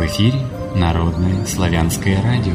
эфире Народное славянское радио.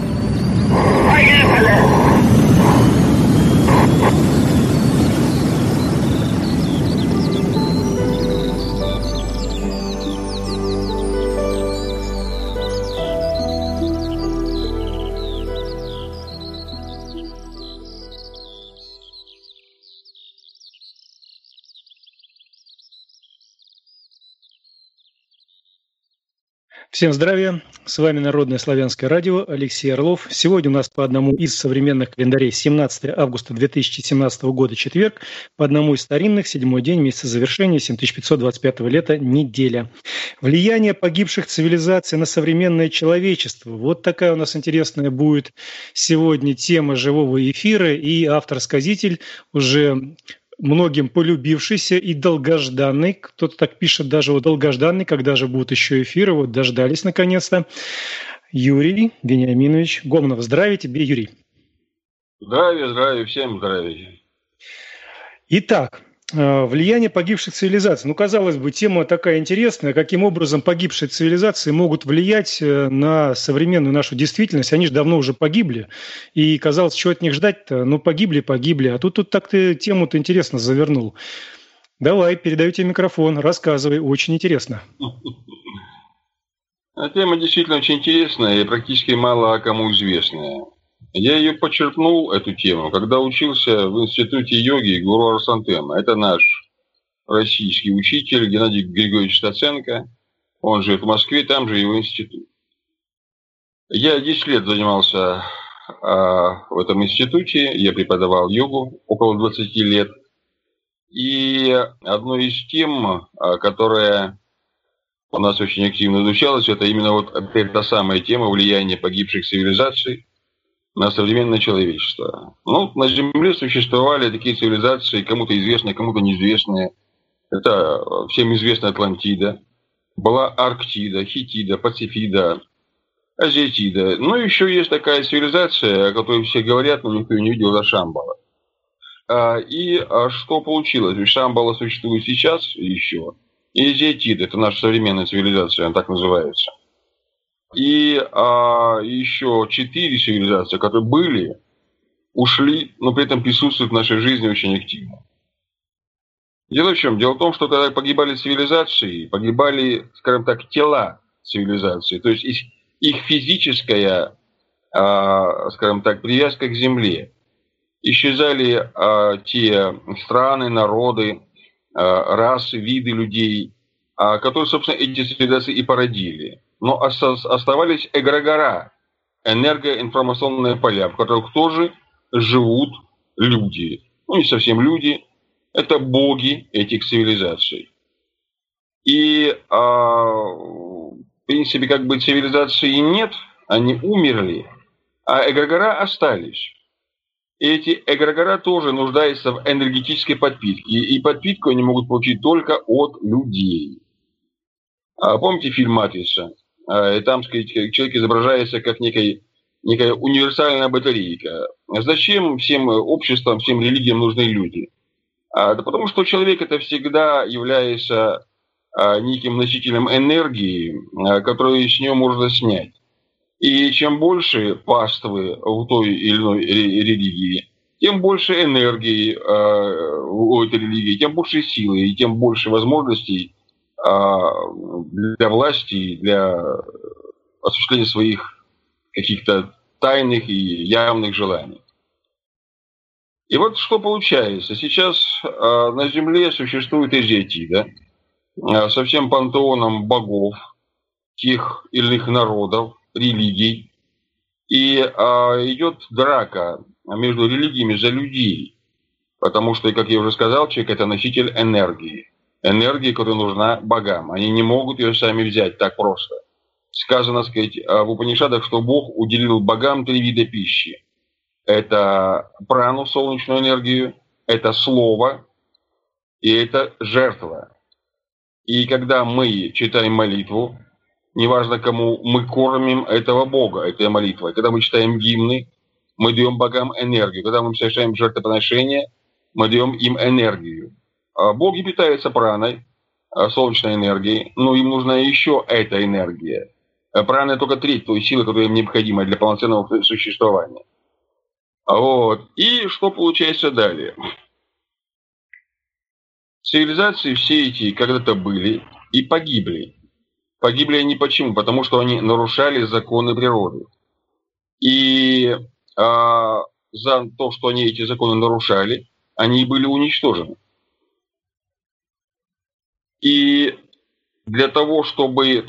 Всем здравия! С вами Народное славянское радио, Алексей Орлов. Сегодня у нас по одному из современных календарей 17 августа 2017 года, четверг, по одному из старинных, седьмой день месяца завершения 7525 лета, неделя. Влияние погибших цивилизаций на современное человечество. Вот такая у нас интересная будет сегодня тема живого эфира, и автор-сказитель уже многим полюбившийся и долгожданный, кто-то так пишет даже вот долгожданный, когда же будут еще эфиры, вот дождались наконец-то, Юрий Вениаминович Гомнов. Здравия тебе, Юрий. Здравия, всем здравия. Итак, влияние погибших цивилизаций. Ну, казалось бы, тема такая интересная, каким образом погибшие цивилизации могут влиять на современную нашу действительность. Они же давно уже погибли, и казалось, чего от них ждать-то? Ну, погибли, а тут так ты тему-то интересно завернул. Давай, передаю тебе микрофон, рассказывай, очень интересно. Тема действительно очень интересная и практически мало кому известная. Я ее подчеркнул, эту тему, когда учился в институте йоги гуру Арсантема. Это наш российский учитель Геннадий Григорьевич Стаценко. Он живет в Москве, там же его институт. Я 10 лет занимался в этом институте, я преподавал йогу около 20 лет. И одной из тем, которая у нас очень активно изучалась, это именно вот опять та самая тема влияния погибших цивилизаций на современное человечество. Ну, на Земле существовали такие цивилизации, кому-то известные, кому-то неизвестные. Это всем известная Атлантида, была Арктида, Хеттида, Пацифида, Азиатида. Ну, еще есть такая цивилизация, о которой все говорят, но никто ее не видел, это Шамбала. И что получилось? Шамбала существует сейчас еще. И Азиатида, это наша современная цивилизация, она так называется. И еще 4 цивилизации, которые были, ушли, но при этом присутствуют в нашей жизни очень активно. Дело в чем? Дело в том, что когда погибали цивилизации, погибали, скажем так, тела цивилизации, то есть их физическая, скажем так, привязка к земле. Исчезали те страны, народы, расы, виды людей, которые, собственно, эти цивилизации и породили. Но оставались эгрегора, энергоинформационные поля, в которых тоже живут люди. Ну, не совсем люди, это боги этих цивилизаций. И, в принципе, как бы цивилизации нет, они умерли, а эгрегора остались. И эти эгрегора тоже нуждаются в энергетической подпитке. И подпитку они могут получить только от людей. Помните фильм «Матрица»? И там, сказать, человек изображается как некая универсальная батарейка. Зачем всем обществам, всем религиям нужны люди? Да потому что человек это всегда является неким носителем энергии, которую с него можно снять. И чем больше паствы в той или иной религии, тем больше энергии у этой религии, тем больше силы и тем больше возможностей для власти, для осуществления своих каких-то тайных и явных желаний. И вот что получается. Сейчас на Земле существует Азиатида со всем пантеоном богов, тех или иных народов, религий. И идет драка между религиями за людей. Потому что, как я уже сказал, человек – это носитель энергии. Энергии, которая нужна богам. Они не могут ее сами взять так просто. Сказано, сказать, в Упанишадах, что Бог уделил богам 3 вида пищи. Это прану, солнечную энергию, это слово и это жертва. И когда мы читаем молитву, неважно кому, мы кормим этого Бога, этой молитвой. Когда мы читаем гимны, мы даем богам энергию. Когда мы совершаем жертвоприношение, мы даем им энергию. Боги питаются праной, солнечной энергией, но им нужна еще эта энергия. Прана только треть той силы, которая им необходима для полноценного существования. Вот. И что получается далее? Цивилизации все эти когда-то были и погибли. Погибли они почему? Потому что они нарушали законы природы. И за то, что они эти законы нарушали, они были уничтожены. И для того, чтобы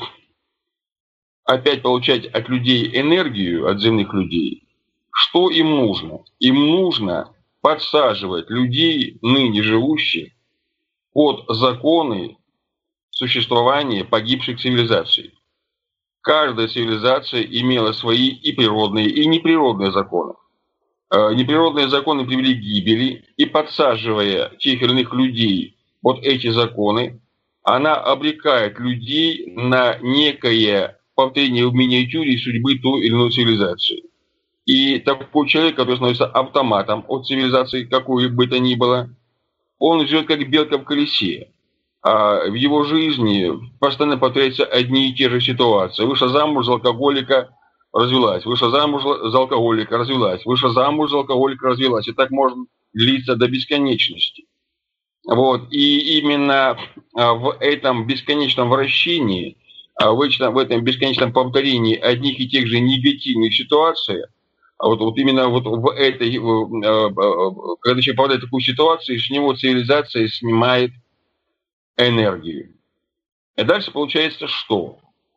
опять получать от людей энергию, от земных людей, что им нужно? Им нужно подсаживать людей, ныне живущих, под законы существования погибших цивилизаций. Каждая цивилизация имела свои и природные, и неприродные законы. Неприродные законы привели к гибели, и подсаживая тех или иных людей под эти законы, она обрекает людей на некое повторение в миниатюре судьбы той или иной цивилизации. И такой человек, который становится автоматом от цивилизации, какой бы то ни было, он живет как белка в колесе. А в его жизни постоянно повторяются одни и те же ситуации. Вышла замуж за алкоголика, развелась. Вышла замуж за алкоголика, развелась. Вышла замуж за алкоголика, развелась. И так можно длиться до бесконечности. Вот. И именно в этом бесконечном вращении, в этом бесконечном повторении одних и тех же негативных ситуаций, вот именно вот в этой, когда человек попадает в такую ситуацию, с него цивилизация снимает энергию. И дальше получается что?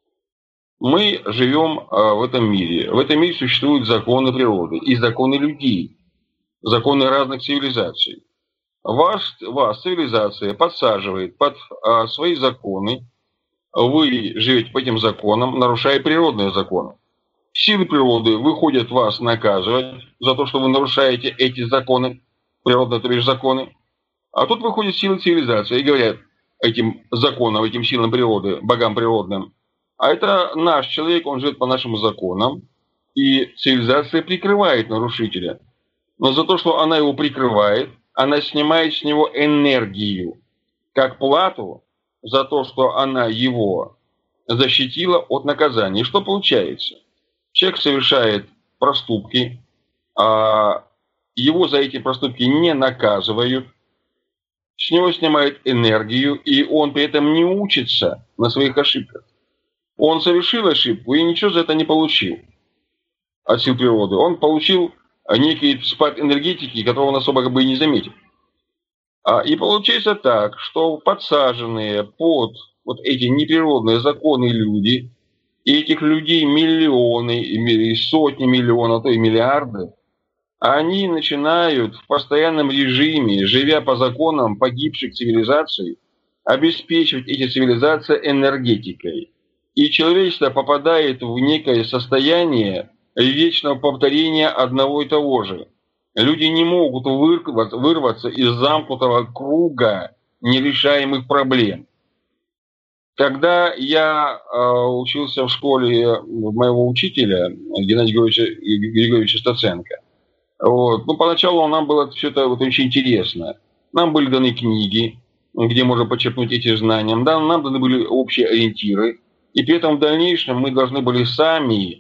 Мы живем в этом мире. В этом мире существуют законы природы и законы людей, законы разных цивилизаций. Вас цивилизация подсаживает под свои законы, вы живете по этим законам, нарушая природные законы. Силы природы выходят вас наказывать за то, что вы нарушаете эти законы, природные, то бишь законы. А тут выходят силы цивилизации и говорят этим законам, этим силам природы, богам природным: а это наш человек, он живет по нашим законам, и цивилизация прикрывает нарушителя. Но за то, что она его прикрывает, она снимает с него энергию, как плату за то, что она его защитила от наказания. И что получается? Человек совершает проступки, его за эти проступки не наказывают, с него снимают энергию, и он при этом не учится на своих ошибках. Он совершил ошибку и ничего за это не получил от сил природы. Он получил некий спад энергетики, которого он особо и не заметил. И получается так, что подсаженные под вот эти неприродные законы люди, и этих людей миллионы, и сотни миллионов, а то и миллиарды, они начинают в постоянном режиме, живя по законам погибших цивилизаций, обеспечивать эти цивилизации энергетикой. И человечество попадает в некое состояние вечного повторения одного и того же. Люди не могут вырваться из замкнутого круга нерешаемых проблем. Когда я учился в школе моего учителя, Геннадия Григорьевича Стаценко, поначалу нам было все это очень интересно. Нам были даны книги, где можно почерпнуть эти знания, нам даны были общие ориентиры, и при этом в дальнейшем мы должны были сами,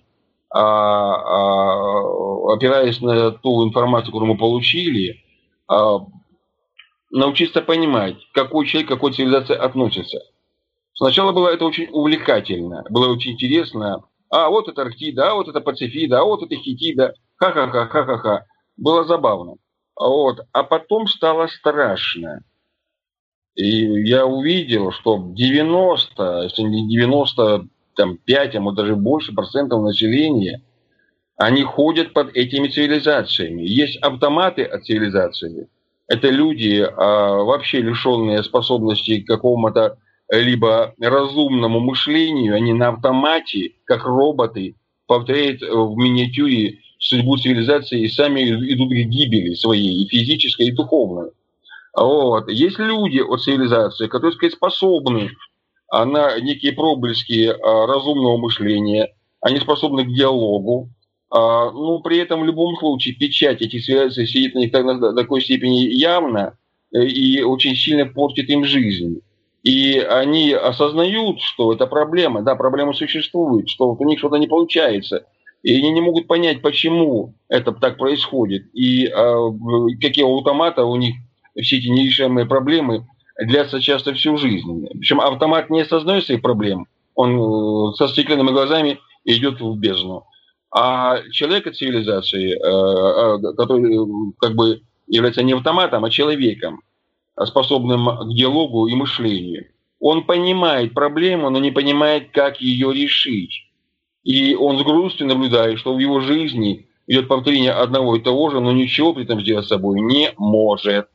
опираясь на ту информацию, которую мы получили, научиться понимать, какой человек к какой цивилизации относится. Сначала было это очень увлекательно, было очень интересно. Вот это Арктида, вот это Пацифида, вот это Хитида, ха-ха-ха. Было забавно. А потом стало страшно. И я увидел, что 90, если не 95, а может даже больше процентов населения, они ходят под этими цивилизациями. Есть автоматы от цивилизации. Это люди, вообще лишенные способности к какому-то либо разумному мышлению, они на автомате, как роботы, повторяют в миниатюре судьбу цивилизации и сами идут к гибели своей, и физической, и духовной. Есть люди от цивилизации, которые, способны на некие проблески разумного мышления, они способны к диалогу, но при этом в любом случае печать этих цивилизаций сидит на них до такой степени явно и очень сильно портит им жизнь. И они осознают, что это проблема, да, проблема существует, что вот у них что-то не получается. И они не могут понять, почему это так происходит. И какие у автомата у них все эти нерешаемые проблемы длятся часто всю жизнь. Причем автомат не осознает своих проблем, он со стеклянными глазами идет в бездну. А человек от цивилизации, который как бы является не автоматом, а человеком, способным к диалогу и мышлению, он понимает проблему, но не понимает, как ее решить. И он с грустью наблюдает, что в его жизни идет повторение одного и того же, но ничего при этом сделать с собой не может.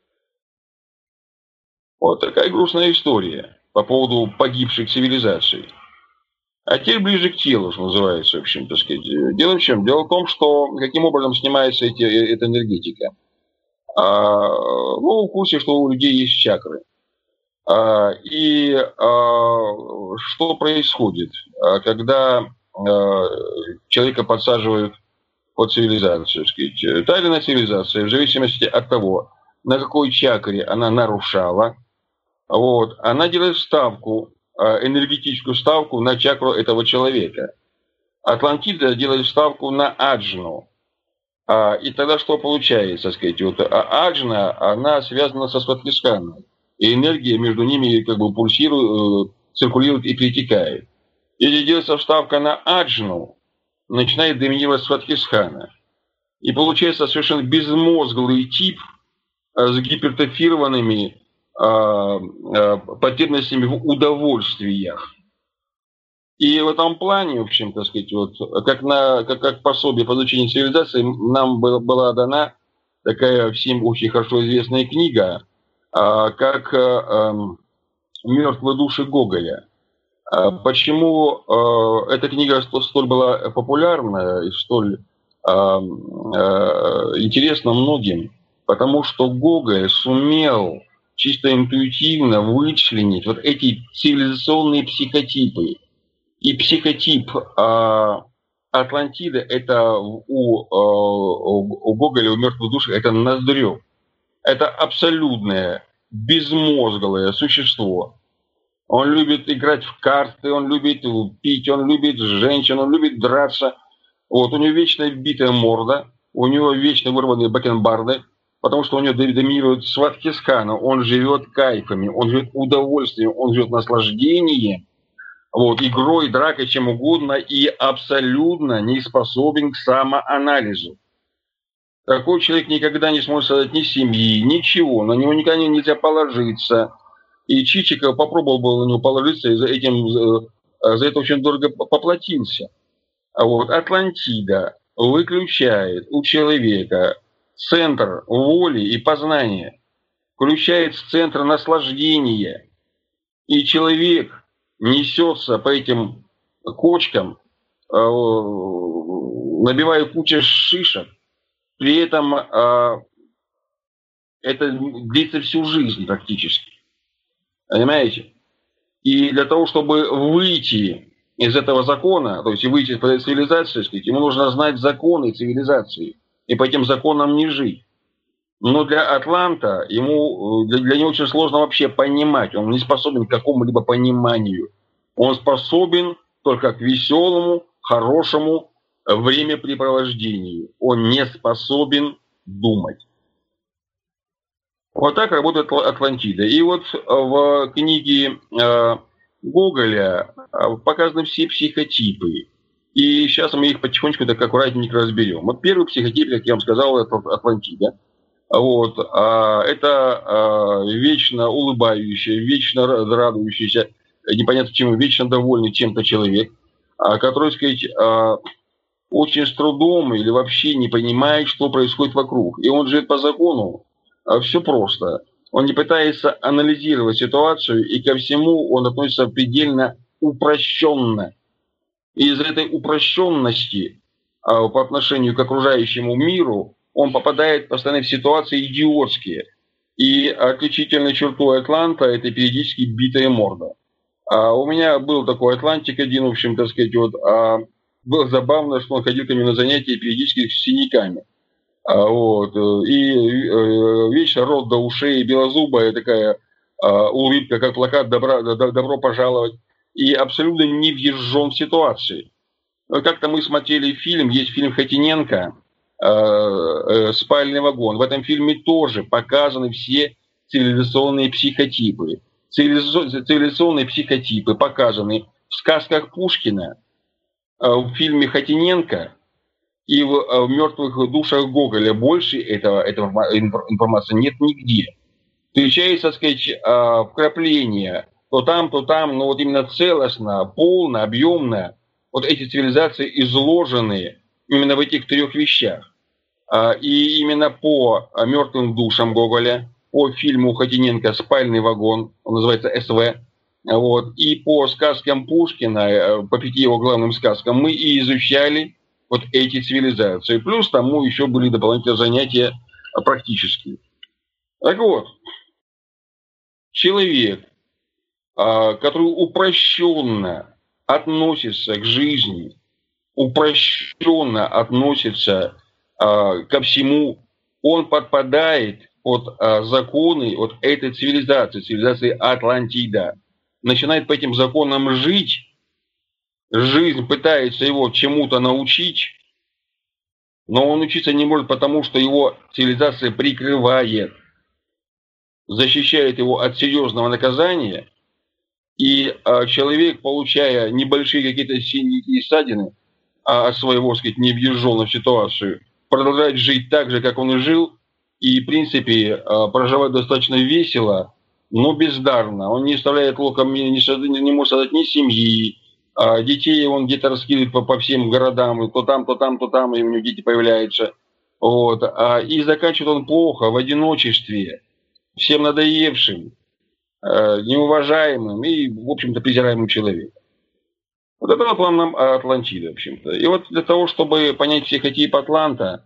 Вот такая грустная история по поводу погибших цивилизаций. А теперь ближе к телу, что называется, в общем, так сказать. Дело в чем? Дело в том, что каким образом снимается эта энергетика. В курсе, что у людей есть чакры. И что происходит, когда человека подсаживают под цивилизацию, так сказать. Та или иная цивилизация, в зависимости от того, на какой чакре она нарушала, вот, она делает ставку, энергетическую ставку на чакру этого человека. Атлантида делает ставку на аджну. И тогда что получается, сказать, вот аджна, она связана со Сватхистханой, и энергия между ними как бы пульсирует, циркулирует и перетекает. Если делается ставка на аджну, начинает доминировать Сватхистхана. И получается совершенно безмозглый тип с гипертрофированными потребностями в удовольствиях. И в этом плане, в общем, так сказать, вот, как пособие по изучению цивилизации, нам была дана такая всем очень хорошо известная книга, как «Мертвые души Гоголя». Почему эта книга столь была популярна и столь интересна многим? Потому что Гоголь сумел чисто интуитивно вычленить вот эти цивилизационные психотипы. И психотип Атлантиды, это у Гоголя, у мертвых душ, это Ноздрев. Это абсолютное безмозглое существо. Он любит играть в карты, он любит пить, он любит женщин, он любит драться. Вот, у него вечно битая морда, у него вечно вырванные бакенбарды, потому что у него доминирует Сватхистхана, он живет кайфами, он живет удовольствием, он живет наслаждением, вот, игрой, дракой, чем угодно, и абсолютно не способен к самоанализу. Такой человек никогда не сможет создать ни семьи, ничего, на него никогда нельзя положиться. И Чичиков попробовал бы на него положиться, и за это очень дорого поплатился. А вот Атлантида выключает у человека центр воли и познания, включает центр наслаждения, и человек несется по этим кочкам, набивая кучу шишек, при этом это длится всю жизнь практически. Понимаете? И для того, чтобы выйти из этого закона, то есть выйти из этой цивилизации, ему нужно знать законы цивилизации и по этим законам не жить. Но для Атланта, для него очень сложно вообще понимать. Он не способен к какому-либо пониманию. Он способен только к веселому, хорошему времяпрепровождению. Он не способен думать. Вот так работает Атлантида. И вот в книге Гоголя показаны все психотипы. И сейчас мы их потихонечку так аккуратненько разберем. Вот первый психотип, как я вам сказал, это Атлантида. Вот. Это вечно улыбающийся, вечно радующийся, непонятно чему, вечно довольный чем-то человек, который, так сказать, очень с трудом или вообще не понимает, что происходит вокруг. И он живет по закону. Все просто. Он не пытается анализировать ситуацию, и ко всему он относится предельно упрощенно. И из этой упрощенности по отношению к окружающему миру он попадает постоянно в ситуации идиотские. И отличительной чертой Атланта – это периодически битая морда. У меня был такой Атлантик один, в общем, так сказать, вот, было забавно, что он ходил ко мне на занятия периодически с синяками. Вот, и вечно рот до ушей, белозубая такая улыбка, как плакат «Добро пожаловать», и абсолютно не въезжен в ситуации. Как-то мы смотрели фильм, есть фильм Хотиненко «Спальный вагон». В этом фильме тоже показаны все цивилизационные психотипы. Цивилизационные психотипы показаны в сказках Пушкина, в фильме Хотиненко и в «Мертвых душах» Гоголя. Больше этой информации нет нигде. Встречается, так сказать, вкрапления то там, но вот именно целостно, полно, объемно вот эти цивилизации изложены именно в этих трех вещах. И именно по «Мертвым душам» Гоголя, по фильму Хотиненко «Спальный вагон», он называется «СВ», вот, и по сказкам Пушкина, по 5 его главным сказкам, мы и изучали вот эти цивилизации. Плюс тому еще были дополнительные занятия практические. Так вот, человек, который упрощенно относится к жизни, упрощенно относится ко всему, он подпадает под законы вот этой цивилизации Атлантида. Начинает по этим законам жить, жизнь пытается его чему-то научить, но он учиться не может, потому что его цивилизация прикрывает, защищает его от серьезного наказания, и человек, получая небольшие какие-то синяки и ссадины от своего, так сказать, невъезженного в ситуацию, продолжает жить так же, как он и жил, и, в принципе, проживать достаточно весело, но бездарно. Он не оставляет локом, не может создать ни семьи, детей он где-то раскидывает по всем городам, то там, и у него дети появляются. Вот. И заканчивает он плохо, в одиночестве, всем надоевшим, неуважаемым и, в общем-то, презираемым человеком. Вот это план нам Атлантиды, в общем-то. И вот для того, чтобы понять психотип Атланта,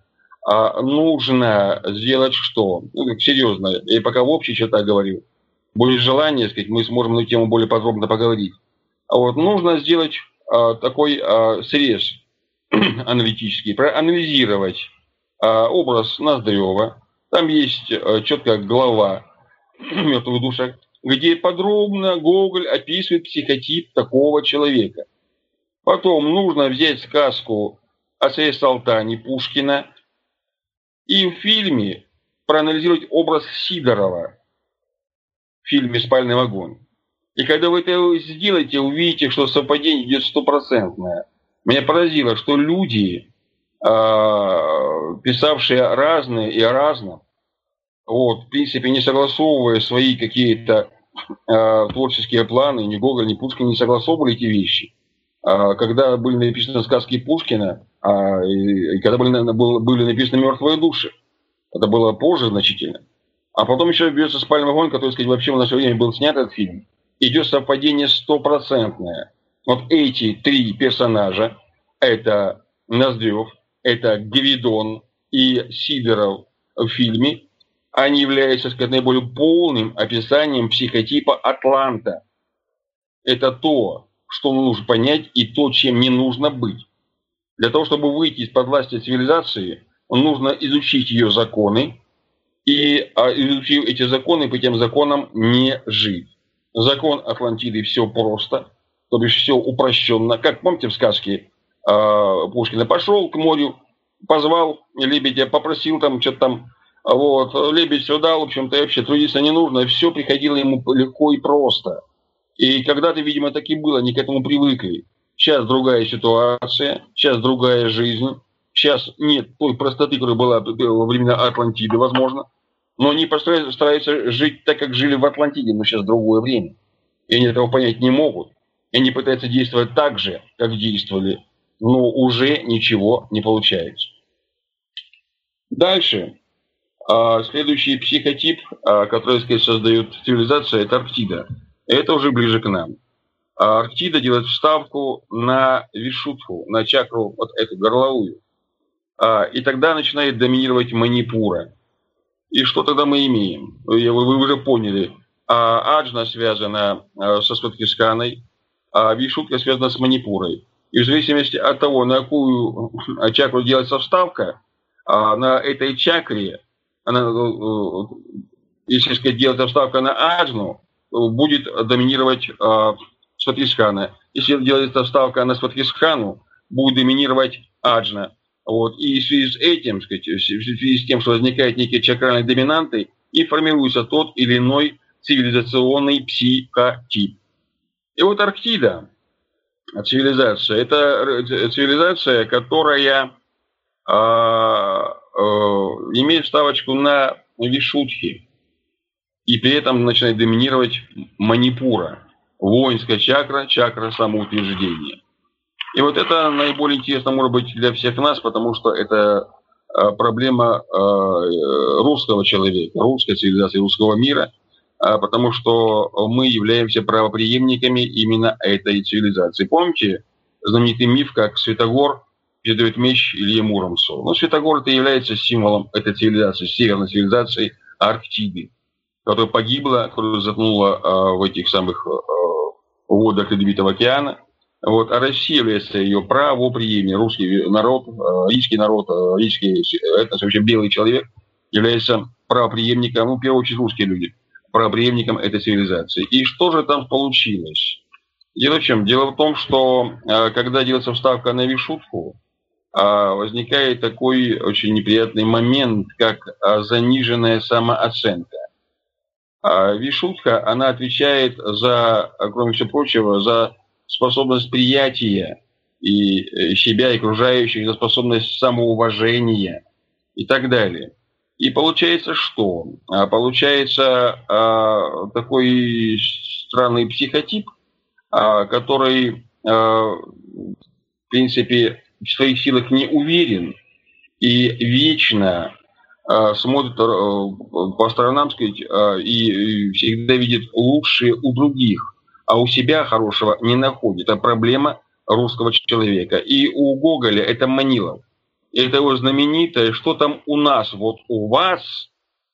нужно сделать что? Ну, как серьезно, я пока в общих чертах говорю. Будет желание, сказать, мы сможем на эту тему более подробно поговорить. Вот, нужно сделать такой срез аналитический, проанализировать образ Ноздрева. Там есть четкая глава «Мертвых душах», где подробно Гоголь описывает психотип такого человека. Потом нужно взять сказку о царе Салтане Пушкина и в фильме проанализировать образ Сидорова в фильме «Спальный вагон». И когда вы это сделаете, увидите, что совпадение идет стопроцентное. Меня поразило, что люди, писавшие разные и о разном, вот, в принципе, не согласовывая свои какие-то творческие планы, ни Гоголь, ни Пушкин не согласовывали эти вещи. Когда были написаны сказки Пушкина, и когда были написаны «Мертвые души», это было позже значительно. А потом еще берется «Спальный вагон», который, сказать, вообще в наше время был снят этот фильм. Идет совпадение стопроцентное. Вот эти три персонажа, это Ноздрев, это Гвидон и Сидоров в фильме, они являются, сказать, наиболее полным описанием психотипа Атланта. Это то, что нужно понять, и то, чем не нужно быть. Для того, чтобы выйти из-под власти цивилизации, нужно изучить ее законы, и изучив эти законы, по этим законам не жить. Закон Атлантиды все просто, то бишь все упрощенно. Как помните в сказке Пушкина, пошел к морю, позвал лебедя, попросил там что-то там, вот, лебедь все дал, в общем-то, вообще трудиться не нужно, все приходило ему легко и просто. И когда-то, видимо, так и было, они к этому привыкли. Сейчас другая ситуация, сейчас другая жизнь, сейчас нет той простоты, которая была во времена Атлантиды, возможно, но они стараются жить так, как жили в Атлантиде, но сейчас другое время. И они этого понять не могут. И они пытаются действовать так же, как действовали, но уже ничего не получается. Дальше. Следующий психотип, который, сказать, создает цивилизация, это Арктида. Это уже ближе к нам. Арктида делает вставку на вишудху, на чакру, вот эту горловую. И тогда начинает доминировать Манипура. И что тогда мы имеем? Вы уже поняли. Аджна связана со Сватхисканой, а вишудха связана с Манипурой. И в зависимости от того, на какую чакру делается вставка, на этой чакре она если, сказать, делается ставка на Аджну, будет доминировать Сватхисхана. Если делается ставка на Сватхисхану, будет доминировать Аджна. Вот. И в связи с этим, сказать, в связи с тем, что возникают некие чакральные доминанты, и формируется тот или иной цивилизационный психотип. И вот Арктида, цивилизация, это цивилизация, которая имеет ставочку на Вишудхи, и при этом начинает доминировать Манипура, воинская чакра, чакра самоутверждения. И вот это наиболее интересно может быть для всех нас, потому что это проблема русского человека, русской цивилизации, русского мира, потому что мы являемся правопреемниками именно этой цивилизации. Помните знаменитый миф, как Святогор передает меч Илье Муромцу? Ну, Святогор это является символом этой цивилизации, северной цивилизации Арктиды, которая погибла, которая затонула в этих самых водах Ледовитого океана. Вот, а Россия является ее правопреемником. Русский народ, русский этнос, вообще белый человек, является правопреемником, ну, в первую очередь русские люди, правопреемником этой цивилизации. И что же там получилось? Дело в чем? Дело в том, что когда делается вставка на Вишудху, возникает такой очень неприятный момент, как заниженная самооценка. Вишудха, она отвечает за, кроме всего прочего, за способность приятия и себя, и окружающих, за способность самоуважения и так далее. И получается что? Получается такой странный психотип, который, в принципе, в своих силах не уверен и вечно смотрит по сторонам, сказать, и всегда видит лучшее у других, а у себя хорошего не находит. Это проблема русского человека. И у Гоголя это Манилов. Это его знаменитое «Что там у нас, вот у вас?»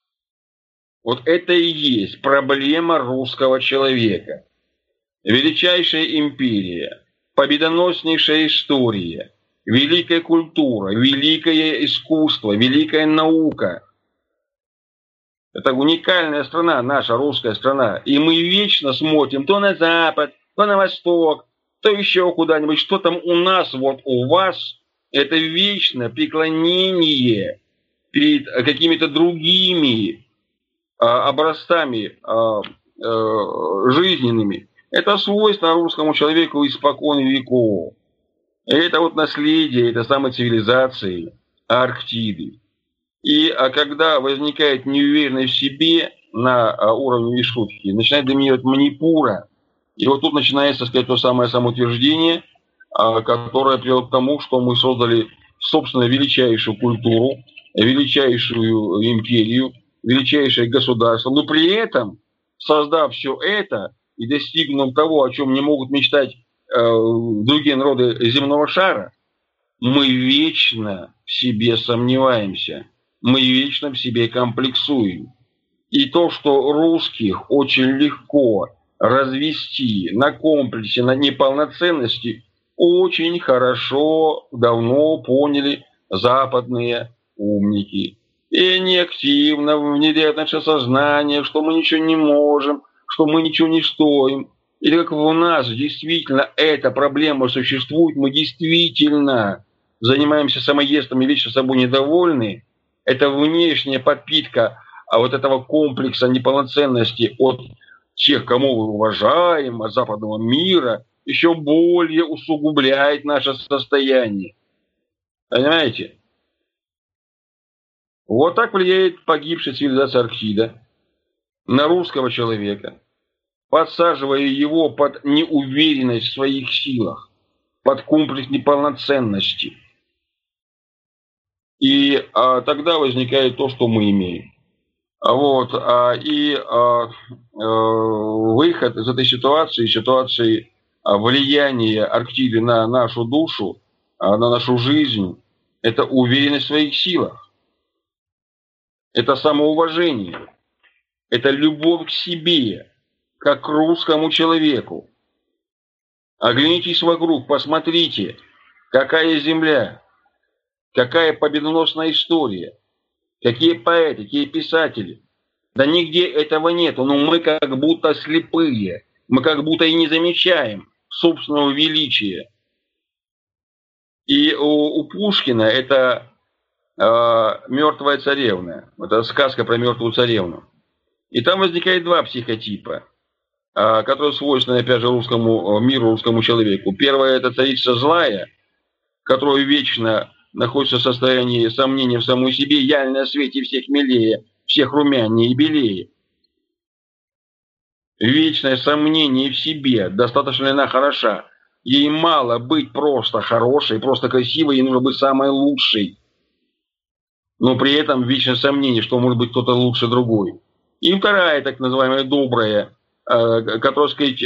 Вот это и есть проблема русского человека. Величайшая империя, победоноснейшая история, великая культура, великое искусство, великая наука. Это уникальная страна, наша русская страна. И мы вечно смотрим то на запад, то на восток, то еще куда-нибудь. Что там у нас, вот у вас, это вечное преклонение перед какими-то другими образцами жизненными. Это свойственно русскому человеку испокон веков. Это вот наследие этой самой цивилизации Арктиды. И когда возникает неуверенность в себе на уровне Вишудхи, начинает доминировать Манипура. И вот тут начинается, так сказать, то самое самоутверждение, которое привело к тому, что мы создали, собственно, величайшую культуру, величайшую империю, величайшее государство. Но при этом, создав все это и достигнув того, о чем не могут мечтать другие народы земного шара, мы вечно в себе сомневаемся. Мы вечно в себе комплексуем. И то, что русских очень легко развести на комплексе, на неполноценности, очень хорошо, давно поняли западные умники. И они активно внедряют в наше сознание, что мы ничего не можем, что мы ничего не стоим. И как у нас действительно эта проблема существует, мы действительно занимаемся самоедством и вечно собой недовольны, это внешняя подпитка вот этого комплекса неполноценности от тех, кого мы уважаем, от западного мира, еще более усугубляет наше состояние. Понимаете? Вот так влияет погибшая цивилизация Арктида на русского человека, подсаживая его под неуверенность в своих силах, под комплекс неполноценности. И тогда возникает то, что мы имеем. Вот, выход из этой ситуации влияния Арктиды на нашу душу, на нашу жизнь, это уверенность в своих силах, это самоуважение, это любовь к себе, как к русскому человеку. Оглянитесь вокруг, посмотрите, какая земля, какая победоносная история, какие поэты, какие писатели, Да нигде этого нету, но мы как будто слепые, мы как будто и не замечаем собственного величия. И у Пушкина это «Мертвая царевна», это сказка про мертвую царевну. И там возникает два психотипа, которые свойственны, опять же, русскому миру, русскому человеку. Первое – это царица злая, которая вечно находится в состоянии сомнения в самой себе, яль на свете всех милее, всех румянее и белее. Вечное сомнение в себе, достаточно ли она хороша. Ей мало быть просто хорошей, просто красивой, ей нужно быть самой лучшей. Но при этом вечное сомнение, что может быть кто-то лучше другой. И вторая, так называемая добрая, которая, сказать,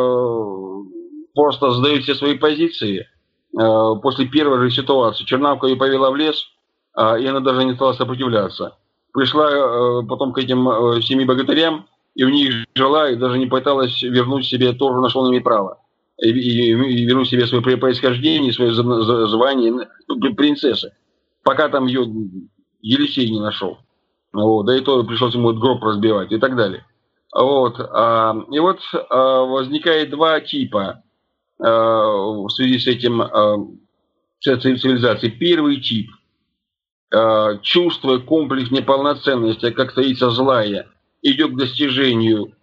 просто сдает все свои позиции после первой же ситуации. Чернавка ее повела в лес, и она даже не стала сопротивляться. Пришла потом к этим 7 богатырям, и у них жила, и даже не пыталась вернуть себе то, на что она имеет право. И вернуть себе свое происхождение, свое звание принцессы. Пока там ее Елисей не нашел. Вот, да и то пришлось ему гроб разбивать и так далее. Вот, и вот возникает два типа в связи с этим цивилизацией. Первый тип, чувствуя комплекс неполноценности, как царица злая, идет к достижению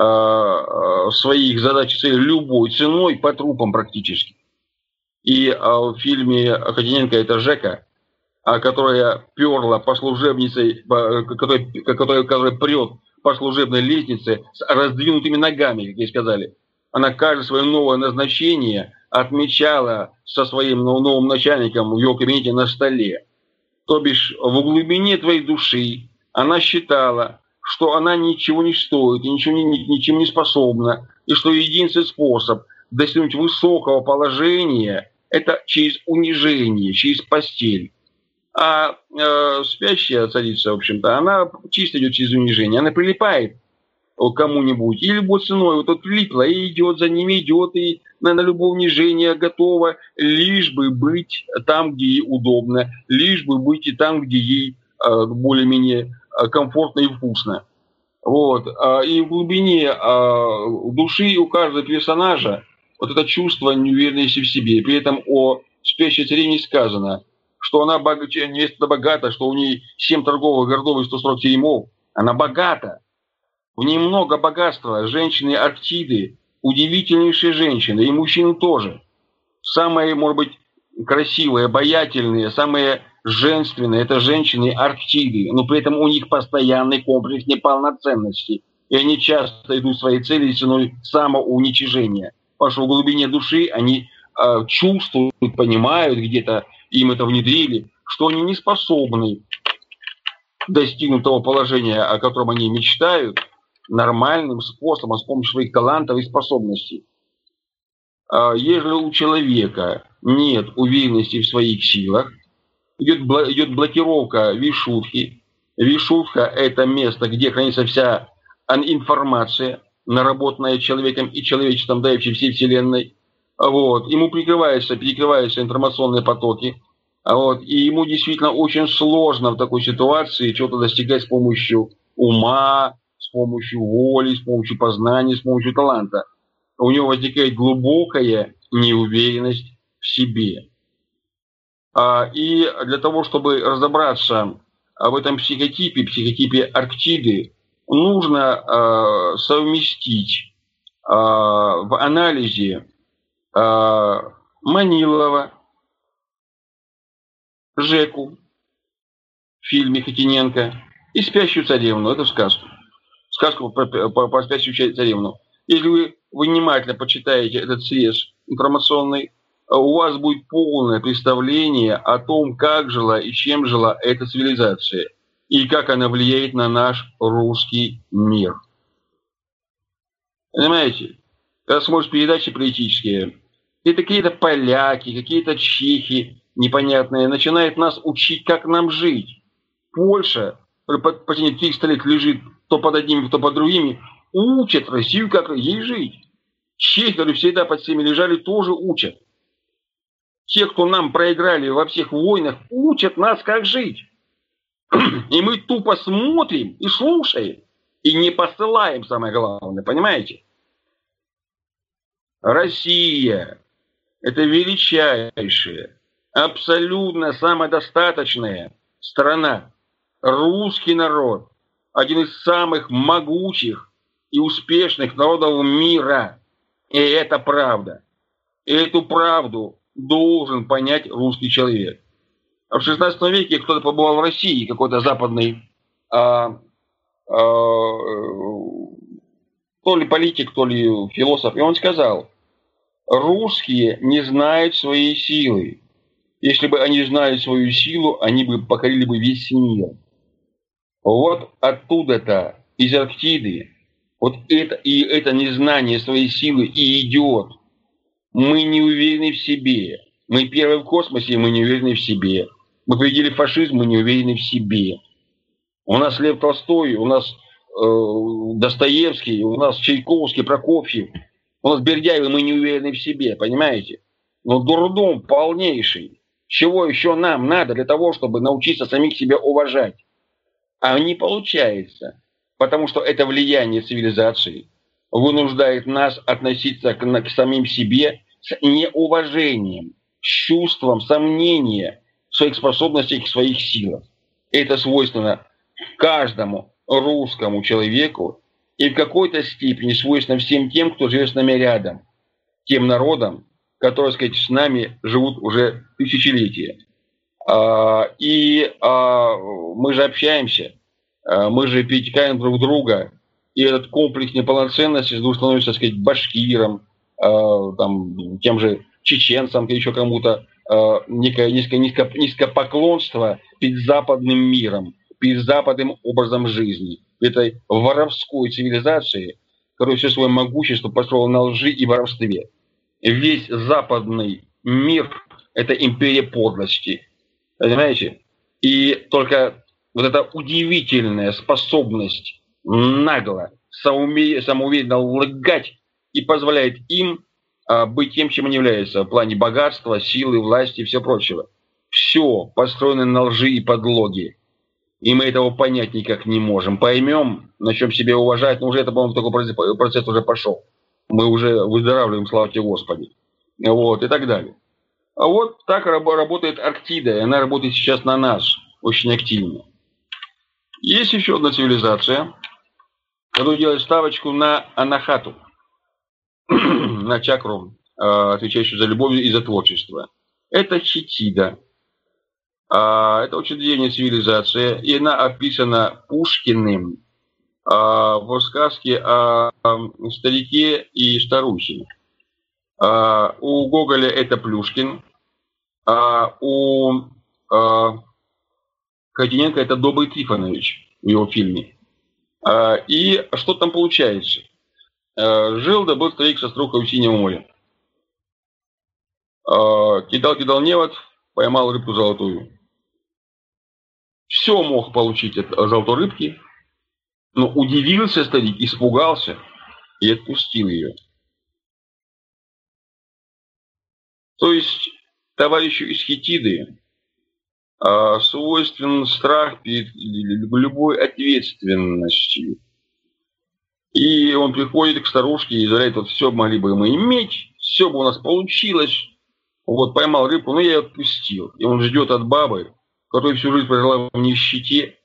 своих задач и целей любой ценой, по трупам практически. И в фильме Хотиненко это Жека, которая перла по служебнице, которая прет по служебной лестнице с раздвинутыми ногами, как ей сказали. Она каждое свое новое назначение отмечала со своим новым начальником в его кабинете на столе. То бишь в глубине твоей души она считала, что она ничего не стоит, ничем не способна, и что единственный способ достигнуть высокого положения – это через унижение, через постель. А спящая царица, в общем-то, она чисто идет через унижение. Она прилипает к кому-нибудь и любой ценой вот прилипла и идет за ними, идет и на любое унижение готова, лишь бы быть там, где ей удобно, лишь бы быть и там, где ей более-менее комфортно и вкусно. Вот. И в глубине души у каждого персонажа вот это чувство неуверенности в себе. При этом о спящей царевне сказано, что она невеста богата, что у нее 7 торговых городов и 140 теремов. Она богата. В ней много богатства. Женщины Арктиды, удивительнейшие женщины, и мужчины тоже. Самые, может быть, красивые, обаятельные, самые женственные – это женщины Арктиды. Но при этом у них постоянный комплекс неполноценности. И они часто идут своей цели ценой самоуничижения. Потому что в глубине души они чувствуют, понимают где-то, им это внедрили, что они не способны достигнуть того положения, о котором они мечтают, нормальным способом, с помощью своих талантов и способностей. Если у человека нет уверенности в своих силах, идет блокировка вишутхи. Вишутха – это место, где хранится вся информация, наработанная человеком и человечеством, да и всей Вселенной. Вот. Ему перекрываются информационные потоки. Вот. И ему действительно очень сложно в такой ситуации чего-то достигать с помощью ума, с помощью воли, с помощью познания, с помощью таланта. У него возникает глубокая неуверенность в себе. И для того, чтобы разобраться в этом психотипе Арктиды, нужно совместить в анализе Манилова, Жеку в фильме Хотиненко и «Спящую царевну». Это сказку. Сказку про «Спящую царевну». Если вы внимательно почитаете этот срез информационный, у вас будет полное представление о том, как жила и чем жила эта цивилизация, и как она влияет на наш русский мир. Понимаете? Когда смотришь передачи политические, это какие-то поляки, какие-то чехи непонятные начинают нас учить, как нам жить. Польша, по 300 лет лежит то под одними, то под другими, учат Россию, как ей жить. Чехи, которые всегда под всеми лежали, тоже учат. Те, кто нам проиграли во всех войнах, учат нас, как жить. И мы тупо смотрим и слушаем. И не посылаем, самое главное, понимаете? Россия – это величайшая, абсолютно самодостаточная страна. Русский народ – один из самых могучих и успешных народов мира. И это правда. И эту правду должен понять русский человек. В 16 веке кто-то побывал в России, какой-то западный то ли политик, то ли философ, и он сказал: русские не знают своей силы. Если бы они знали свою силу, они бы покорили бы весь мир. Вот оттуда-то, из Арктиды, вот это незнание своей силы и идет. Мы не уверены в себе. Мы первые в космосе, мы не уверены в себе. Мы победили фашизм, мы не уверены в себе. У нас Лев Толстой, у нас Достоевский, у нас Чайковский, Прокофьев, у нас Бердяев, мы не уверены в себе, понимаете? Но дурдом полнейший. Чего еще нам надо для того, чтобы научиться самих себя уважать? А не получается, потому что это влияние цивилизации вынуждает нас относиться к самим себе с неуважением, с чувством сомнения в своих способностях и в своих силах. Это свойственно каждому русскому человеку и в какой-то степени свойственно всем тем, кто живет с нами рядом, тем народам, которые, так сказать, с нами живут уже тысячелетия. Мы же общаемся, мы же перетекаем друг друга, и этот комплекс неполноценности вдруг становится, так сказать, башкиром, тем же чеченцам, еще кому-то, некое низкопоклонство перед западным миром, перед западным образом жизни, этой воровской цивилизации, которая все свое могущество построила на лжи и воровстве. Весь западный мир – это империя подлости. Понимаете? И только вот эта удивительная способность нагло, самоуверенно лгать и позволяет им быть тем, чем они являются в плане богатства, силы, власти и всего прочего. Все построено на лжи и подлоге. И мы этого понять никак не можем. Поймем, начнем себя уважать, но уже это, по-моему, такой процесс уже пошел. Мы уже выздоравливаем, слава тебе Господи. Вот, и так далее. А вот так работает Арктида, и она работает сейчас на нас очень активно. Есть еще одна цивилизация, которая делает ставочку на анахату, на чакру, отвечающую за любовь и за творчество. Это Хетида. Это очень древняя цивилизация, и она описана Пушкиным в сказке о старике и старухе. У Гоголя это Плюшкин, у Катененко это Добрый Трифонович в его фильме. И что там получается? Жил да был старик со струхой у синего моря. Кидал невод, поймал рыбку золотую. Все мог получить от золотой рыбки, но удивился старик, испугался и отпустил ее. То есть товарищу из Хетиды свойствен страх перед любой ответственностью. И он приходит к старушке и говорит: вот все могли бы мы иметь, все бы у нас получилось. Вот поймал рыбку, но я ее отпустил. И он ждет от бабы, которая всю жизнь прожила в нищете,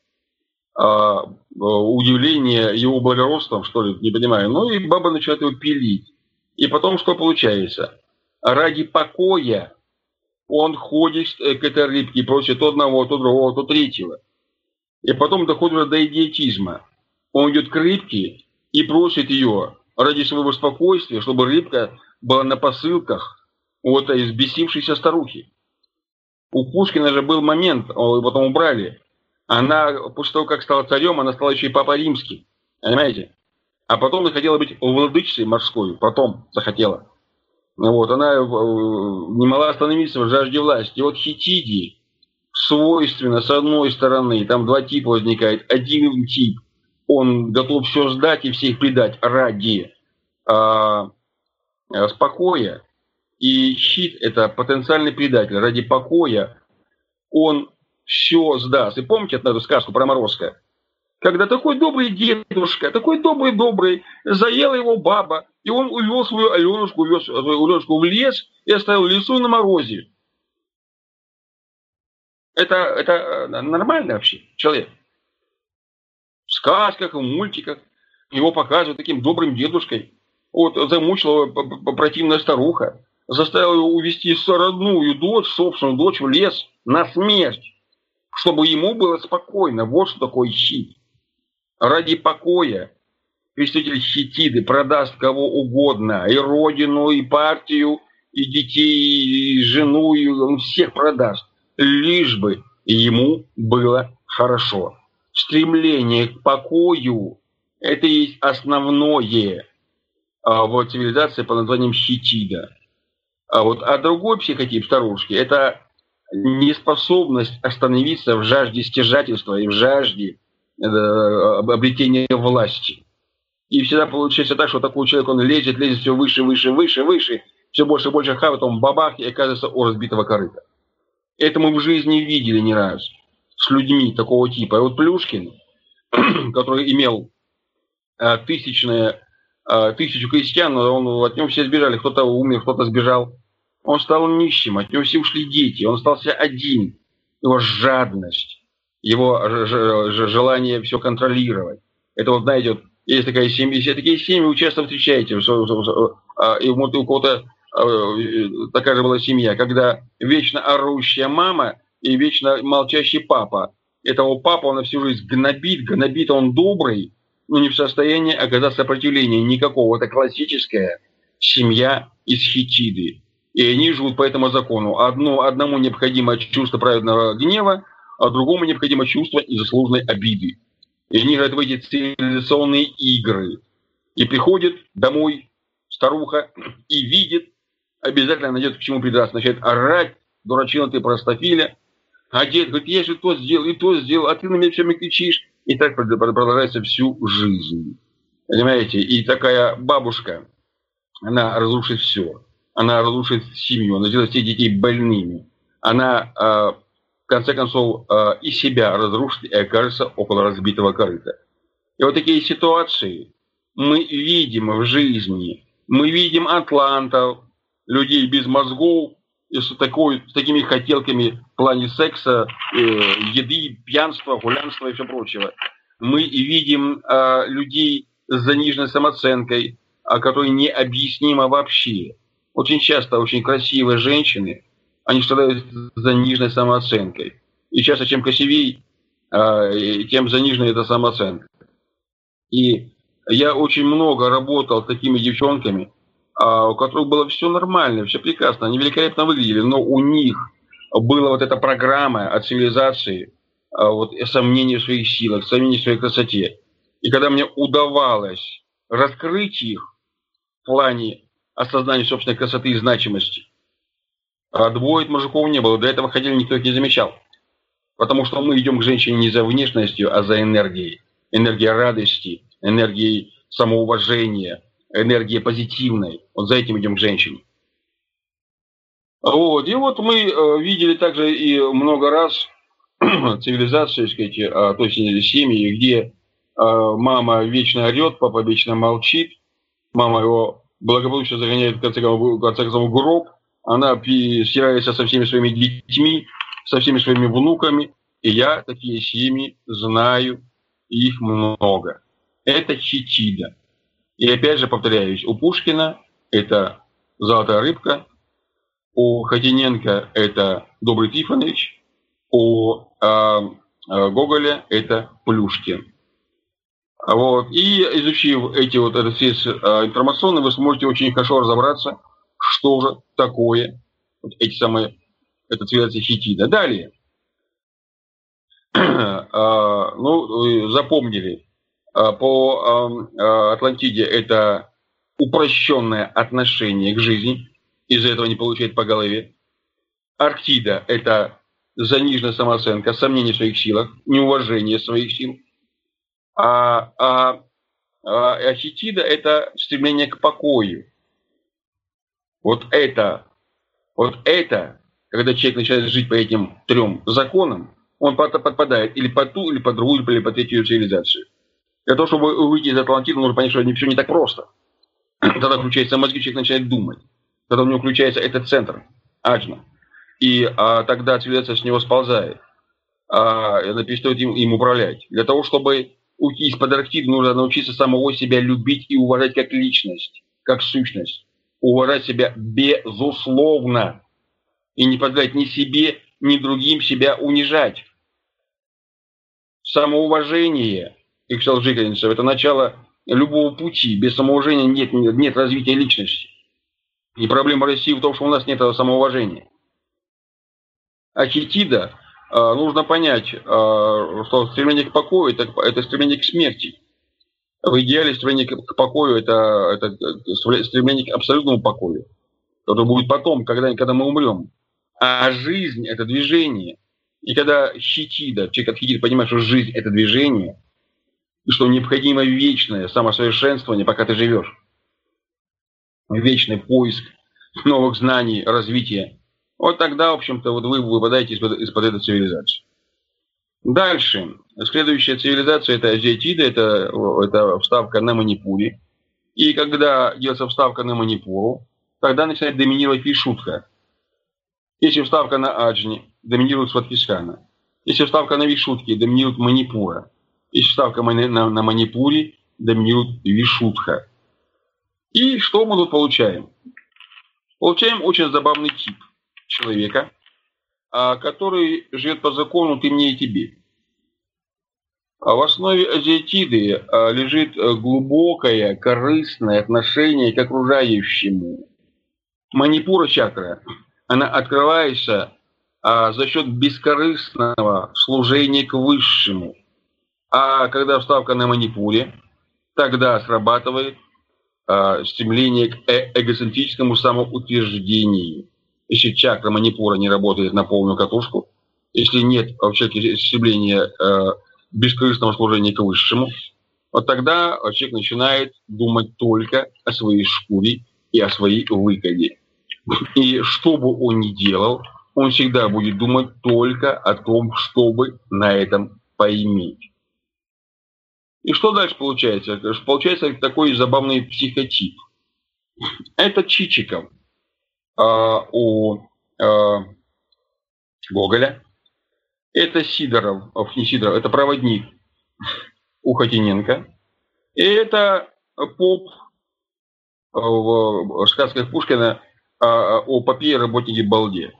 удивление его благородством, что ли, не понимаю. Ну и баба начинает его пилить. И потом что получается? Ради покоя он ходит к этой рыбке, просит то одного, то другого, то третьего. И потом доходит уже до идиотизма. Он идет к рыбке и просит ее ради своего спокойствия, чтобы рыбка была на посылках у этой взбесившейся старухи. У Пушкина же был момент, его потом убрали. Она, после того, как стала царем, она стала еще и папой римским. Понимаете? А потом захотела быть владычицей морской. Потом захотела. Вот, она не могла остановиться в жажде власти. И вот Хетиде свойственно, с одной стороны, там два типа возникает. Один тип, он готов все сдать и всех предать ради покоя. И Хит – это потенциальный предатель. Ради покоя он все сдаст. И помните эту сказку про Морозко? Когда такой добрый дедушка, такой добрый, заела его баба, и он увез свою Аленушку в лес и оставил в лесу на морозе. Это нормально вообще, человек. В сказках, в мультиках его показывают таким добрым дедушкой. Вот замучила его противная старуха, заставила его увезти родную дочь, собственную дочь в лес на смерть, чтобы ему было спокойно. Вот что такое хит. Ради покоя представитель Хеттиды продаст кого угодно, и родину, и партию, и детей, и жену, и он всех продаст, лишь бы ему было хорошо. Стремление к покою – это и есть основное в цивилизации под названием Хеттида. А другой психотип старушки – это неспособность остановиться в жажде стяжательства и в жажде обретения власти. И всегда получается так, что такой человек, он лезет все выше, все больше и больше хавает, он бабах, и оказывается у разбитого корыта. Это мы в жизни видели не раз с людьми такого типа. И вот Плюшкин, который имел 1000 крестьян, от него все сбежали, кто-то умер, кто-то сбежал. Он стал нищим, от него все ушли дети, он остался один. Его жадность, его желание все контролировать. Это вот, знаете, вот, есть такая семья, все такие семьи вы часто встречаете, и вот у кого-то такая же была семья, когда вечно орущая мама и вечно молчащий папа. Этого папа он на всю жизнь гнобит, он добрый, но не в состоянии оказать сопротивления никакого. Это классическая семья из Хеттиды. И они живут по этому закону. Одному необходимо чувство праведного гнева, а другому необходимо чувство незаслуженной обиды. И они играют в эти цивилизационные игры. И приходит домой старуха и видит, обязательно найдет к чему придраться. Начинает орать, дурачина ты простофиля. А дед говорит, я же то сделал, а ты на меня все время кричишь. И так продолжается всю жизнь. Понимаете? И такая бабушка, она разрушит все. Она разрушит семью, она сделает всех детей больными. Она, в конце концов, и себя разрушит и окажется около разбитого корыта. И вот такие ситуации мы видим в жизни. Мы видим атлантов, людей без мозгов, и с такими хотелками в плане секса, еды, пьянства, гулянства и все прочего. Мы видим людей с заниженной самооценкой, которые необъяснимо вообще. Очень часто очень красивые женщины, они страдают заниженной самооценкой. И часто чем красивее, тем заниженная эта самооценка. И я очень много работал с такими девчонками, у которых было все нормально, все прекрасно, они великолепно выглядели, но у них была вот эта программа от цивилизации, сомнения в своих силах, сомнения в своей красоте. И когда мне удавалось раскрыть их в плане осознания собственной красоты и значимости, двоек мужиков не было, до этого ходили, никто их не замечал. Потому что мы идем к женщине не за внешностью, а за энергией. Энергия радости, энергией самоуважения, энергия позитивной. Вот за этим идем к женщине. Вот. И вот мы видели также и много раз цивилизацию, сказать, то есть семьи, где мама вечно орет, папа вечно молчит, мама его благополучно загоняет в конце концов в гроб, она стирается со всеми своими детьми, со всеми своими внуками, и я такие семьи знаю, их много. Это Хеттида. И опять же повторяюсь, у Пушкина это «Золотая рыбка», у Хотиненко это «Добрый Тифонович», у Гоголя это «Плюшкин». Вот. И изучив этот сеть информационный, вы сможете очень хорошо разобраться, что же такое эта цивилизация Хеттида. Далее. Запомнили, по Атлантиде это упрощенное отношение к жизни, из-за этого не получает по голове. Арктида – это заниженная самооценка, сомнение в своих силах, неуважение своих сил. А Хеттида – это стремление к покою. Вот это, когда человек начинает жить по этим 3 законам, он подпадает или под ту, или под другую, или под третью цивилизацию. Для того, чтобы выйти из Атлантиды, нужно понять, что все не так просто. Тогда включается мозги, человек начинает думать. Тогда у него включается этот центр, аджна. И тогда цивилизация с него сползает. Она перестает им управлять. Для того, чтобы уйти из-под Арктиды, нужно научиться самого себя любить и уважать как личность, как сущность. Уважать себя безусловно. И не позволять ни себе, ни другим себя унижать. Самоуважение, как сказал Жигаринцев, это начало любого пути. Без самоуважения нет развития личности. И проблема России в том, что у нас нет самоуважения. А Хетида, нужно понять, что стремление к покою это стремление к смерти. В идеале стремление к покою это стремление к абсолютному покою, который будет потом, когда мы умрем. А жизнь это движение. И когда человек от Хетида понимает, что жизнь это движение, и что необходимо вечное самосовершенствование, пока ты живешь. Вечный поиск новых знаний, развития. Вот тогда, в общем-то, вот вы выпадаете из-под этой цивилизации. Дальше. Следующая цивилизация – это азиатиды, это вставка на Манипуре. И когда делается вставка на Манипуру, тогда начинает доминировать Вишудха. Если вставка на Аджни, доминирует Сватхистхана. Если вставка на Вишудхе, доминирует Манипура. Если вставка на Манипуре, доминирует Вишудха. И что мы тут получаем? Получаем очень забавный тип человека, который живет по закону «ты мне и тебе». В основе азиатиды лежит глубокое, корыстное отношение к окружающему. Манипура чакра, она открывается за счет бескорыстного служения к высшему. А когда вставка на Манипуре, тогда срабатывает стремление к эгоцентрическому самоутверждению. Если чакра Манипура не работает на полную катушку, если нет в человеке стремления бескорыстного служения к высшему, вот тогда человек начинает думать только о своей шкуре и о своей выгоде. И что бы он ни делал, он всегда будет думать только о том, чтобы на этом поиметь. И что дальше получается? Получается такой забавный психотип. Это Чичиков у Гоголя. Это Сидоров, не Сидоров, это проводник у Хотиненко. И это поп в сказках Пушкина о попе и работнике балде.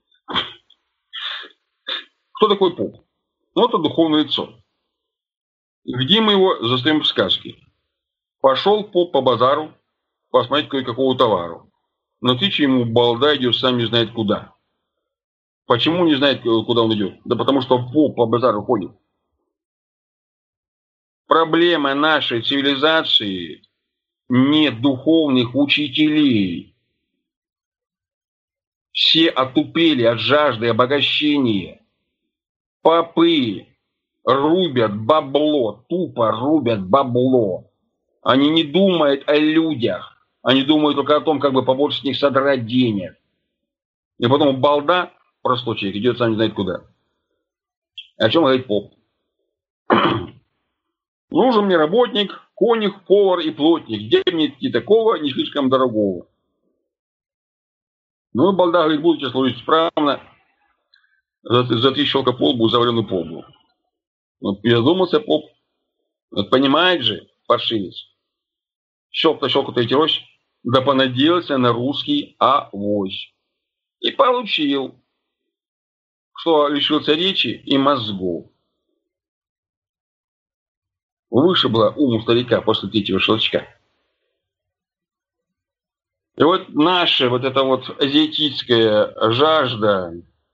Кто такой поп? Ну, это духовное лицо. Где мы его застаем в сказке? Пошел поп по базару посмотреть кое-какого товару. Но тыча ему балда идет сам не знает куда. Почему не знает, куда он идет? Да потому что поп по базару ходит. Проблема нашей цивилизации – нет духовных учителей. Все отупели от жажды обогащения. Попы рубят бабло, тупо рубят бабло. Они не думают о людях. Они думают только о том, как бы побольше с них содрать денег. И потом балда, простой человек, идет сам не знает куда. О чем говорит поп? Нужен мне работник, конюх, повар и плотник. Где мне найти такого, не слишком дорогого? Ну, балда говорит, будете служить справно. За 3 щелка по лбу, за вареную полбу. Вот я задумался, поп. Вот понимает же, паршивец. Щелк-то 3 рощ. Да понадеялся на русский авось. И получил, что лишился речи и мозгов. Вышибло ум старика после 3-го щелчка. И вот наша вот эта вот азиатическая жажда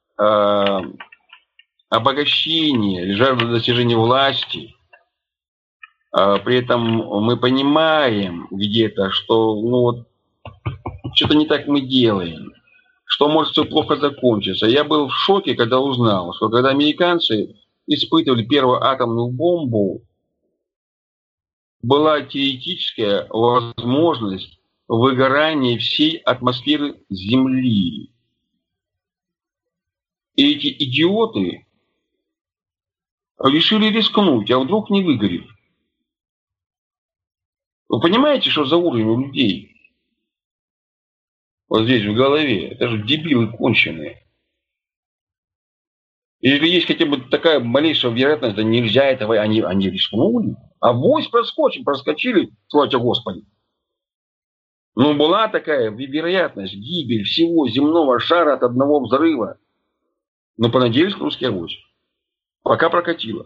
обогащения, жажда достижения власти, при этом мы понимаем где-то, что ну вот что-то не так мы делаем, что может все плохо закончиться. Я был в шоке, когда узнал, что когда американцы испытывали первую атомную бомбу, была теоретическая возможность выгорания всей атмосферы Земли. И эти идиоты решили рискнуть, а вдруг не выгорит. Вы понимаете, что за уровень у людей? Вот здесь в голове. Это же дебилы конченые. И если есть хотя бы такая малейшая вероятность, да нельзя этого, они рискнули. А вось проскочили, слава тебе Господи. Но была такая вероятность, гибель всего земного шара от одного взрыва. Но понадеялись русские авось. Пока прокатило.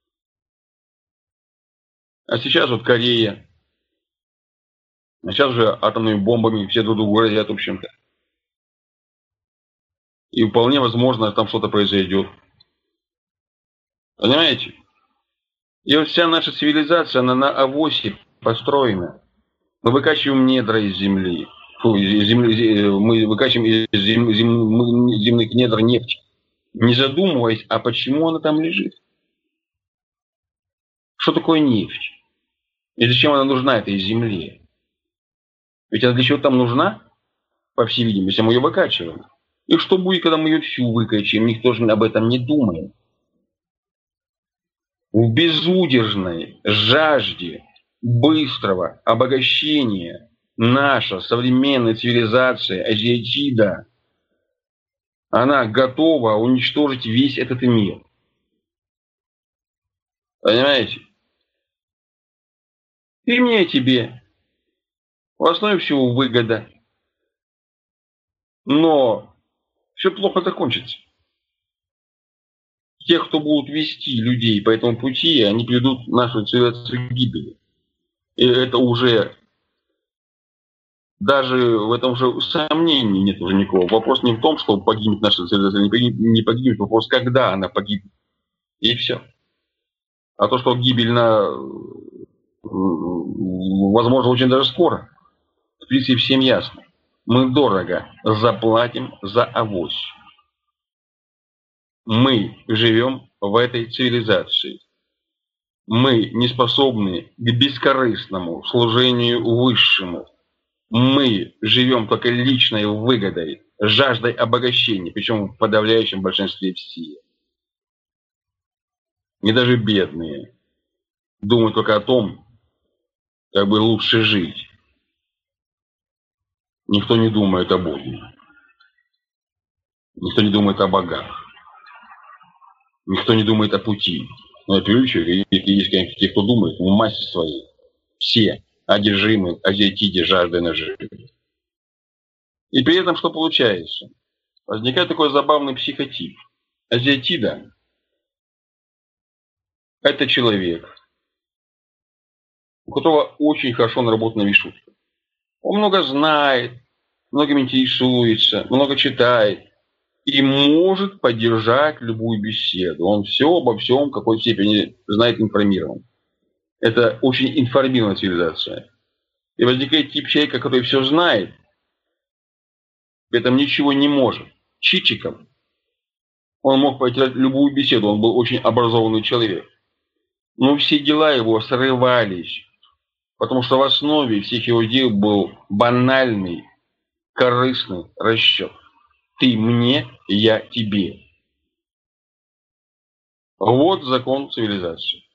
А сейчас вот Корея. А сейчас уже атомными бомбами все друг другу грозят, в общем-то. И вполне возможно, там что-то произойдет. Понимаете? И вот вся наша цивилизация, она на авосе построена. Мы выкачиваем недра из земли. Мы выкачиваем из земных недр нефть. Не задумываясь, а почему она там лежит? Что такое нефть? И зачем она нужна этой земле? Ведь она для чего там нужна? По всей видимости, мы ее выкачиваем. И что будет, когда мы ее всю выкачаем? Никто же об этом не думает. В безудержной жажде быстрого обогащения наша современная цивилизация азиатида, она готова уничтожить весь этот мир. Понимаете? И мне, и тебе. В основе всего выгода. Но все плохо закончится. Тех, кто будут вести людей по этому пути, они приведут нашу цивилизацию к гибели. И это уже, даже в этом же сомнений нет уже никакого. Вопрос не в том, что погибнет наша цивилизация, не погибнет, вопрос, когда она погибнет. И все. А то, что гибель возможно очень даже скоро, в принципе, всем ясно. Мы дорого заплатим за авось. Мы живем в этой цивилизации. Мы не способны к бескорыстному служению высшему. Мы живем только личной выгодой, жаждой обогащения, причем в подавляющем большинстве все. И даже бедные думают только о том, как бы лучше жить. Никто не думает о Боге. Никто не думает о богах. Никто не думает о пути. Но я приличу, есть, конечно, те, кто думает, в массе своей. Все одержимы азиатиде жаждой наживы. И при этом что получается? Возникает такой забавный психотип. Азиатида – это человек, у которого очень хорошо наработана вишутка. Он много знает, многим интересуется, много читает и может поддержать любую беседу. Он все обо всем в какой степени знает, информирован. Это очень информированная цивилизация. И возникает тип человека, который все знает, при этом ничего не может. Чичиков. Он мог поддержать любую беседу, он был очень образованный человек. Но все дела его срывались, потому что в основе всех его дел был банальный, корыстный расчет. Ты мне, я тебе. Вот закон цивилизации,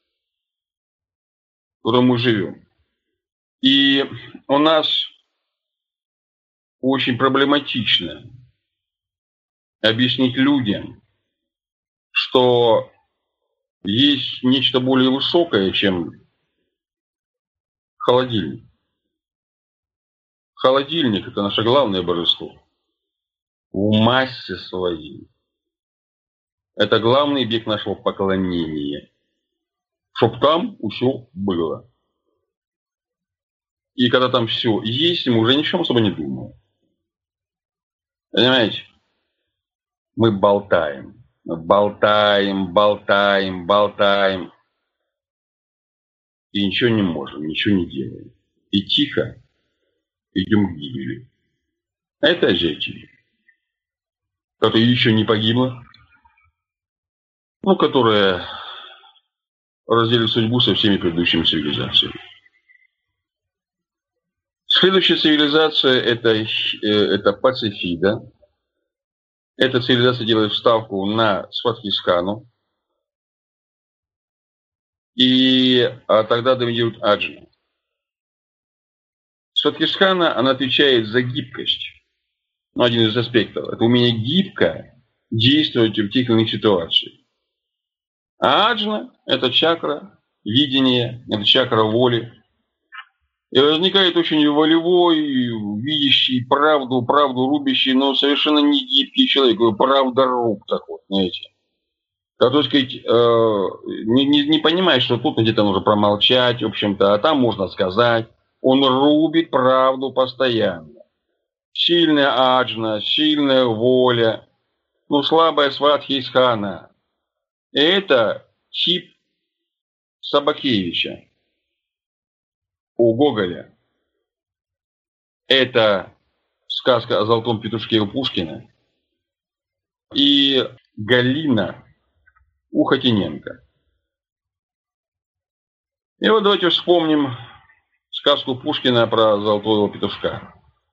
в которой мы живем. И у нас очень проблематично объяснить людям, что есть нечто более высокое, чем холодильник. Холодильник – это наше главное божество. В массе своей. Это главный объект нашего поклонения. Чтоб там все было. И когда там все есть, мы уже ни о чем особо не думаем. Понимаете? Мы болтаем. Болтаем. И ничего не можем, ничего не делаем. И тихо идем к гибели. А это азиатида, которая еще не погибла, но которая разделит судьбу со всеми предыдущими цивилизациями. Следующая цивилизация это пацифида. Эта цивилизация делает вставку на Сватхисхану. И тогда доминирует аджна. Сватхистхана, она отвечает за гибкость. Один из аспектов. Это умение гибко действовать в тех или иных ситуациях. А аджна – это чакра видения, это чакра воли. И возникает очень волевой, видящий правду рубящий, но совершенно не гибкий человек, правдоруб такой, знаете. Так сказать, не понимает, что тут где-то нужно промолчать, в общем-то, а там можно сказать. Он рубит правду постоянно. Сильная аджна, сильная воля, слабая сватхистхана. Это тип Собакевича у Гоголя. Это сказка о золотом петушке у Пушкина. И Галина у Хотиненко. И вот давайте вспомним сказку Пушкина про золотого петушка.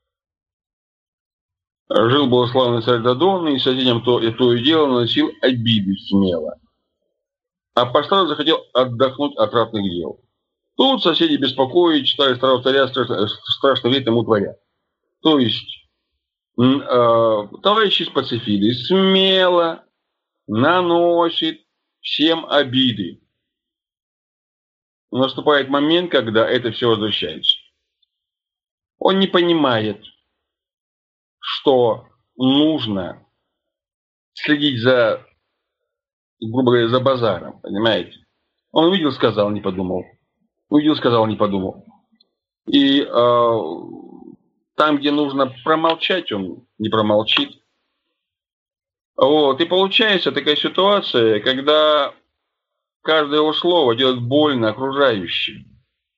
Жил-был славный царь Додон, и соседям то и дело наносил обиды смело. А постарый захотел отдохнуть от ратных дел. Тут соседи беспокоить, читали старого царя, страшно вред ему творят. То есть, товарищи из Пацифиды смело наносит всем обиды. Наступает момент, когда это все возвращается. Он не понимает, что нужно следить за, грубо говоря, за базаром, понимаете? Он увидел, сказал, не подумал. Увидел, сказал, не подумал. И там, где нужно промолчать, он не промолчит. Вот. И получается такая ситуация, когда каждое его слово делает больно окружающим.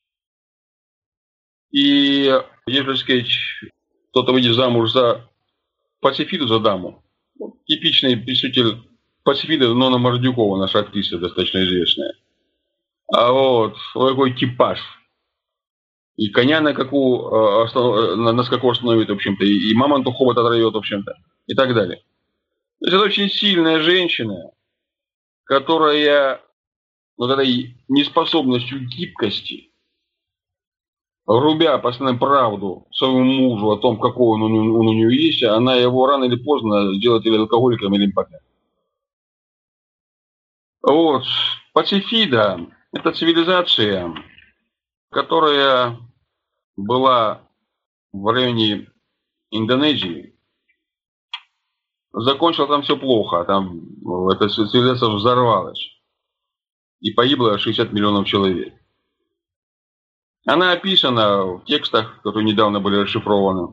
И, если сказать, кто-то выйдет замуж за Пацифиду, за даму, типичный представитель Пацифиды Нона Мордюкова, наша актриса достаточно известная. А вот такой типаж. И коня на скаку остановит, в общем-то, и мамонту хобот оторвет, в общем-то, и так далее. То есть это очень сильная женщина, которая вот этой неспособностью гибкости, рубя постоянно правду своему мужу о том, какой он у нее есть, она его рано или поздно сделает или алкоголиком, или импотентом. Вот. Пацифида – это цивилизация, которая была в районе Индонезии. Закончила там все плохо. Там эта цивилизация взорвалась. И погибло 60 миллионов человек. Она описана в текстах, которые недавно были расшифрованы.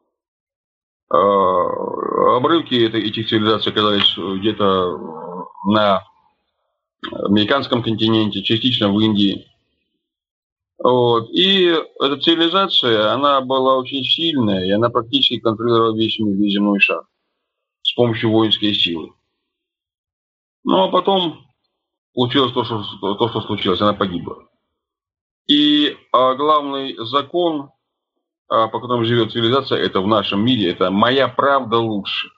Обрывки этих цивилизаций оказались где-то на американском континенте, частично в Индии. Вот. И эта цивилизация, она была очень сильная, и она практически контролировала весь земной шар с помощью воинской силы. Ну, а потом случилось то, что случилось, она погибла. И главный закон, по которому живет цивилизация, это в нашем мире, это «моя правда лучше».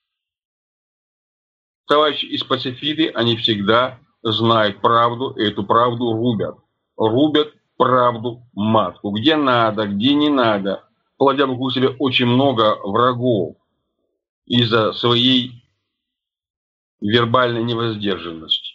Товарищи из Пацифиды, они всегда знают правду, и эту правду рубят. Рубят правду матку. Где надо, где не надо. Плодя вокруг себя очень много врагов из-за своей вербальной невоздержанности.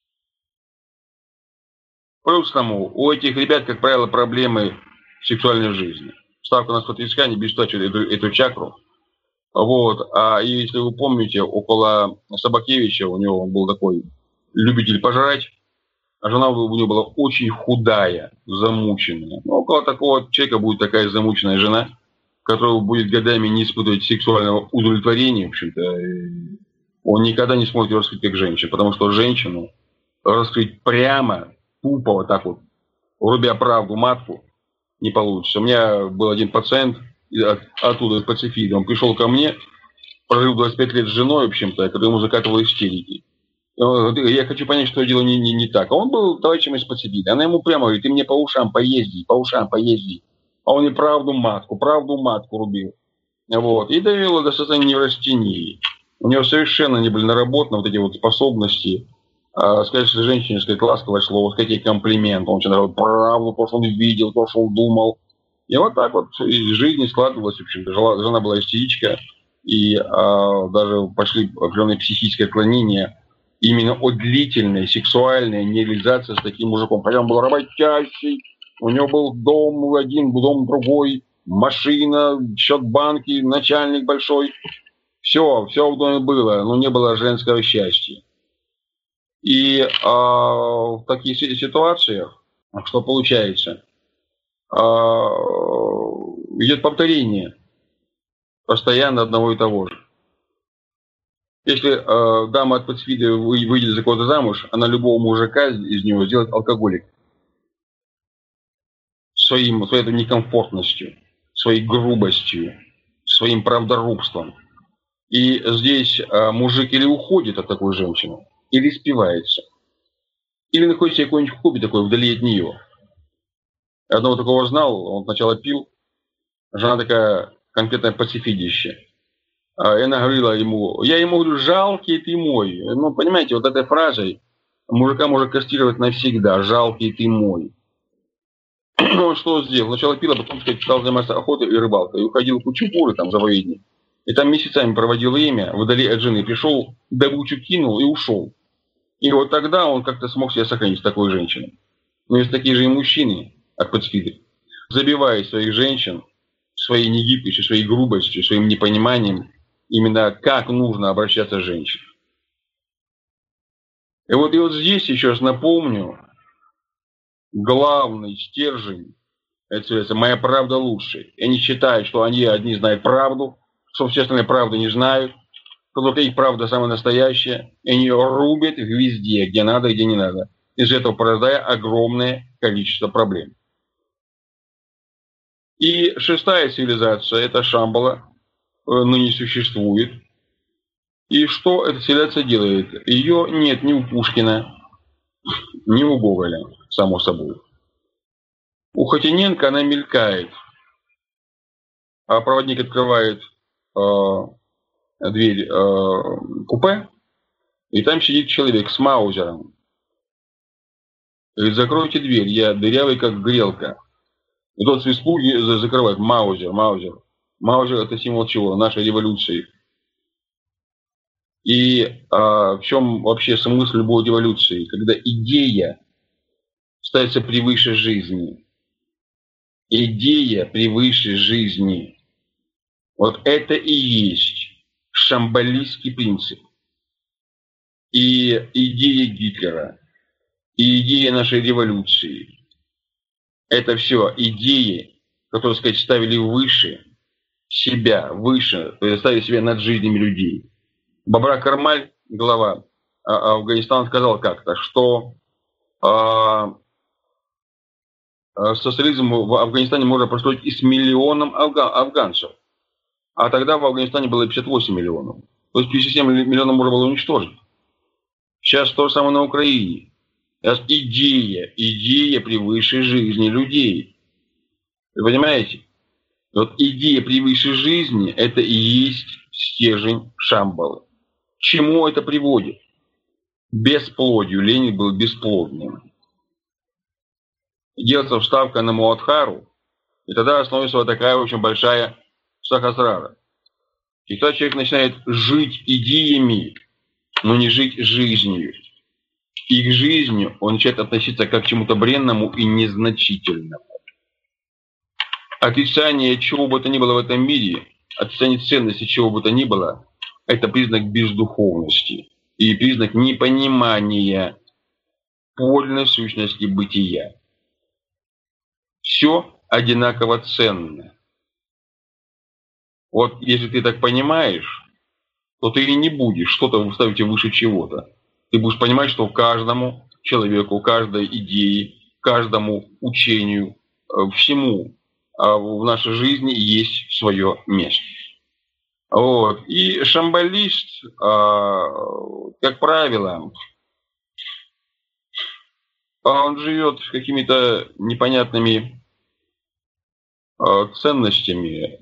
Плюс к тому, у этих ребят, как правило, проблемы в сексуальной жизни. Ставка на сватхистхане обеспечивает эту чакру. Вот. А если вы помните, около Собакевича у него был такой любитель пожрать, а жена у него была очень худая, замученная. Но около такого человека будет такая замученная жена, которая будет годами не испытывать сексуального удовлетворения, в общем-то. Он никогда не сможет ее раскрыть как женщину, потому что женщину раскрыть прямо, тупо, вот так вот, рубя правду матку, не получится. У меня был один пациент оттуда, из Пацифиды. Он пришел ко мне, прожил 25 лет с женой, в общем-то, когда ему закатывала истерики. Я хочу понять, что я делаю не так. А он был товарищем из Пацифиды. Она ему прямо говорит: ты мне по ушам поезди. А он и правду матку рубил. Вот. И довело до состояния неврастении. У него совершенно не были наработаны вот эти вот способности сказать женщине, сказать ласковое слово, сказать ей комплимент, он начинал правду, то, что он видел, то, что он думал. И вот так вот из жизни складывалась, в общем, жена была истеричка, и даже пошли определенные психические отклонения именно от длительной сексуальной нереализации с таким мужиком. Хотя он был работящий, у него был дом один, дом другой, машина, счет банки, начальник большой. Все в доме было, но не было женского счастья. И в таких ситуациях, что получается, идет повторение постоянно одного и того же. Если дама от подсвида выйдет за кого-то замуж, она любого мужика из него сделает алкоголик. Своей этой некомфортностью, своей грубостью, своим правдорубством. И здесь мужик или уходит от такой женщины, или спивается. Или находит себе какой-нибудь хобби такой вдали от нее. Одного такого знал, он сначала пил, жена такая конкретное пацифидище. И она говорила ему, я ему говорю, жалкий ты мой. Ну, понимаете, вот этой фразой мужика может кастировать навсегда, жалкий ты мой. Он что сделал? Сначала пил, а потом стал заниматься охотой и рыбалкой. И уходил в Кучупуры, там, заповедник. И там месяцами проводил время, вдали от жены. Пришел, добычу кинул и ушел. И вот тогда он как-то смог себя сохранить с такой женщиной. Но есть такие же и мужчины от подспида, забивая своих женщин своей негибкостью, своей грубостью, своим непониманием, именно как нужно обращаться с женщиной. И вот здесь еще раз напомню, главный стержень, это «моя правда лучше». И они считают, что они одни знают правду, что все остальные правды не знают, что только их правда самая настоящая, и они ее рубят везде, где надо и где не надо, из этого порождая огромное количество проблем. И шестая цивилизация, это Шамбала, ныне существует. И что эта цивилизация делает? Ее нет ни у Пушкина, ни у Гоголя, само собой. У Хотиненко она мелькает. А проводник открывает дверь купе, и там сидит человек с маузером. Говорит, закройте дверь, я дырявый, как грелка. И тот с испуги закрывает. Маузер. Маузер – это символ чего? Нашей революции. И в чем вообще смысл любой революции? Когда идея ставится превыше жизни. Идея превыше жизни. Вот это и есть шамбалистский принцип. И идея Гитлера, и идея нашей революции. Это все идеи, которые, сказать, ставили выше себя, выше, ставили себя над жизнями людей. Бабра Кармаль, глава Афганистана, сказал как-то, что социализм в Афганистане можно построить и с миллионом афганцев. А тогда в Афганистане было 58 миллионов. То есть 57 миллионов можно было уничтожить. Сейчас то же самое на Украине. Идея превыше жизни людей. Вы понимаете? Вот идея превыше жизни – это и есть стержень Шамбалы. К чему это приводит? Бесплодию. Ленин был бесплодным. Делается вставка на Муадхару, и тогда становится вот такая очень большая сахасрара. И тогда человек начинает жить идеями, но не жить жизнью. И к жизни он начинает относиться как к чему-то бренному и незначительному. Отрицание чего бы то ни было в этом мире, отрицание ценности чего бы то ни было, это признак бездуховности и признак непонимания подлинной сущности бытия. Все одинаково ценно. Вот если ты так понимаешь, то ты и не будешь что-то ставить выше чего-то. Ты будешь понимать, что каждому человеку, каждой идее, каждому учению, всему в нашей жизни есть свое место. Вот. И шамбалист, как правило, он живет какими-то непонятными ценностями,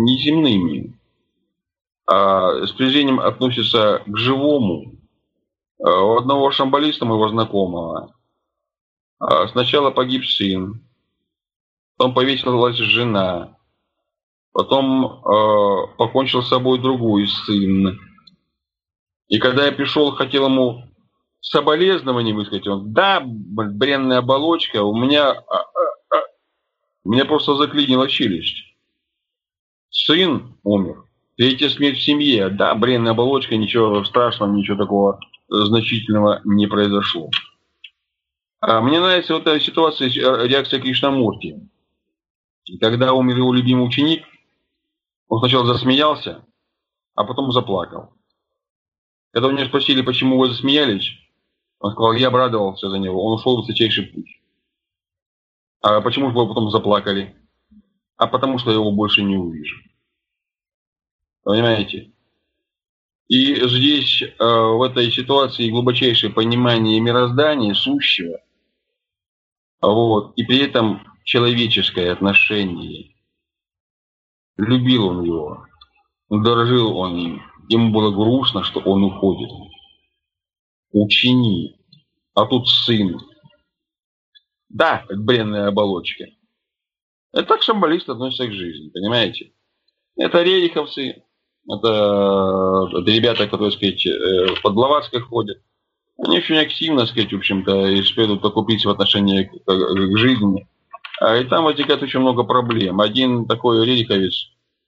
неземными, с презрением относится к живому, У одного шамбалиста, моего знакомого, сначала погиб сын, потом повесилась жена, потом покончил с собой другой сын. И когда я пришел, хотел ему соболезнования высказать, он: да, бренная оболочка, у меня просто заклинила челюсть. Сын умер. Третья смерть в семье. Да, бренная оболочка, ничего страшного, ничего такого значительного не произошло. Мне нравится вот эта ситуация, реакция Кришнамурти. Когда умер его любимый ученик, он сначала засмеялся, а потом заплакал. Когда у него спросили, почему вы засмеялись, он сказал: я обрадовался за него, он ушел в высочайший путь. А почему же вы потом заплакали? А потому что я его больше не увижу. Понимаете? И здесь, в этой ситуации, глубочайшее понимание мироздания, сущего, вот, и при этом человеческое отношение. Любил он его, дорожил он им, ему было грустно, что он уходит. Ученик, а тут сын. Да, как бренная оболочка. Это так шамбалисты относятся к жизни, понимаете? Это рериховцы, это ребята, которые, так сказать, в Подблаватской ходят. Они очень активно, так сказать, в общем-то, испытывают такой принцип отношения к жизни. И там возникает очень много проблем. Один такой рериховец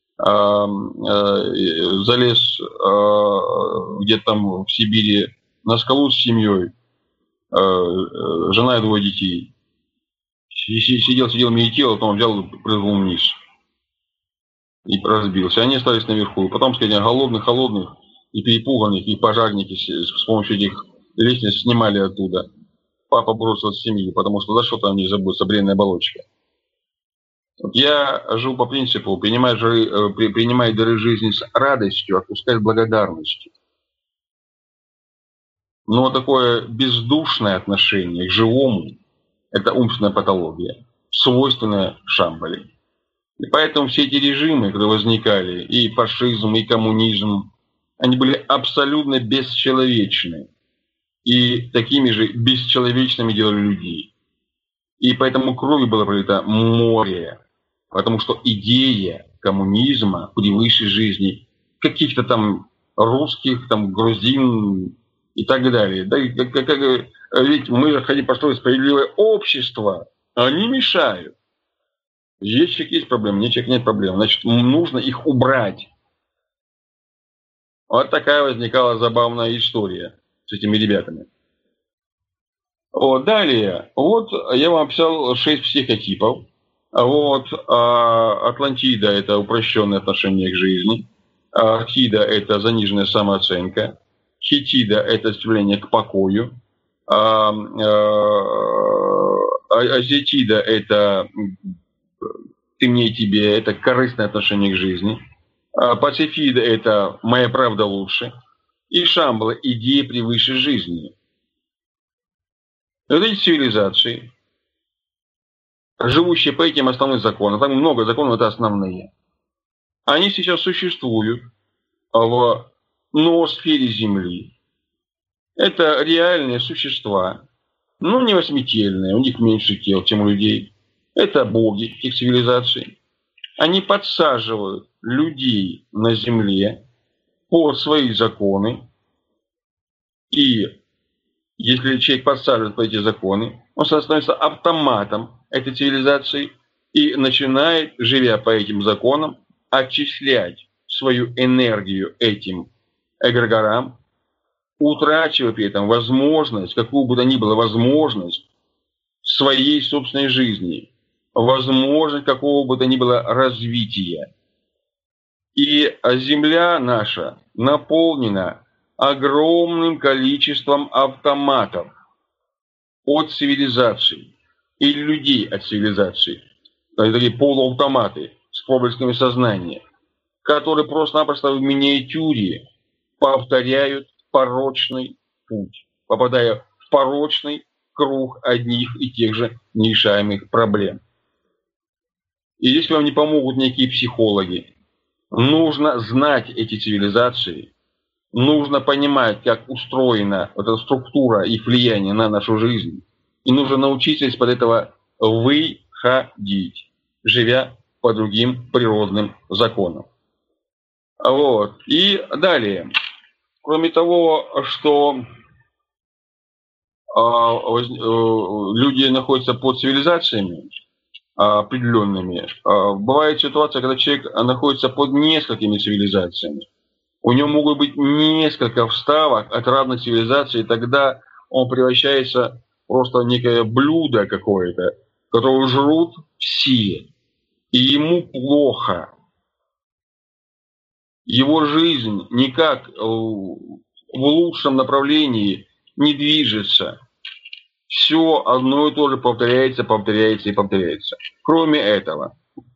залез где-то там в Сибири на скалу с семьей, жена и 2 детей. Сидел, медитировал, потом взял и прыгнул вниз. И разбился. Они остались наверху. Потом, сказать, холодных и перепуганных, и пожарники с помощью этих лестниц снимали оттуда. Папа бросил семью, потому что за что-то они забудут, бренная оболочка. Вот я жил по принципу: принимай дары жизни с радостью, отпускай с благодарностью. Но такое бездушное отношение к живому – это умственная патология, свойственная Шамбале. И поэтому все эти режимы, которые возникали, и фашизм, и коммунизм, они были абсолютно бесчеловечны. И такими же бесчеловечными делали людей. И поэтому крови было пролито море. Потому что идея коммунизма превыше жизни каких-то там русских, там грузин и так далее. Да, ведь мы хотим построить справедливое общество, а они мешают. Есть человек, есть проблемы, нет человека, нет проблем. Значит, нужно их убрать. Вот такая возникала забавная история с этими ребятами. Вот, далее. Вот я вам описал 6 психотипов. Вот, Атлантида – это упрощенное отношение к жизни. Архида – это заниженная самооценка. Хетида – это стремление к покою. Азиатида – это ты мне и тебе, это корыстное отношение к жизни. Пацифида – это моя правда лучше. И Шамбала – идея превыше жизни. Вот эти цивилизации, живущие по этим основным законам, там много законов, это основные, они сейчас существуют в ноосфере Земли. Это реальные существа, но не восьмительные, у них меньше тел, чем у людей. Это боги этих цивилизаций. Они подсаживают людей на Земле под свои законы. И если человек подсаживает под эти законы, он становится автоматом этой цивилизации и начинает, живя по этим законам, отчислять свою энергию этим эгрегорам, утрачивая при этом возможность, какую бы то ни было возможность своей собственной жизни, возможность какого бы то ни было развития. И Земля наша наполнена огромным количеством автоматов от цивилизаций или людей от цивилизаций, такие полуавтоматы с проблесками сознания, которые просто-напросто в миниатюре повторяют порочный путь, попадая в порочный круг одних и тех же нерешаемых проблем. И здесь вам не помогут никакие психологи. Нужно знать эти цивилизации, нужно понимать, как устроена эта структура и влияние на нашу жизнь. И нужно научиться из-под этого выходить, живя по другим природным законам. Вот. И далее. Кроме того, что люди находятся под цивилизациями определенными, бывает ситуация, когда человек находится под несколькими цивилизациями. У него могут быть несколько вставок от разных цивилизаций, и тогда он превращается просто в некое блюдо какое-то, которое жрут все, и ему плохо. Его жизнь никак в лучшем направлении не движется. Все одно и то же повторяется, повторяется и повторяется. Кроме этого,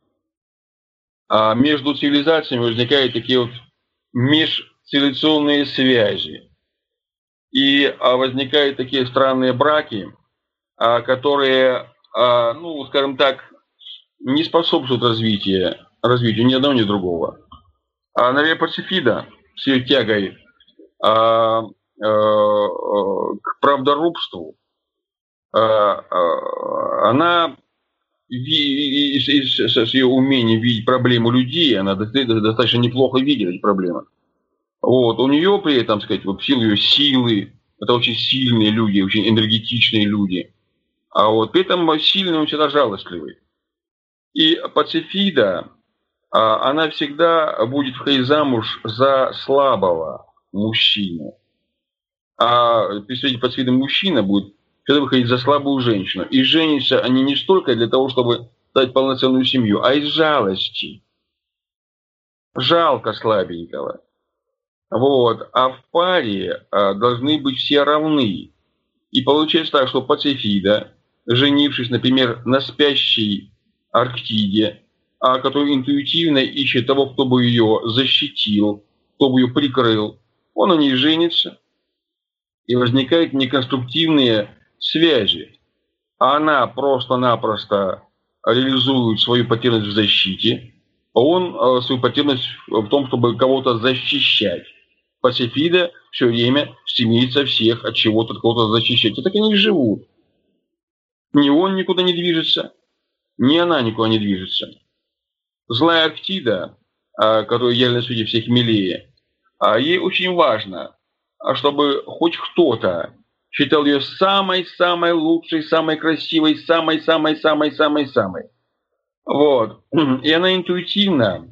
между цивилизациями возникают такие вот межцивилизационные связи. И возникают такие странные браки, которые, ну, скажем так, не способствуют развитию ни одного, ни другого. Например, Персефида с ее тягой к правдорубству, она с ее умением видеть проблему людей, она достаточно неплохо видит эти проблемы. Вот. У нее при этом, сказать, вот, в силу ее силы, это очень сильные люди, очень энергетичные люди, а вот при этом сильный, он всегда жалостливый. И Персефида, она всегда будет выходить замуж за слабого мужчину. А представитель Персефиды мужчина будет всегда выходить за слабую женщину. И женятся они не столько для того, чтобы дать полноценную семью, а из жалости. Жалко слабенького. Вот. А в паре должны быть все равны. И получается так, что Персефида, женившись, например, на спящей Арктиде, который интуитивно ищет того, кто бы ее защитил, кто бы ее прикрыл, он на ней женится, и возникают неконструктивные связи. Она просто-напросто реализует свою потребность в защите, а он свою потребность в том, чтобы кого-то защищать. Персефида все время стремится всех от чего-то, от кого-то защищать. И так они живут. Ни он никуда не движется, ни она никуда не движется. Злая Арктида, которая явно среди всех милее, ей очень важно, чтобы хоть кто-то считал ее самой-самой лучшей, самой красивой, самой-самой-самой-самой-самой. Вот. И она интуитивно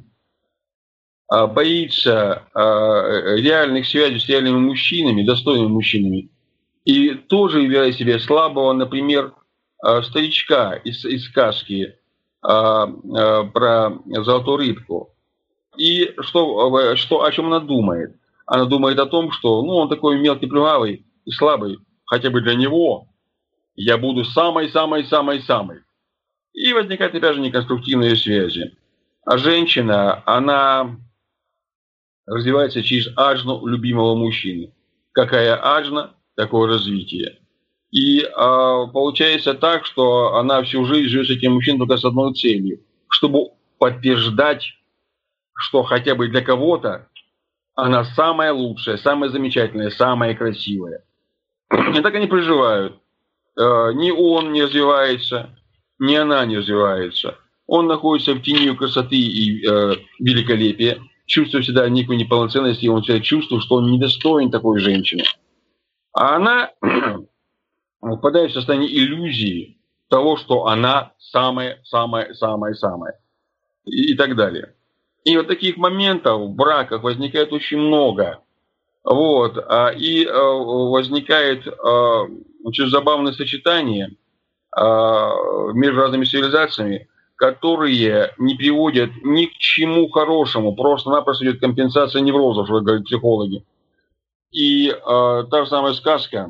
боится реальных связей с реальными мужчинами, достойными мужчинами. И тоже выбирает себе слабого, например, старичка из сказки про золотую рыбку. И о чем она думает? Она думает о том, что он такой мелкий, плюгавый и слабый, хотя бы для него я буду самой-самой-самой-самой. И возникают опять же неконструктивные связи. А женщина, она развивается через аджну любимого мужчины. Какая аджна, такое развитие. И получается так, что она всю жизнь живет с этим мужчиной только с одной целью, чтобы подтверждать, что хотя бы для кого-то она самая лучшая, самая замечательная, самая красивая. И так они проживают. Ни он не развивается, ни она не развивается. Он находится в тени красоты и великолепия, чувствует всегда некую неполноценность, и он всегда чувствует, что он недостоин такой женщины. А она впадает в состояние иллюзии того, что она самая-самая-самая-самая. И так далее. И вот таких моментов в браках возникает очень много. Вот. И возникает очень забавное сочетание между разными цивилизациями, которые не приводят ни к чему хорошему, просто-напросто идет компенсация неврозов, что говорят психологи. И та же самая сказка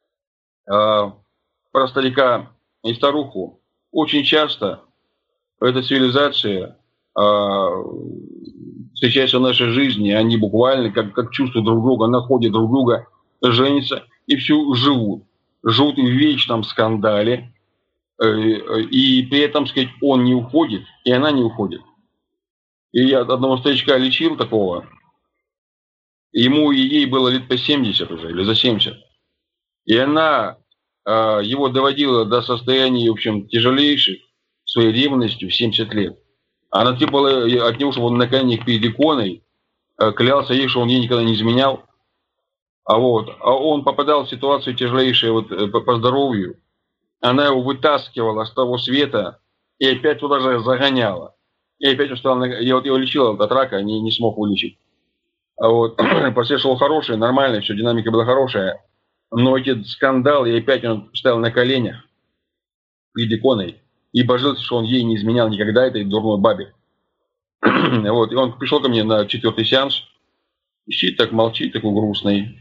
про старика и старуху. Очень часто эта цивилизация встречается в нашей жизни, они буквально как чувствуют друг друга, находят друг друга, женятся и все живут. Живут в вечном скандале, и при этом, сказать, он не уходит, и она не уходит. И я одного старичка лечил такого, Ему и ей было лет по 70 уже, или за 70. И она его доводила до состояния, в общем, тяжелейших своей ревностью в 70 лет. Она типа от него, чтобы он на коленях перед иконой клялся ей, что он ей никогда не изменял. А он попадал в ситуацию тяжелейшую по здоровью. Она его вытаскивала с того света и опять туда же загоняла. И опять устала, его лечила от рака, не смог вылечить. Процесс шел хороший, нормальный, все, динамика была хорошая. Но эти скандалы, и опять он стоял на коленях перед иконой и божился, что он ей не изменял никогда, этой дурной бабе. И он пришел ко мне на 4-й сеанс, сидит так, молчит, такой грустный.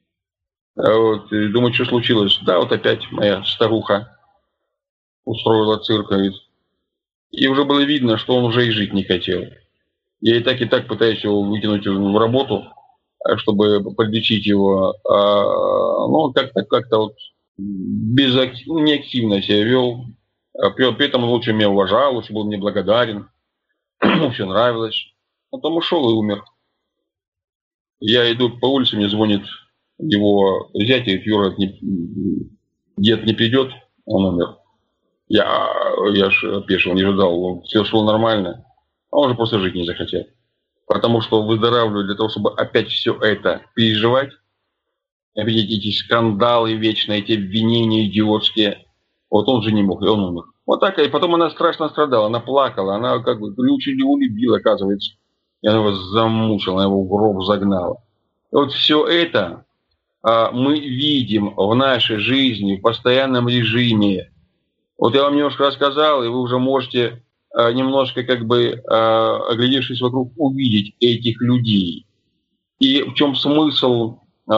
И думаю, что случилось? Да, опять моя старуха устроила цирк, говорит. И уже было видно, что он уже и жить не хотел. Я и так пытаюсь его вытянуть в работу, чтобы подлечить его. Но как-то неактивно себя вел. При этом он лучше меня уважал, лучше был мне благодарен. Ему все нравилось. Потом ушел и умер. Я иду по улице, мне звонит его зять, говорит, Юра, дед не придет, он умер. Я ж опешил, не ожидал, все шло нормально, а он же просто жить не захотел. Потому что выздоравливать для того, чтобы опять все это переживать, опять эти скандалы вечные, эти обвинения идиотские, он же не мог, и он умер. Так, и потом она страшно страдала, она плакала, она как бы чуть ли улюбила, оказывается. И она его замучила, она его в гроб загнала. И все это мы видим в нашей жизни в постоянном режиме. Я вам немножко рассказал, и вы уже можете немножко, оглядевшись вокруг, увидеть этих людей. И в чем смысл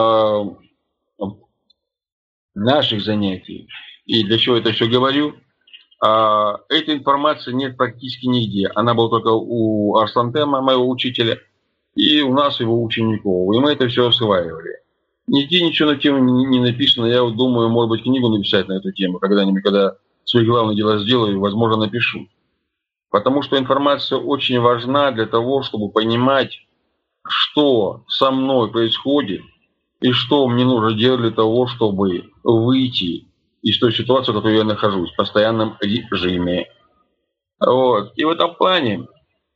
наших занятий, и для чего это все говорю, этой информации нет практически нигде. Она была только у Арслантема, моего учителя, и у нас, его учеников. И мы это все осваивали. Нигде ничего на тему не написано. Я думаю, может быть, книгу написать на эту тему когда-нибудь, когда свои главные дела сделаю, возможно, напишу. Потому что информация очень важна для того, чтобы понимать, что со мной происходит и что мне нужно делать для того, чтобы выйти из той ситуации, в которой я нахожусь, в постоянном режиме. И в этом плане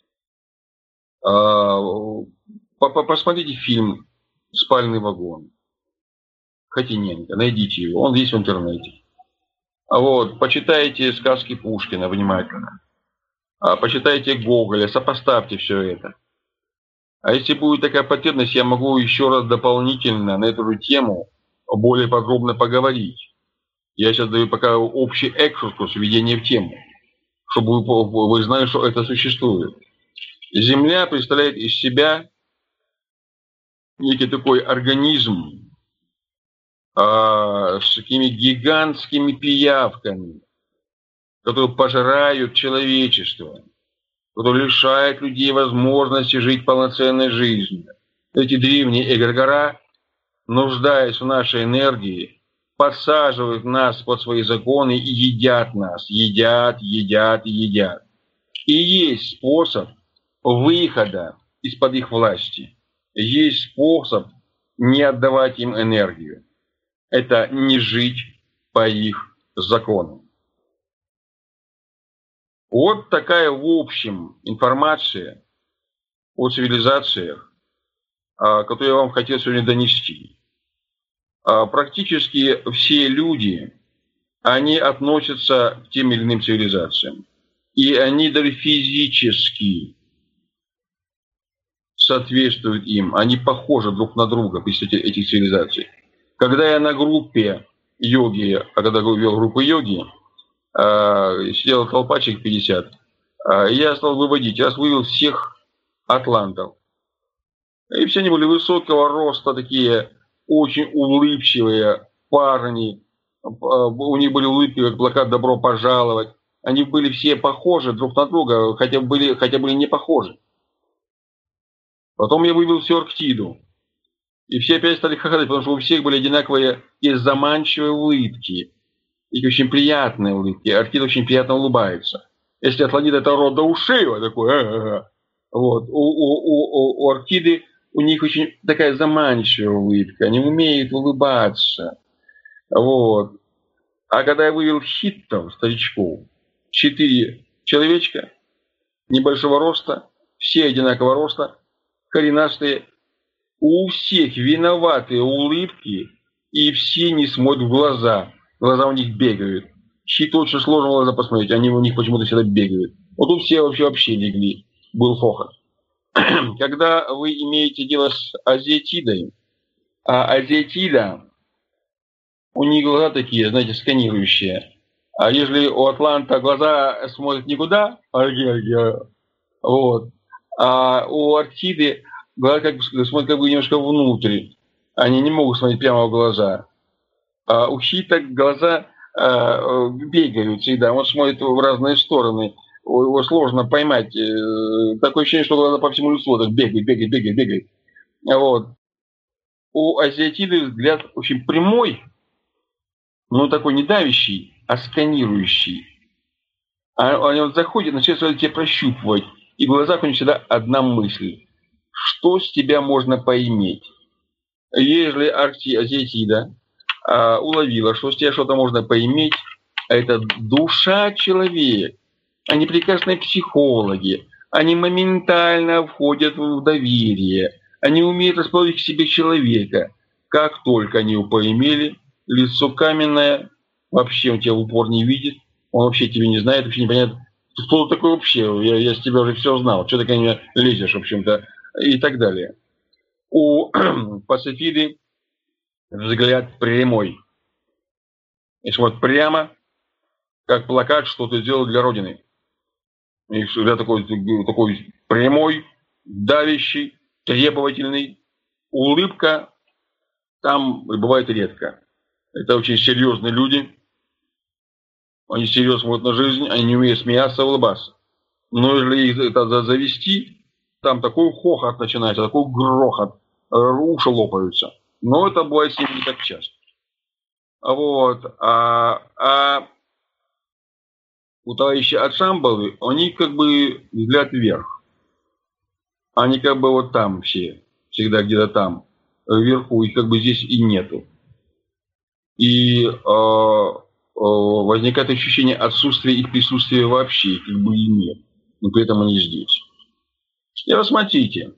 посмотрите фильм «Спальный вагон» Хотиненко, найдите его, он есть в интернете. Почитайте сказки Пушкина внимательно. Почитайте Гоголя, сопоставьте все это. А если будет такая потребность, я могу еще раз дополнительно на эту же тему более подробно поговорить. Я сейчас даю пока общий экскурс, введение в тему, чтобы вы знали, что это существует. Земля представляет из себя некий такой организм с такими гигантскими пиявками, которые пожирают человечество, которые лишают людей возможности жить полноценной жизнью. Эти древние эгрегора, нуждаясь в нашей энергии, подсаживают нас под свои законы и едят нас. Едят. И есть способ выхода из-под их власти. Есть способ не отдавать им энергию. Это не жить по их законам. Такая в общем информация о цивилизациях, которую я вам хотел сегодня донести. Практически все люди, они относятся к тем или иным цивилизациям. И они даже физически соответствуют им. Они похожи друг на друга, представители этих цивилизаций. Когда я на группе йоги, когда вел группу йоги, сидела толпа, человек 50, я стал выводить. Я вывел всех атлантов. И все они были высокого роста, такие очень улыбчивые парни. У них были улыбки, как плакат «Добро пожаловать». Они были все похожи друг на друга, хотя были не похожи. Потом я вывел всю Арктиду. И все опять стали хохотать, потому что у всех были одинаковые и заманчивые улыбки. И очень приятные улыбки. Арктида очень приятно улыбается. Если Атлантида — это рот до ушей, такой. У Арктиды у них очень такая заманчивая улыбка, они умеют улыбаться. Вот. А когда я вывел хиттов, старичков, 4 человечка небольшого роста, все одинакового роста, коренастые, у всех виноватые улыбки, и все не смотрят в глаза. Глаза у них бегают. Хит очень сложно в глаза посмотреть, они у них почему-то всегда бегают. Вот тут все вообще легли. Был хохот. Когда вы имеете дело с азиатидой, а азиатида, у них глаза такие, знаете, сканирующие. А если у атланта глаза смотрят никуда, вот, а у арктиды глаза как бы смотрят как бы немножко внутрь. Они не могут смотреть прямо в глаза. А у хита глаза бегают всегда. Он смотрит в разные стороны. Его сложно поймать. Такое ощущение, что глаза по всему лицу так бегает. Вот. У азиатиды взгляд очень прямой, но такой не давящий, а сканирующий. Они вот заходят, начинают сразу тебя прощупывать. И в глазах у них всегда одна мысль. Что с тебя можно поиметь? Если азиатида уловила, что с тебя что-то можно поиметь, это душа человека. Они прекрасные психологи. Они моментально входят в доверие. Они умеют расположить к себе человека. Как только они его поимели, лицо каменное, вообще он тебя в упор не видит, он вообще тебя не знает, вообще непонятно, кто ты такой вообще, я с тебя уже все знал, что ты ко мне лезешь, в общем-то, и так далее. У пацифиды взгляд прямой. Если вот прямо, как плакат, что ты сделал для Родины. И всегда такой прямой, давящий, требовательный. Улыбка там бывает редко. Это очень серьезные люди. Они серьезно смотрят на жизнь, они не умеют смеяться, улыбаться. Но если их это завести, там такой хохот начинается, такой грохот, уши лопаются. Но это бывает с ними не так часто. Вот. У товарища от Шамбалы, они как бы взгляд вверх. Они как бы вот там все, всегда где-то там, вверху, их как бы здесь и нету. И возникает ощущение отсутствия их присутствия вообще, как бы и нет. Но при этом они здесь. И рассмотрите.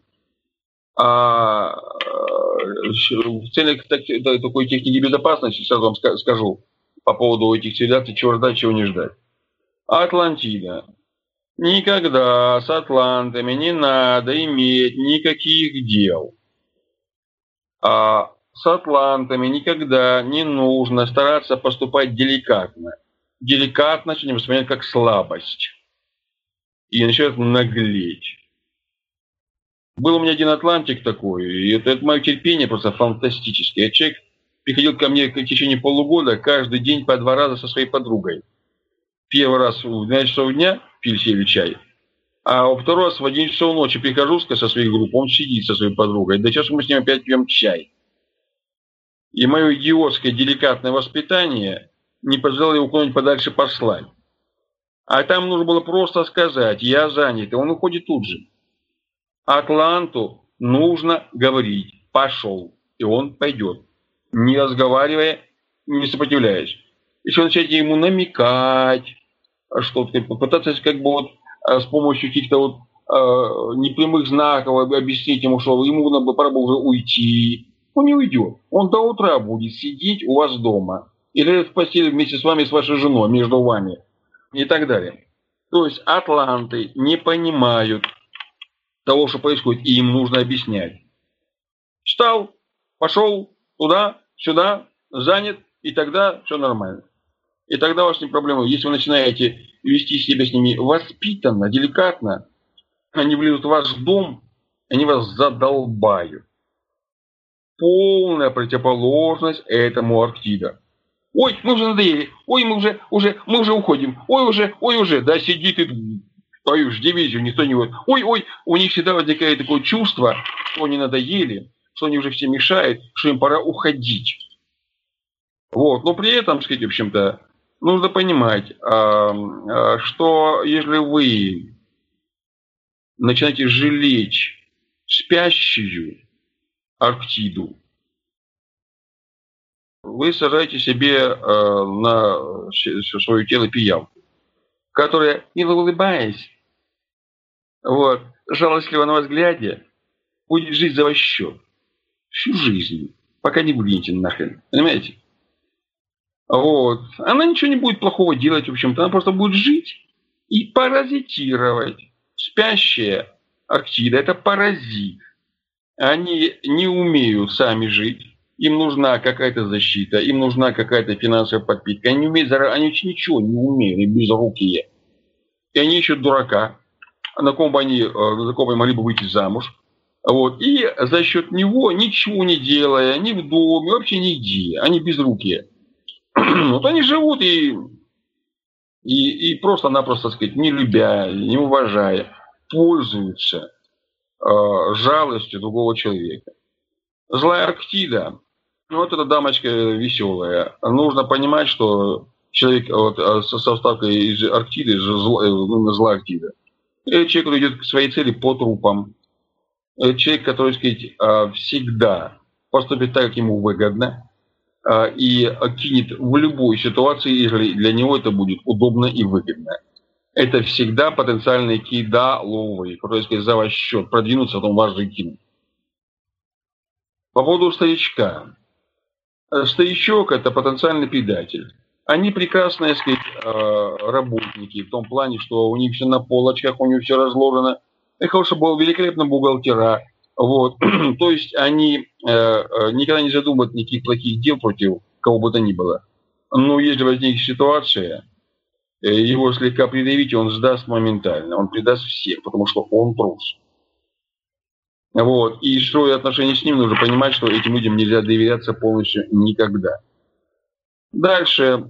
В целях такой техники безопасности, сразу вам скажу, по поводу этих цивилизаций, чего ждать, чего не ждать. Атлантида. Никогда с атлантами не надо иметь никаких дел. А с атлантами никогда не нужно стараться поступать деликатно. Деликатность они воспринимают как слабость. И начинают наглеть. Был у меня один атлантик такой, и это мое терпение просто фантастическое. Человек приходил ко мне в течение полугода каждый день по 2 раза со своей подругой. Первый раз в 12 часов дня пили чай, а во второй раз в 11 часов ночи прихожу со своей группой, он сидит со своей подругой. Да сейчас мы с ним опять пьем чай. И мое идиотское деликатное воспитание не позволяло его куда-нибудь подальше послать. А там нужно было просто сказать: я занят, и он уходит тут же. Атланту нужно говорить: пошел, и он пойдет, не разговаривая, не сопротивляясь. Еще начать ему намекать, что-то, попытаться как бы вот с помощью каких-то вот непрямых знаков объяснить ему, что ему пора бы уже уйти. Он не уйдет. Он до утра будет сидеть у вас дома. Или в постели вместе с вами, с вашей женой, между вами. И так далее. То есть атланты не понимают того, что происходит, и им нужно объяснять. Встал, пошел туда, сюда, занят, и тогда все нормально. И тогда у вас не проблема. Если вы начинаете вести себя с ними воспитанно, деликатно, они влезут в ваш дом, они вас задолбают. Полная противоположность этому Арктида. Ой, мы уже надоели. Ой, мы уже уходим. Ой, уже. Да сиди ты, твою ж дивизию, никто не будет. Ой, у них всегда возникает такое чувство, что они надоели, что они уже все мешают, что им пора уходить. Вот. Но при этом, сказать, в общем-то, нужно понимать, что если вы начинаете жалеть спящую Арктиду. Вы сажаете себе на свое тело пиявку, которая, мило улыбаясь, вот, жалостливо на вас глядя, будет жить за ваш счет всю жизнь, пока не выгоните нахрен. Понимаете? Вот. Она ничего не будет плохого делать, в общем-то. Она просто будет жить и паразитировать. Спящая Арктида – это паразит. Они не умеют сами жить. Им нужна какая-то защита, им нужна какая-то финансовая подпитка. Они не умеют, они ничего не умеют, они безрукие. И они ищут дурака, за кого они могли бы выйти замуж. Вот. И за счет него, ничего не делая, ни в доме, вообще нигде, они безрукие. Вот они живут и просто-напросто, так сказать, не любя, не уважая, пользуются жалостью другого человека. Злая Арктида, вот эта дамочка веселая. Нужно понимать, что человек со вставкой из Арктиды, злая Арктида, человек, который идет к своей цели по трупам. Человек, который, так сказать, всегда поступит так, как ему выгодно, и кинет в любой ситуации, если для него это будет удобно и выгодно. Это всегда потенциальные кидаловые, которые, так сказать, за ваш счет продвинутся, потом вас же кинут. По поводу старичка. Старичок – это потенциальный предатель. Они прекрасные, так сказать, работники, в том плане, что у них все на полочках, у них все разложено. И хорошо, был великолепно бухгалтера. Вот. То есть они никогда не задумывают никаких плохих дел против кого бы то ни было. Но если возникнет ситуация, его слегка придавить, он сдаст моментально. Он предаст всех, потому что он трус. Вот. И строя отношения с ним, нужно понимать, что этим людям нельзя доверяться полностью никогда. Дальше.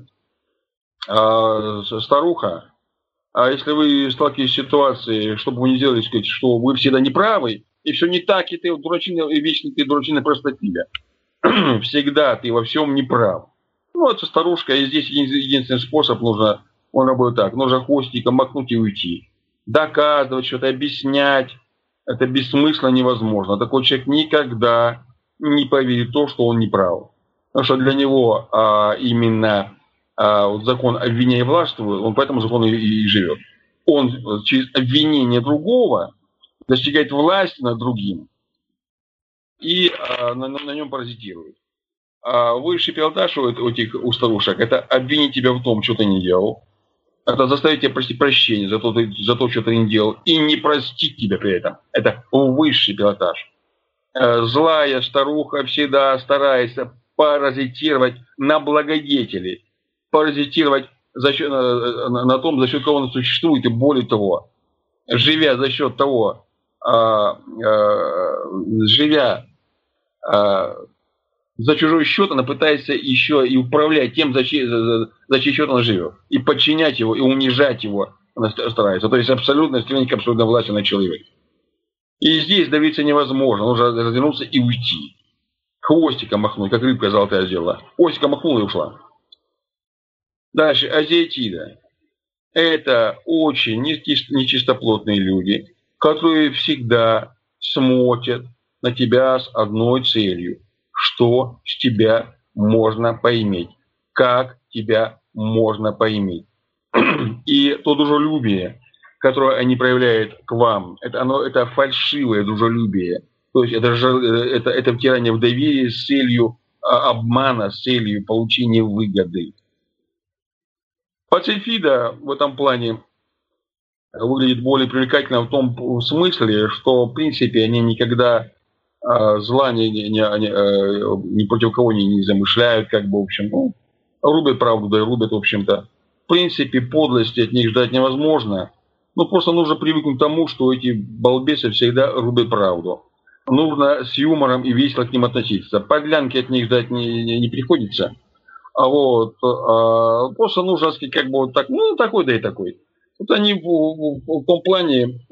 Старуха. А если вы сталкиваетесь с ситуацией, что бы вы ни сделали, сказать, что вы всегда неправы, и все не так, и ты дурачина, и вечно ты дурачина простопиля. Всегда ты во всем неправ. Ну, это старушка, и здесь единственный способ нужно, он работает так, нужно хвостиком махнуть и уйти. Доказывать, что-то объяснять, это бессмысленно невозможно. Такой человек никогда не поверит в то, что он неправ. Потому что для него именно вот закон обвиняя властвует, он по этому закону и живет. Он через обвинение другого достигает власти над другим и на нем паразитирует. Высший пилотаж у старушек – это обвинить тебя в том, что ты не делал. Это заставить тебя просить прощения за то, что ты не делал, и не простить тебя при этом. Это высший пилотаж. Злая старуха всегда старается паразитировать на благодетелей, паразитировать на том, за счет кого она существует, и более того, живя за счет того, за чужой счет, она пытается еще и управлять тем, за чей счет она живет. И подчинять его, и унижать его она старается. То есть абсолютное стремление к абсолютной власти над человеком. И здесь добиться невозможно. Нужно развернуться и уйти. Хвостиком махнуть, как рыбка золотая сделала. Хвостиком махнула и ушла. Дальше. Азиатида. Это очень нечистоплотные люди, которые всегда смотрят на тебя с одной целью. Что с тебя можно поиметь, как тебя можно поиметь. И то дружелюбие, которое они проявляют к вам, это фальшивое дружелюбие. То есть это втирание в доверие с целью обмана, с целью получения выгоды. Пацифида в этом плане выглядит более привлекательно в том смысле, что в принципе они никогда зла ни против кого не замышляют, как бы, в общем, рубят правду, да и рубят, в общем-то. В принципе, подлости от них ждать невозможно. Просто нужно привыкнуть к тому, что эти балбесы всегда рубят правду. Нужно с юмором и весело к ним относиться. Подлянки от них ждать не приходится. Просто нужно сказать, как бы вот так, такой, да и такой. Вот они в том плане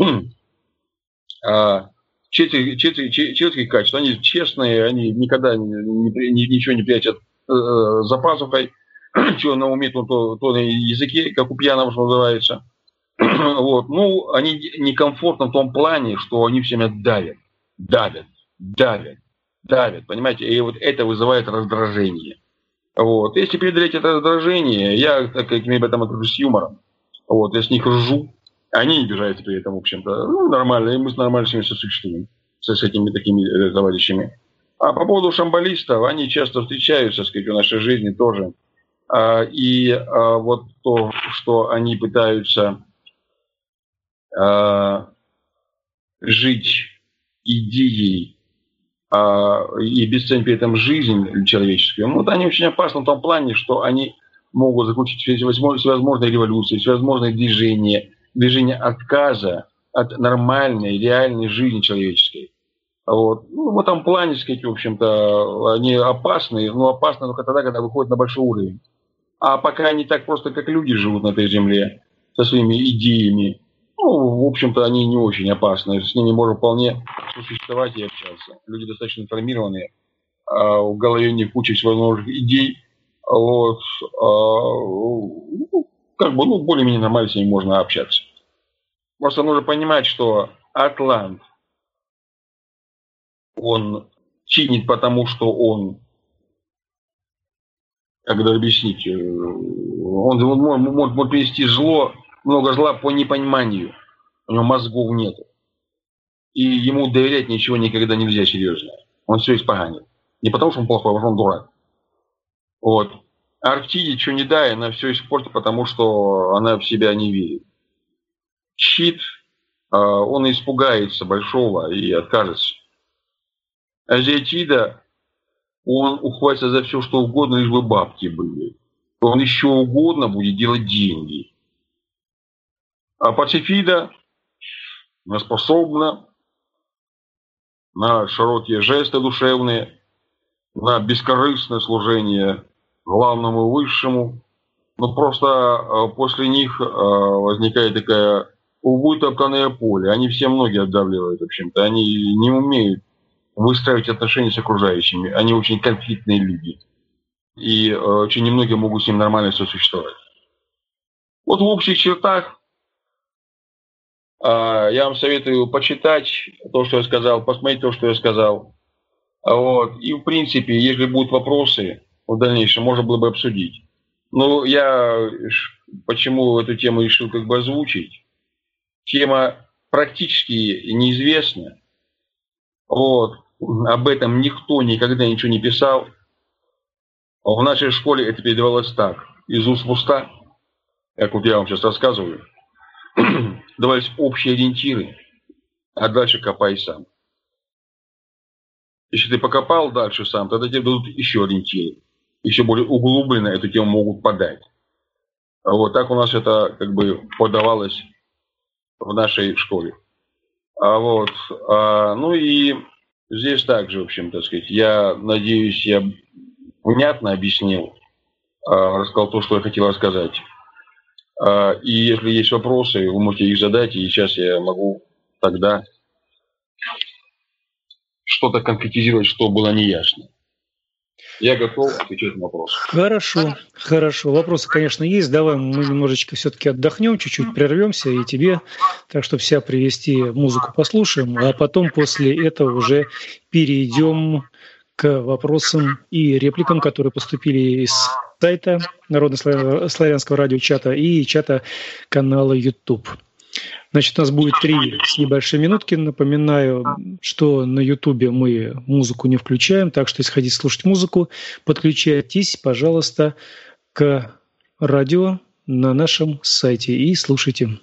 человеческие качества, они честные, они никогда ничего не прячут за пазухой, что на уме, то на языке, как у пьяного, что называется. Они некомфортны в том плане, что они все время давят. давят, понимаете, и вот это вызывает раздражение. Вот. Если преодолеть это раздражение, я, так как об этом отношусь с юмором, вот, я с них ржу, они не обижаются при этом, в общем-то, нормально, и мы нормально с ними сосуществуем, с этими такими товарищами. А по поводу шамбалистов, они часто встречаются, так сказать, в нашей жизни тоже. Вот то, что они пытаются жить идеей и обесценить при этом жизнь человеческую, вот они очень опасны в том плане, что они могут закончить всевозможные революции, всевозможные движения отказа от нормальной, реальной жизни человеческой. Вот. В этом плане, сказать, в общем-то, они опасны, но опасны только тогда, когда выходят на большой уровень. А пока они так просто, как люди, живут на этой земле, со своими идеями, в общем-то, они не очень опасны. С ними можно вполне существовать и общаться. Люди достаточно информированные, в голове у них куча всевозможных идей. Вот, более-менее нормально с ними можно общаться. Просто нужно понимать, что Атлант, он чинит потому, что он, как это объяснить, он может принести много зла по непониманию. У него мозгов нет. И ему доверять ничего никогда нельзя серьезно. Он все испоганит. Не потому, что он плохой, а потому, что он дурак. Вот. Арктиде, что не дай, она все испортит, потому что она в себя не верит. Щит, он испугается большого и откажется. Азиатида, он ухватится за все, что угодно, лишь бы бабки были. Он еще угодно будет делать деньги. А Пацифида, она способна на широкие жесты душевные, на бескорыстное служение главному и высшему. Но просто после них возникает такая вытоптанное поле. Они все многие отдавливают, в общем-то. Они не умеют выстраивать отношения с окружающими. Они очень конфликтные люди. И очень немногие могут с ним нормально сосуществовать. Вот в общих чертах я вам советую почитать то, что я сказал, посмотреть то, что я сказал. Вот. И, в принципе, если будут вопросы в дальнейшем, можно было бы обсудить. Но я почему эту тему решил как бы озвучить? Тема практически неизвестна. Вот. Об этом никто никогда ничего не писал. В нашей школе это передавалось так, из уст в уста, как вот я вам сейчас рассказываю. Давались общие ориентиры, а дальше копай сам. Если ты покопал дальше сам, тогда тебе дадут еще ориентиры. Еще более углубленно эту тему могут подать. Вот так у нас это как бы подавалось в нашей школе. Ну и здесь также, в общем, так сказать, я надеюсь, я внятно объяснил, рассказал то, что я хотел рассказать. И если есть вопросы, вы можете их задать, и сейчас я могу тогда что-то конкретизировать, что было неясно. Я готов отвечать на вопросы. Хорошо. Вопросы, конечно, есть. Давай мы немножечко все-таки отдохнем, чуть-чуть прервемся, и тебе, так что вся привести музыку послушаем, а потом после этого уже перейдем к вопросам и репликам, которые поступили из сайта Народно-славянского радиочата и чата канала YouTube. Значит, у нас будет 3 с небольшой минутки. Напоминаю, что на YouTube мы музыку не включаем, так что если хотите слушать музыку, подключайтесь, пожалуйста, к радио на нашем сайте и слушайте.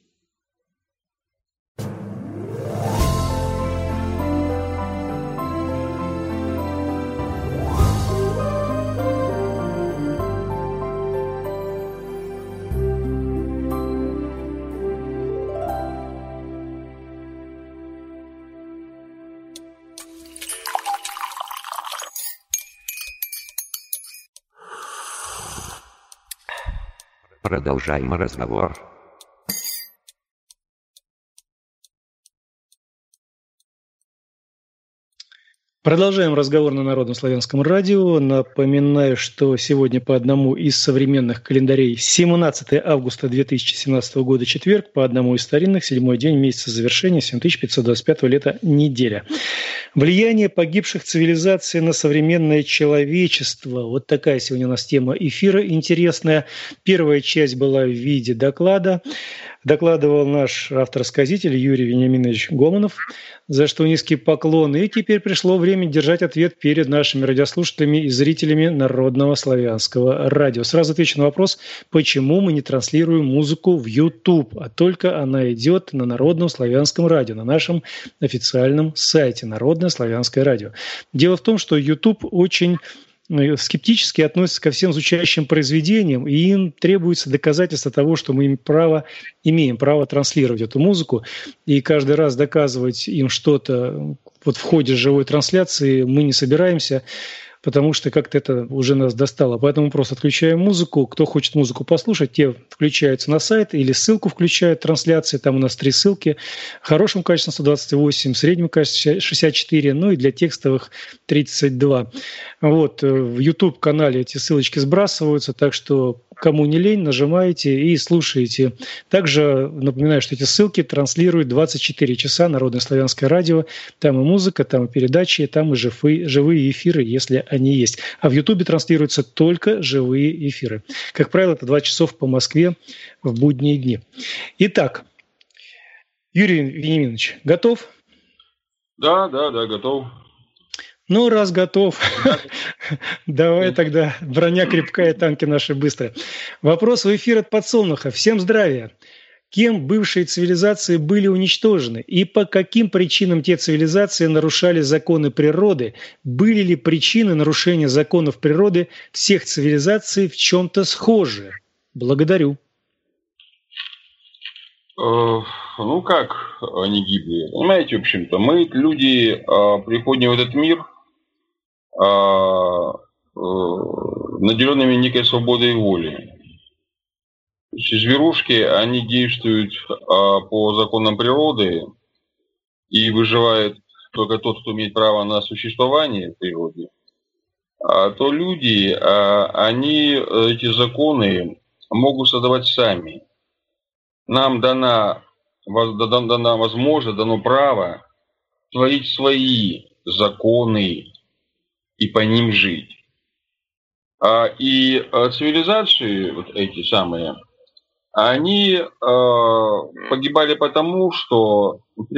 Продолжаем разговор. Продолжаем разговор на Народном славянском радио. Напоминаю, что сегодня по одному из современных календарей 17 августа 2017 года четверг, по одному из старинных 7-й день месяца завершения 7525 лета неделя. Влияние погибших цивилизаций на современное человечество. Вот такая сегодня у нас тема эфира интересная. Первая часть была в виде доклада. Докладывал наш автор-сказитель Юрий Вениаминович Гомонов, за что низкий поклон. И теперь пришло время держать ответ перед нашими радиослушателями и зрителями Народного славянского радио. Сразу отвечу на вопрос, почему мы не транслируем музыку в YouTube, а только она идет на Народном славянском радио, на нашем официальном сайте Народное славянское радио. Дело в том, что YouTube очень скептически относятся ко всем звучащим произведениям, и им требуется доказательство того, что мы имеем право транслировать эту музыку, и каждый раз доказывать им что-то вот в ходе живой трансляции мы не собираемся, потому что как-то это уже нас достало. Поэтому просто отключаем музыку. Кто хочет музыку послушать, те включаются на сайт или ссылку включают трансляции. Там у нас 3 ссылки. В хорошем качестве 128, в среднем качестве 64, ну и для текстовых 32. Вот, в YouTube-канале эти ссылочки сбрасываются, так что кому не лень, нажимаете и слушаете. Также напоминаю, что эти ссылки транслируют 24 часа Народное славянское радио. Там и музыка, там и передачи, там и живые эфиры, если они есть. А в Ютубе транслируются только живые эфиры. Как правило, это 2 часа по Москве в будние дни. Итак, Юрий Вениаминович, готов? Да, готов. Ну, раз готов, давай тогда, броня крепкая, танки наши быстрые. Вопрос в эфир от Подсолнуха. Всем здравия. Кем бывшие цивилизации были уничтожены? И по каким причинам те цивилизации нарушали законы природы? Были ли причины нарушения законов природы всех цивилизаций в чем-то схожи? Благодарю. Ну, как они гибли? Понимаете, в общем-то, мы, люди, приходим в этот мир наделенными некой свободой воли. То есть зверушки, они действуют по законам природы, и выживает только тот, кто имеет право на существование в природе. А то люди, они эти законы могут создавать сами. Нам дано возможность, дано право творить свои законы и по ним жить. И цивилизации, вот эти самые, они погибали потому, что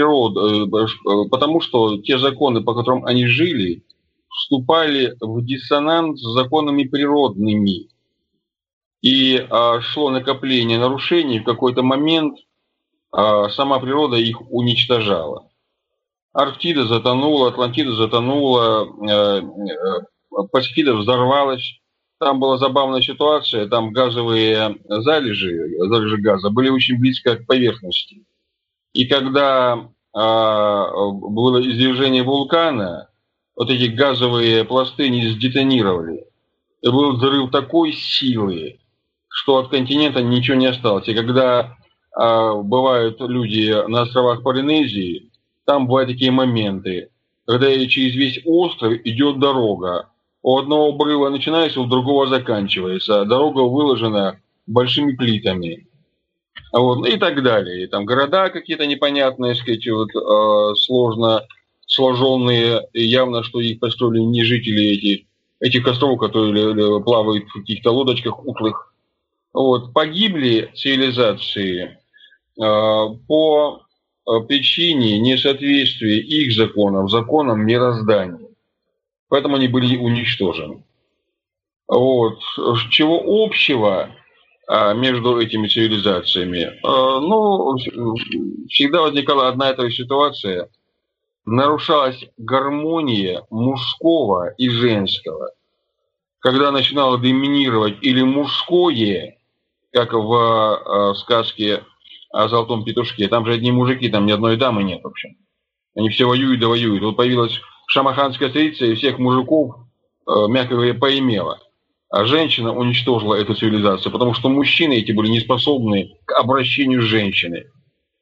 те законы, по которым они жили, вступали в диссонанс с законами природными. И шло накопление нарушений, в какой-то момент сама природа их уничтожала. Арктида затонула, Атлантида затонула, Пасифида взорвалась. Там была забавная ситуация, там газовые залежи газа были очень близко к поверхности. И когда было извержение вулкана, вот эти газовые пласты не сдетонировали. И был взрыв такой силы, что от континента ничего не осталось. И когда бывают люди на островах Полинезии, там бывают такие моменты, когда через весь остров идет дорога. У одного обрыва начинается, у другого заканчивается. Дорога выложена большими плитами. Вот, и так далее. И там города какие-то непонятные, сказать, вот, сложно сложенные. И явно, что их построили не жители этих островов, которые плавают в каких-то лодочках утлых. Вот, погибли цивилизации по причине несоответствия их законов законам мироздания. Поэтому они были уничтожены. Вот. Чего общего между этими цивилизациями? Ну, всегда возникала одна и та же ситуация. Нарушалась гармония мужского и женского. Когда начинало доминировать или мужское, как в сказке о Золотом петушке, там же одни мужики, там ни одной дамы нет, в общем. Они все воюют да воюют. Вот появилась шамаханская царица и всех мужиков, мягко говоря, поимела. А женщина уничтожила эту цивилизацию, потому что мужчины эти были не способны к обращению с женщиной.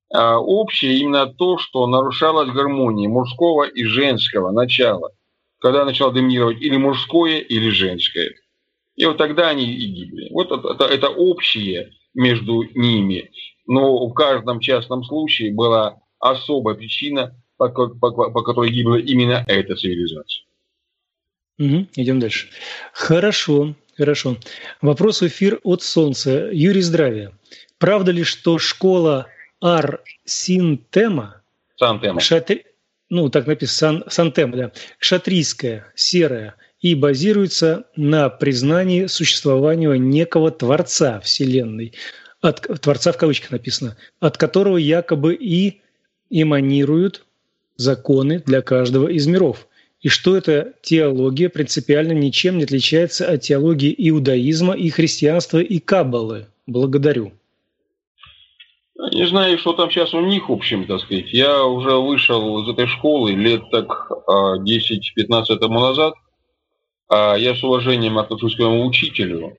общее именно то, что нарушалась гармония мужского и женского начала, когда начало доминировать или мужское, или женское. И вот тогда они и гибли. Вот это общее между ними. Но в каждом частном случае была особая причина, по которой гибла именно эта цивилизация. Идем дальше. Хорошо. Вопрос в эфир от Солнца. Юрий, здравия. Правда ли, что школа Ар-Синтема, так написано, Сантема, да, кшатрийская, серая, и базируется на признании существования некого Творца Вселенной, Творца в кавычках написано, от которого якобы и эманируют законы для каждого из миров? И что эта теология принципиально ничем не отличается от теологии иудаизма и христианства и каббалы? Благодарю. Не знаю, что там сейчас у них, в общем, так сказать. Я уже вышел из этой школы лет так 10-15 тому назад. Я с уважением отношусь к своему учителю.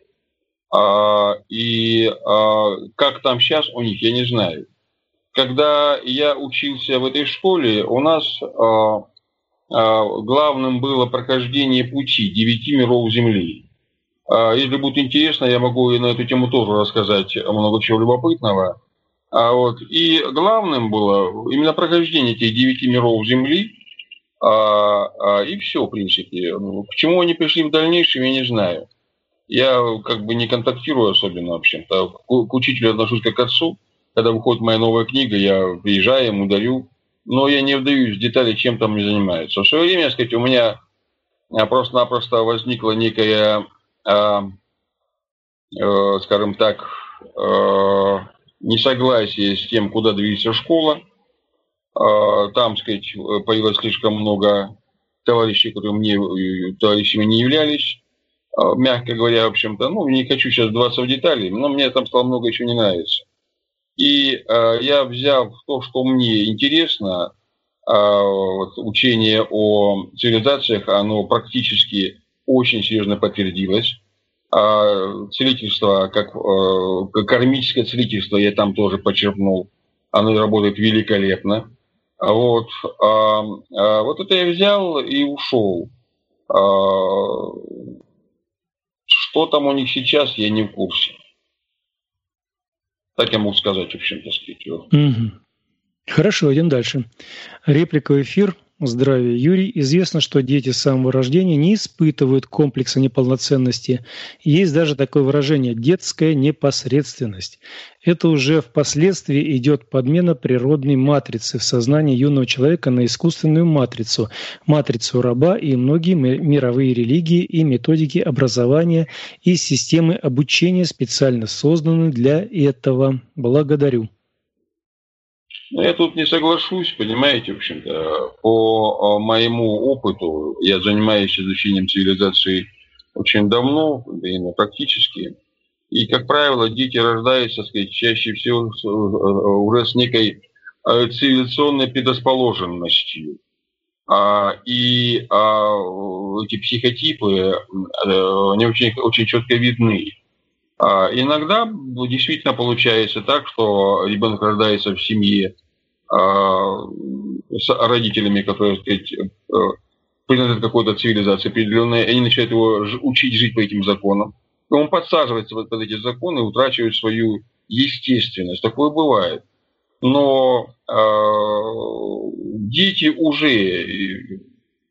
И как там сейчас у них, я не знаю. Когда я учился в этой школе, у нас главным было прохождение пути 9 миров Земли. Если будет интересно, я могу и на эту тему тоже рассказать много чего любопытного. И главным было именно прохождение этих 9 миров Земли. И все, в принципе. К чему они пришли в дальнейшем, я не знаю. Я как бы не контактирую особенно, в общем-то. К учителю отношусь как к отцу. Когда выходит моя новая книга, я приезжаю, ему дарю. Но я не вдаюсь в детали, чем там не занимаются. В свое время, так сказать, у меня просто-напросто возникла некая, скажем так, несогласие с тем, куда движется школа. Там, так сказать, появилось слишком много товарищей, которые товарищами не являлись. Мягко говоря, в общем-то, не хочу сейчас вдаваться в детали, но мне там стало много еще не нравится. И я, взяв то, что мне интересно, учение о цивилизациях, оно практически очень серьезно подтвердилось. Целительство, как кармическое целительство, я там тоже почерпнул. Оно работает великолепно. Вот это я взял и ушел. Что там у них сейчас, я не в курсе. Так я могу сказать, в общем-то, сказать. Хорошо, идем дальше. Реплика в эфир. Здравия, Юрий. Известно, что дети с самого рождения не испытывают комплекса неполноценности. Есть даже такое выражение – детская непосредственность. Это уже впоследствии идет подмена природной матрицы в сознании юного человека на искусственную матрицу, матрицу раба, и многие мировые религии и методики образования и системы обучения специально созданы для этого. Благодарю. Я тут не соглашусь, понимаете, в общем-то, по моему опыту, я занимаюсь изучением цивилизации очень давно, именно практически, и, как правило, дети рождаются, так сказать, чаще всего уже с некой цивилизационной предрасположенностью. И эти психотипы, они очень четко видны. Иногда действительно получается так, что ребенок рождается в семье с родителями, которые, так сказать, принадлежат какой-то цивилизации определенной, и они начинают его учить жить по этим законам. И он подсаживается под эти законы и утрачивает свою естественность. Такое бывает. Но дети уже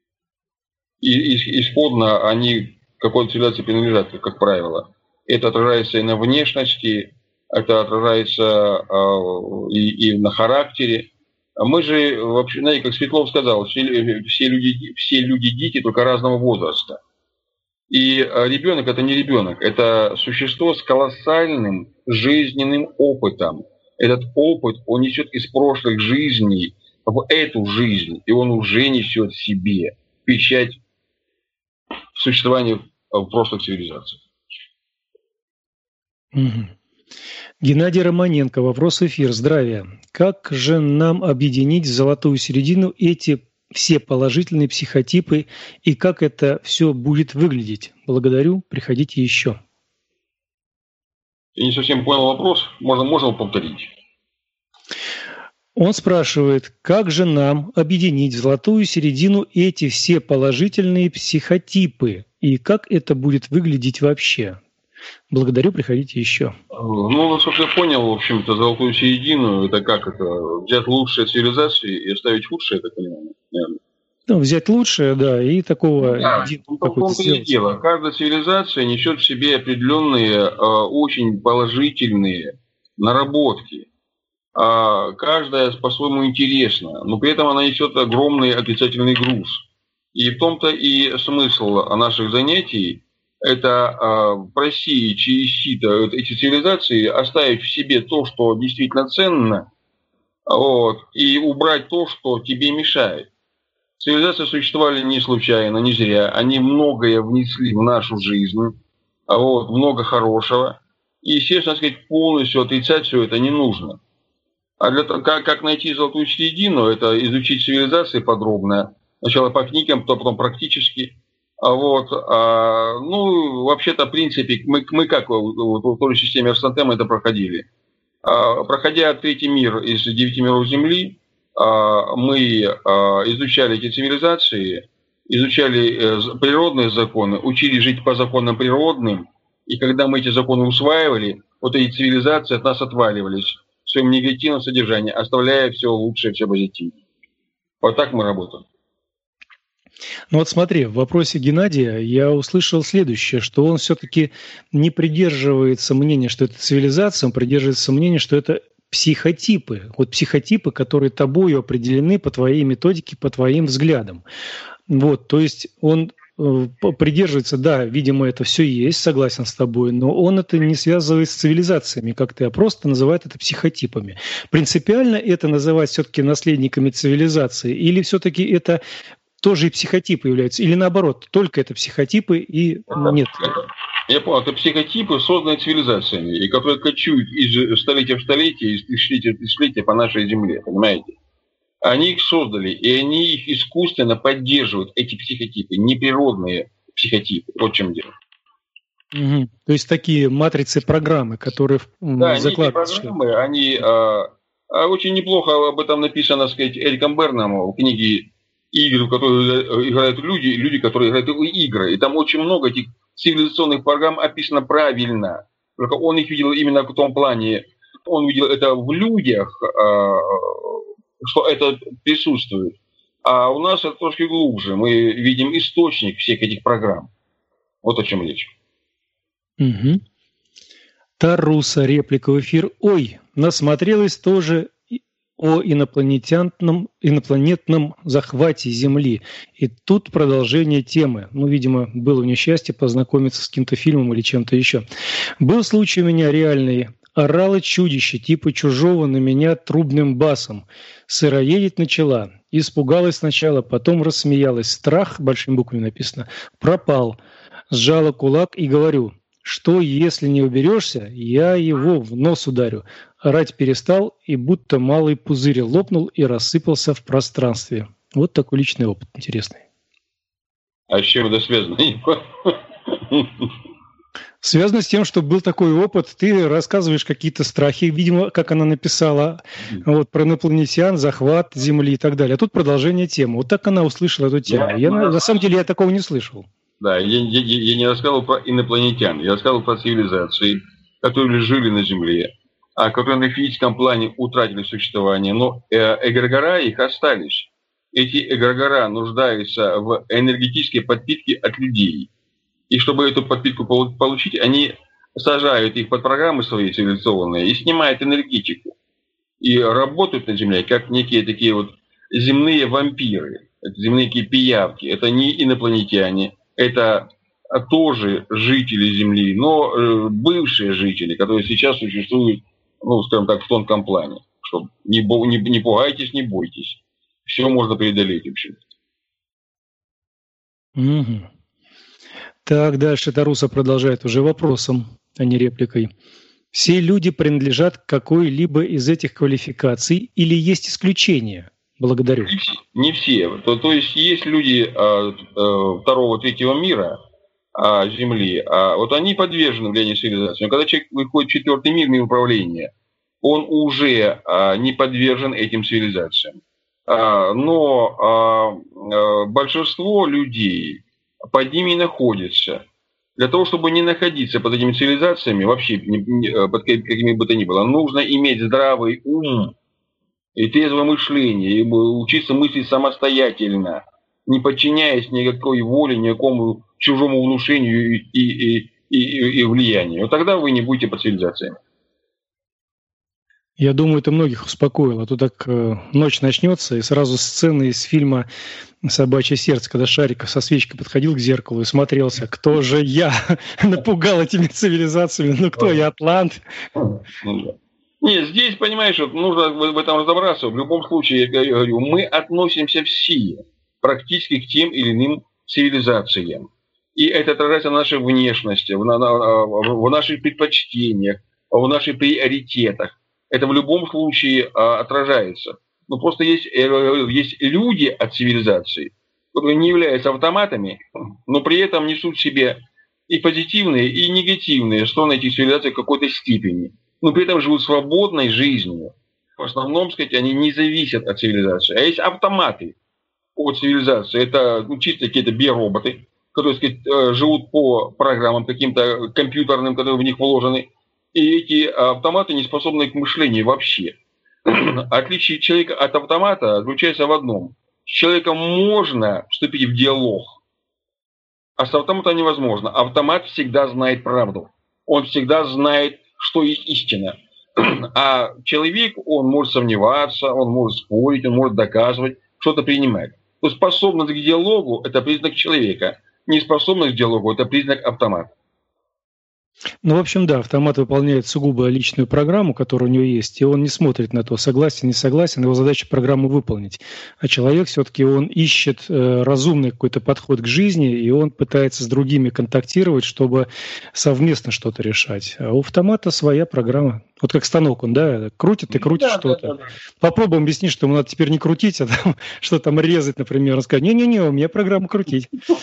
исходно, они к какой-то цивилизации принадлежат, как правило. Это отражается и на внешности, это отражается и на характере. Мы же, вообще, знаете, как Светлов сказал, все люди дети, только разного возраста. И ребенок – это не ребенок, это существо с колоссальным жизненным опытом. Этот опыт он несет из прошлых жизней в эту жизнь, и он уже несет в себе печать существования в прошлых цивилизациях. Геннадий Романенко, вопрос в эфир. Здравия. Как же нам объединить в золотую середину эти все положительные психотипы и как это все будет выглядеть? Благодарю. Приходите еще. Я не совсем понял вопрос. Можно повторить? Он спрашивает, как же нам объединить в золотую середину эти все положительные психотипы и как это будет выглядеть вообще? Благодарю, приходите еще. Ну, насколько я понял, в общем-то, золотую середину, это как это, взять лучшие цивилизации и оставить худшие, это понимаю, наверное. Ну, взять лучшее, да, и такого... Да, в том-то и дело. Каждая цивилизация несет в себе определенные очень положительные наработки. Каждая по-своему интересна, но при этом она несет огромный отрицательный груз. И в том-то и смысл наших занятий – это просеять через сито эти цивилизации, оставить в себе то, что действительно ценно, вот, и убрать то, что тебе мешает. Цивилизации существовали не случайно, не зря. Они многое внесли в нашу жизнь, вот, много хорошего. И, естественно, сказать, полностью отрицать все это не нужно. А для того, как найти золотую середину, это изучить цивилизации подробно. Сначала по книгам, потом практически. Вот. Ну, вообще-то, в принципе, мы как в той же системе Арсантема это проходили. Проходя третий мир из 9 миров Земли, мы изучали эти цивилизации, изучали природные законы, учились жить по законам природным, и когда мы эти законы усваивали, вот эти цивилизации от нас отваливались в своем негативном содержании, оставляя все лучшее, все позитивное. Вот так мы работаем. Ну вот смотри, в вопросе Геннадия я услышал следующее, что он все-таки не придерживается мнения, что это цивилизация, он придерживается мнения, что это психотипы. Вот психотипы, которые тобою определены по твоей методике, по твоим взглядам. Вот, то есть он придерживается, да, видимо, это все есть, согласен с тобой, но он это не связывает с цивилизациями, как ты, а просто называет это психотипами. Принципиально это называть все-таки наследниками цивилизации, или все-таки это тоже и психотипы являются, или наоборот, только это психотипы и нет? Я понял, это психотипы, созданные цивилизациями, и которые кочуют из столетия в столетие, из тысячелетия в тысячелетие по нашей земле, понимаете? Они их создали, и они их искусственно поддерживают, эти психотипы, неприродные психотипы. Вот в чем дело. Угу. То есть такие матрицы программы, которые закладываются. Да, программы, они очень неплохо об этом написано, так сказать, Эриком Берном в книге «Игры, в которые играют люди, которые играют в игры». И там очень много этих цивилизационных программ описано правильно. Только он их видел именно в том плане, он видел это в людях, что это присутствует. А у нас это трошки глубже. Мы видим источник всех этих программ. Вот о чем речь. Угу. Таруса, реплика в эфир. Ой, насмотрелась тоже о инопланетном захвате Земли. И тут продолжение темы. Ну, видимо, было несчастье познакомиться с каким-то фильмом или чем-то еще. Был случай у меня реальный. Орало чудище типа чужого на меня трубным басом. Сыроедить начала. Испугалась сначала, потом рассмеялась. Страх, большими буквами написано, пропал. Сжала кулак и говорю, что если не уберешься, я его в нос ударю. Орать перестал, и будто малый пузырь лопнул и рассыпался в пространстве. Вот такой личный опыт интересный. А с чем это связано? Связано с тем, что был такой опыт, ты рассказываешь какие-то страхи, видимо, как она написала, вот, про инопланетян, захват Земли и так далее. А тут продолжение темы. Вот так она услышала эту тему. На самом деле я такого не слышал. Да, я не рассказывал про инопланетян, я рассказывал про цивилизации, которые жили на Земле, которые на физическом плане утратили существование, но эгрегора их остались. Эти эгрегора нуждаются в энергетической подпитке от людей. И чтобы эту подпитку получить, они сажают их под программы свои цивилизационные и снимают энергетику. И работают на Земле как некие такие вот земные вампиры, земные такие пиявки. Это не инопланетяне, это тоже жители Земли, но бывшие жители, которые сейчас существуют, ну, скажем так, в тонком плане. Что не пугайтесь, не бойтесь. Все можно преодолеть, в общем. Угу. Так, дальше Таруса продолжает уже вопросом, а не репликой. Все люди принадлежат к какой-либо из этих квалификаций или есть исключения? Благодарю. Не все. То есть есть люди второго, третьего мира Земли, вот они подвержены влиянию цивилизации. Но когда человек выходит в четвертый мир, мир управления, он уже не подвержен этим цивилизациям. Но большинство людей под ними находится. Для того, чтобы не находиться под этими цивилизациями, вообще под какими бы то ни было, нужно иметь здравый ум и трезвое мышление, и учиться мыслить самостоятельно, не подчиняясь никакой воле, никакому чужому внушению и влиянию. Вот тогда вы не будете под цивилизациями. Я думаю, это многих успокоило. А то так ночь начнется, и сразу сцены из фильма «Собачье сердце», когда Шариков со свечкой подходил к зеркалу и смотрелся, кто же я напугал этими цивилизациями, ну кто я, атлант? Нет, здесь, понимаешь, нужно в этом разобраться. В любом случае, я говорю, мы относимся все практически к тем или иным цивилизациям. И это отражается в нашей внешности, в наших предпочтениях, в наших приоритетах. Это в любом случае отражается. Но просто есть люди от цивилизации, которые не являются автоматами, но при этом несут в себе и позитивные, и негативные стороны этих цивилизаций в какой-то степени. Но при этом живут свободной жизнью. В основном, сказать, они не зависят от цивилизации. А есть автоматы от цивилизации. Это чисто какие-то биороботы, которые, сказать, живут по программам каким-то компьютерным, которые в них вложены. И эти автоматы не способны к мышлению вообще. Отличие человека от автомата заключается в одном. С человеком можно вступить в диалог, а с автоматом невозможно. Автомат всегда знает правду. Он всегда знает, что есть истина. А человек, он может сомневаться, он может спорить, он может доказывать, что-то принимать. То есть способность к диалогу – это признак человека. Неспособность к диалогу – это признак автомата. Ну, в общем, да, автомат выполняет сугубо личную программу, которая у него есть, и он не смотрит на то, согласен, не согласен, его задача программу выполнить. А человек все-таки, он ищет разумный какой-то подход к жизни, и он пытается с другими контактировать, чтобы совместно что-то решать. А у автомата своя программа. Вот как станок он, да, крутит и крутит что-то. Да. Попробуем объяснить, что ему надо теперь не крутить, а там, что там резать, например. Он скажет, не-не-не, у меня программа крутить.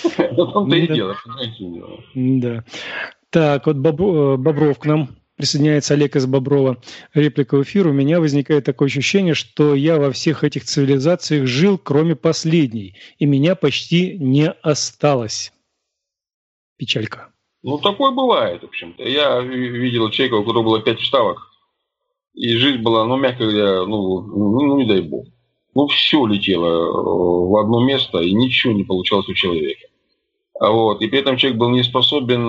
Да. Так, вот Бобров к нам присоединяется, Олег из Боброва. Реплика в эфир. У меня возникает такое ощущение, что я во всех этих цивилизациях жил, кроме последней, и меня почти не осталось. Печалька. Ну, такое бывает, в общем-то. Я видел человека, у которого было 5 вставок, и жизнь была, ну, мягко говоря, ну, не дай бог. Ну, все летело в одно место, и ничего не получалось у человека. Вот. И при этом человек был не способен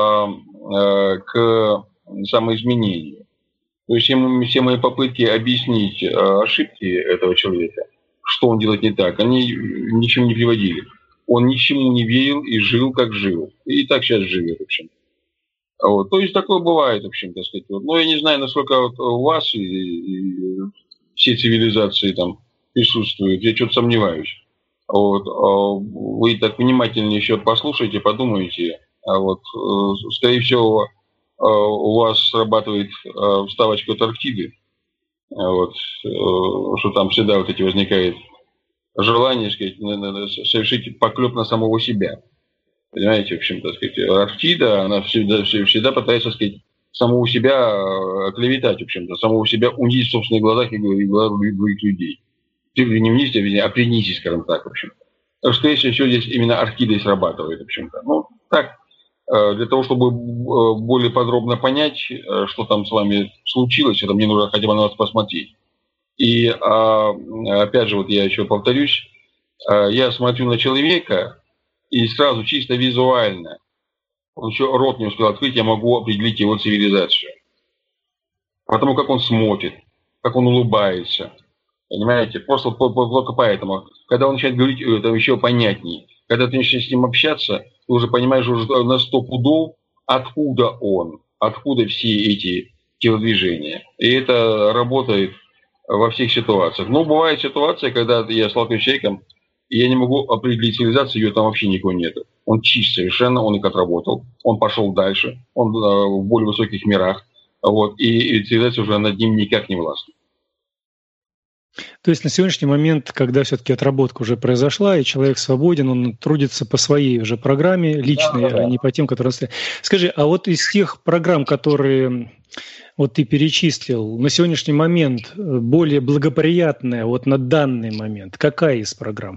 к самоизменению. То есть все мои попытки объяснить ошибки этого человека, что он делает не так, они ни к чему не приводили. Он ни к чему не верил и жил, как жил. И так сейчас живет, в общем. Вот. То есть такое бывает, в общем, так сказать. Но я не знаю, насколько вот у вас и все цивилизации там присутствуют. Я что-то сомневаюсь. Вот. Вы так внимательнее еще послушайте, подумайте. А вот, скорее всего, у вас срабатывает вставочка от Арктиды. Вот. Что там всегда вот эти возникает желание, сказать, совершить поклеп на самого себя. Понимаете, в общем, так сказать, Арктида, она всегда пытается, сказать, самого себя клеветать, в общем-то, самого себя унизить в собственных глазах и глазах других людей. Не унизить, а принизить, скажем так, в общем. Так что, если все здесь именно Арктида и срабатывает, в общем-то. Ну, так, для того, чтобы более подробно понять, что там с вами случилось, это мне нужно хотя бы на вас посмотреть. И, опять же, вот я еще повторюсь, я смотрю на человека, и сразу чисто визуально, он еще рот не успел открыть, я могу определить его цивилизацию. Потому как он смотрит, как он улыбается. Понимаете? Просто только поэтому. Когда он начинает говорить, это еще понятнее. Когда ты начинаешь с ним общаться, ты уже понимаешь уже на 100 пудов, откуда он, откуда все эти телодвижения. И это работает во всех ситуациях. Но бывает ситуация, когда я сталкиваюсь с человеком, и я не могу определить цивилизацию, ее там вообще никого нет. Он чист совершенно, он их отработал, он пошел дальше, он в более высоких мирах, вот, и цивилизация уже над ним никак не властна. То есть на сегодняшний момент, когда все-таки отработка уже произошла, и человек свободен, он трудится по своей уже программе личной, а не по тем, которые... Скажи, а вот из тех программ, которые Вот ты перечислил на сегодняшний момент более благоприятная вот на данный момент. Какая из программ?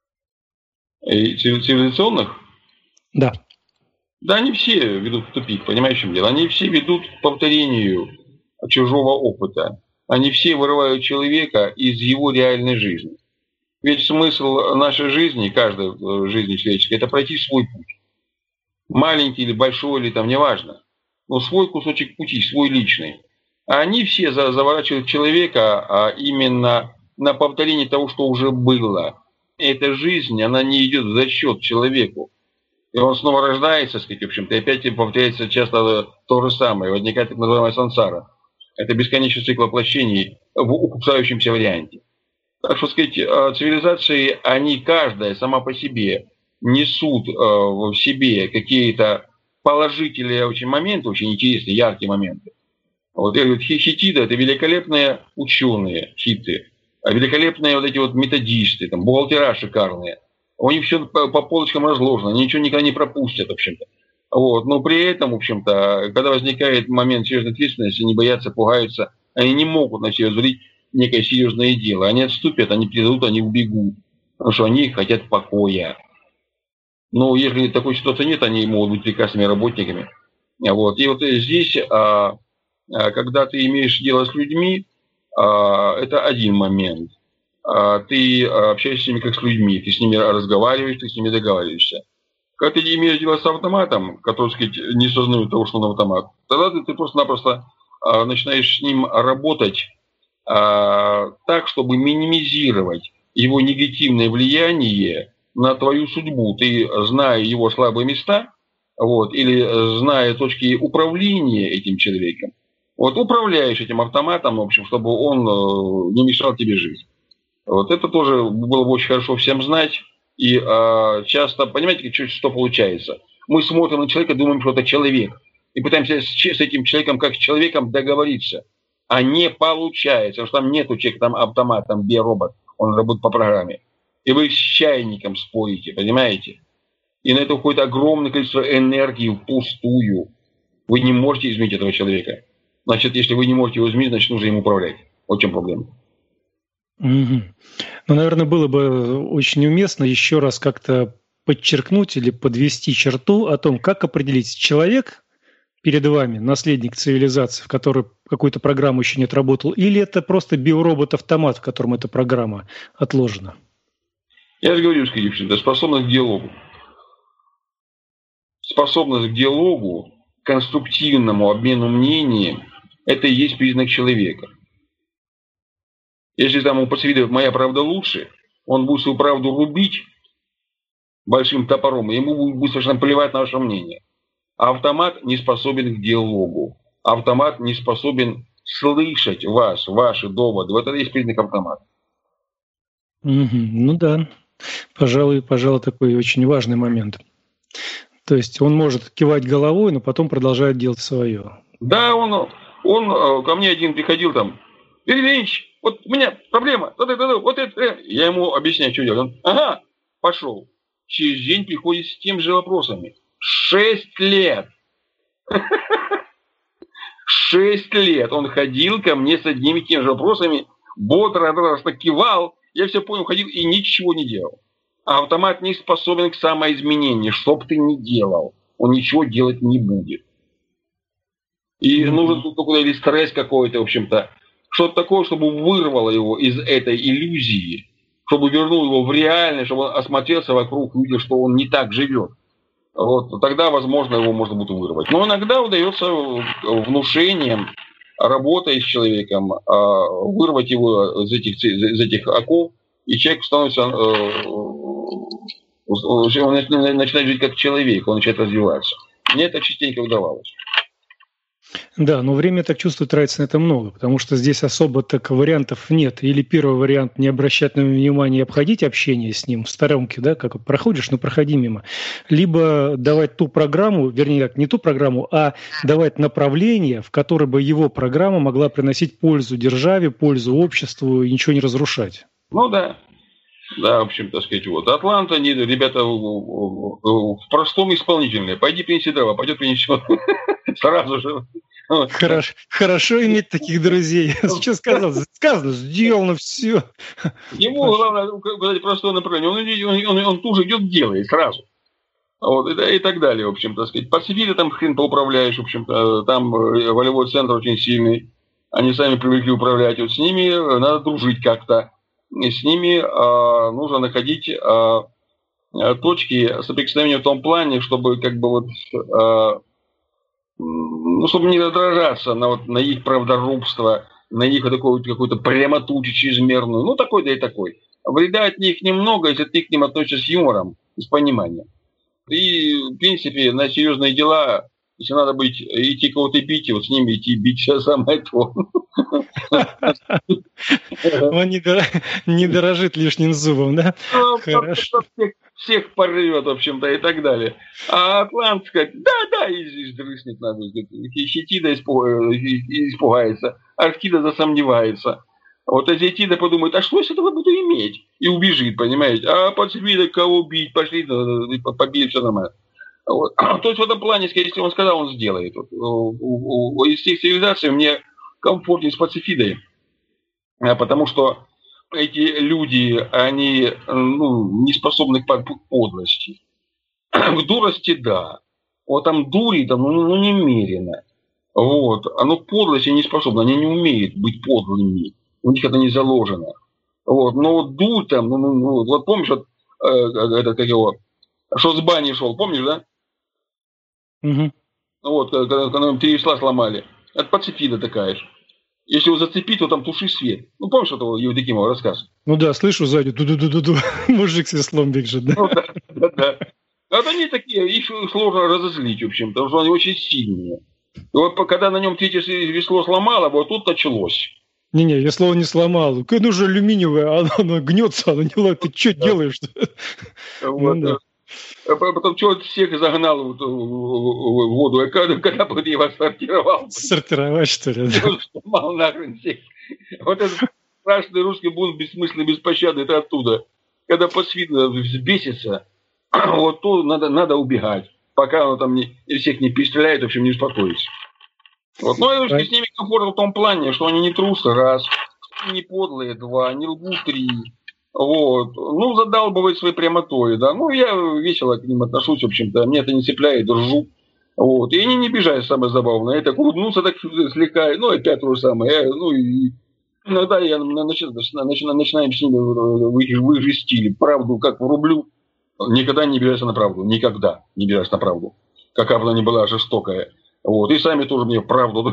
Цивилизационных? Да. Да, они все ведут в тупик, понимаешь, в чем дело? Они все ведут к повторению чужого опыта. Они все вырывают человека из его реальной жизни. Ведь смысл нашей жизни, каждой жизни человеческой, это пройти свой путь. Маленький или большой, или там, неважно. Но свой кусочек пути, свой личный. А они все заворачивают человека именно на повторение того, что уже было. Эта жизнь, она не идет за счет человеку. И он снова рождается, сказать, в общем-то, и опять повторяется часто то же самое. Возникает так называемая сансара. Это бесконечный цикл воплощений в укрупняющемся варианте. Так что, сказать, цивилизации, они каждая сама по себе несут в себе какие-то положительные очень моменты, очень интересные, яркие моменты. Вот я говорю, хиттиты – это великолепные ученые, хитты, великолепные вот эти вот методисты, там, бухгалтера шикарные. У них все по полочкам разложено, они ничего никогда не пропустят, в общем-то. Вот. Но при этом, в общем-то, когда возникает момент серьезной ответственности, они боятся, пугаются, они не могут на себя взвалить некое серьезное дело. Они отступят, они предадут, они убегут, потому что они хотят покоя. Но если такой ситуации нет, они могут быть прекрасными работниками. Вот. И вот здесь, когда ты имеешь дело с людьми, это один момент. Ты общаешься с ними как с людьми, ты с ними разговариваешь, ты с ними договариваешься. Когда ты имеешь дело с автоматом, который, так сказать, не сознает того, что он автомат, тогда ты просто-напросто начинаешь с ним работать так, чтобы минимизировать его негативное влияние на твою судьбу. Ты, зная его слабые места, вот, или зная точки управления этим человеком, вот, управляешь этим автоматом, в общем, чтобы он не мешал тебе жить. Вот это тоже было бы очень хорошо всем знать. И часто, понимаете, что получается? Мы смотрим на человека, думаем, что это человек. И пытаемся с этим человеком, как с человеком, договориться. А не получается, потому что там нету человека, там автомат, там биоробот, он работает по программе. И вы с чайником спорите, понимаете? И на это уходит огромное количество энергии впустую. Вы не можете изменить этого человека. Значит, если вы не можете его изменить, значит, нужно им управлять. Вот в чем проблема. Угу. Ну, наверное, было бы очень уместно еще раз как-то подчеркнуть или подвести черту о том, как определить, человек перед вами, наследник цивилизации, в которой какую-то программу еще не отработал, или это просто биоробот-автомат, в котором эта программа отложена? Я же говорю, что способность к диалогу. Способность к диалогу, конструктивному обмену мнением, это и есть признак человека. Если там употребить «моя правда лучше», он будет свою правду рубить большим топором, и ему будет совершенно плевать на ваше мнение. А автомат не способен к диалогу. Автомат не способен слышать вас, ваши доводы. Вот это и есть признак автомата. Ну да, пожалуй, такой очень важный момент. То есть он может кивать головой, но потом продолжает делать свое. Да, он ко мне один приходил там: Юрий Ильич, вот у меня проблема, вот это. Я ему объясняю, что делать. Он: ага, пошел. Через день приходит с тем же вопросами. 6 лет. 6 лет он ходил ко мне с одними и теми же вопросами, бодро кивал, я все понял, ходил и ничего не делал. А автомат не способен к самоизменению. Что бы ты ни делал, он ничего делать не будет. И нужен только или стресс какой-то, в общем-то, что-то такое, чтобы вырвало его из этой иллюзии, чтобы вернул его в реальность, чтобы он осмотрелся вокруг, увидел, что он не так живет. Вот, тогда, возможно, его можно будет вырвать. Но иногда удается внушением, работая с человеком, вырвать его из этих оков, и человек становится, он начинает жить как человек, он начинает развиваться. Мне это частенько удавалось. Да, но время, так чувствую, тратится на это много, потому что здесь особо так вариантов нет. Или первый вариант — не обращать на него внимания и обходить общение с ним в сторонке, да, как проходишь, но проходи мимо. Либо давать ту программу, вернее, не ту программу, а давать направление, в которое бы его программа могла приносить пользу державе, пользу обществу и ничего не разрушать. Ну да. Да, в общем, так сказать, вот. Атланта, они, ребята, в простом исполнительные. Пойди принеси дрова, пойдет принеси сразу же. Хорошо иметь таких друзей. Что сказано, сделано все. Ему главное указать простое направление. Он тут же идет, делает сразу. Вот, и так далее, в общем-то, сказать. Пацифиты там хрен поуправляешь, в общем-то, там волевой центр очень сильный. Они сами привыкли управлять. Вот с ними надо дружить как-то. И с ними нужно находить точки соприкосновения в том плане, чтобы как бы вот чтобы не раздражаться на их правдорубство, на их такую какую-то прямоту чрезмерную. Ну, такой да и такой. Вреда от них немного, если ты к ним относишься с юмором и с пониманием. И, в принципе, на серьезные дела, если надо идти кого-то бить, вот с ними идти бить все самое то. Он не дорожит лишним зубом, да? Хорошо. Всех порвет, в общем-то, и так далее. А Атлант сказать, да, и дрыснет надо. Хетида испугается, Арктида засомневается. Вот Азиатида подумает, а что я с этого буду иметь? И убежит, понимаете? А Пацифида кого убить? Пошли, побили, все нормально. Вот. То есть в этом плане, если он сказал, он сделает. Из всех цивилизаций мне комфортнее с Пацифидой. Потому что эти люди, они не способны к подлости. К дурости, да. Вот там дури, там, немерено. Вот. Оно к подлости не способно, они не умеют быть подлыми. У них это не заложено. Вот. Но вот дурь там, вот помнишь, как его, что с бани шел, помнишь, да? Угу. Вот, когда 3 весла сломали. Это Пацифида такая же. Если его зацепить, то там туши свет. Ну, помнишь этого Евдокимова рассказ? Ну да, слышу сзади, ду-ду-ду-ду-ду, мужик с веслом бежит, да? Ну да. А вот они такие, их сложно разозлить, в общем, потому что они очень сильные. И вот когда на нем 3-е весло сломало, вот тут началось. Не-не, весло он не сломал. Ну же алюминиевое, оно гнется, оно не ловит. Ты что делаешь? Вот. Потом чего всех загнал в воду, когда бы ты его сортировал. Сортировать, что ли? Сломал нахрен всех. Вот этот страшный русский бунт бессмысленный, беспощадный, это оттуда. Когда Пацифида взбесится, вот то надо убегать, пока он там всех не перестреляет, в общем, не успокоится. Вот. Но с ними комфортно в том плане, что они не трусы, раз, не подлые, два, не лгут, три. Вот. Ну, задалбывают своей прямотой, да. Ну, я весело к ним отношусь, в общем-то. Меня это не цепляет, ржу. Вот. И они не обижают, самое забавное. Это улыбнуться так слегка, ну, опять то же самое. Ну, и иногда я начинаем с ними в их же стиле. Правду как врублю. Никогда не обижайся на правду. Никогда не обижайся на правду. Какая бы она ни была жестокая. Вот. И сами тоже мне правду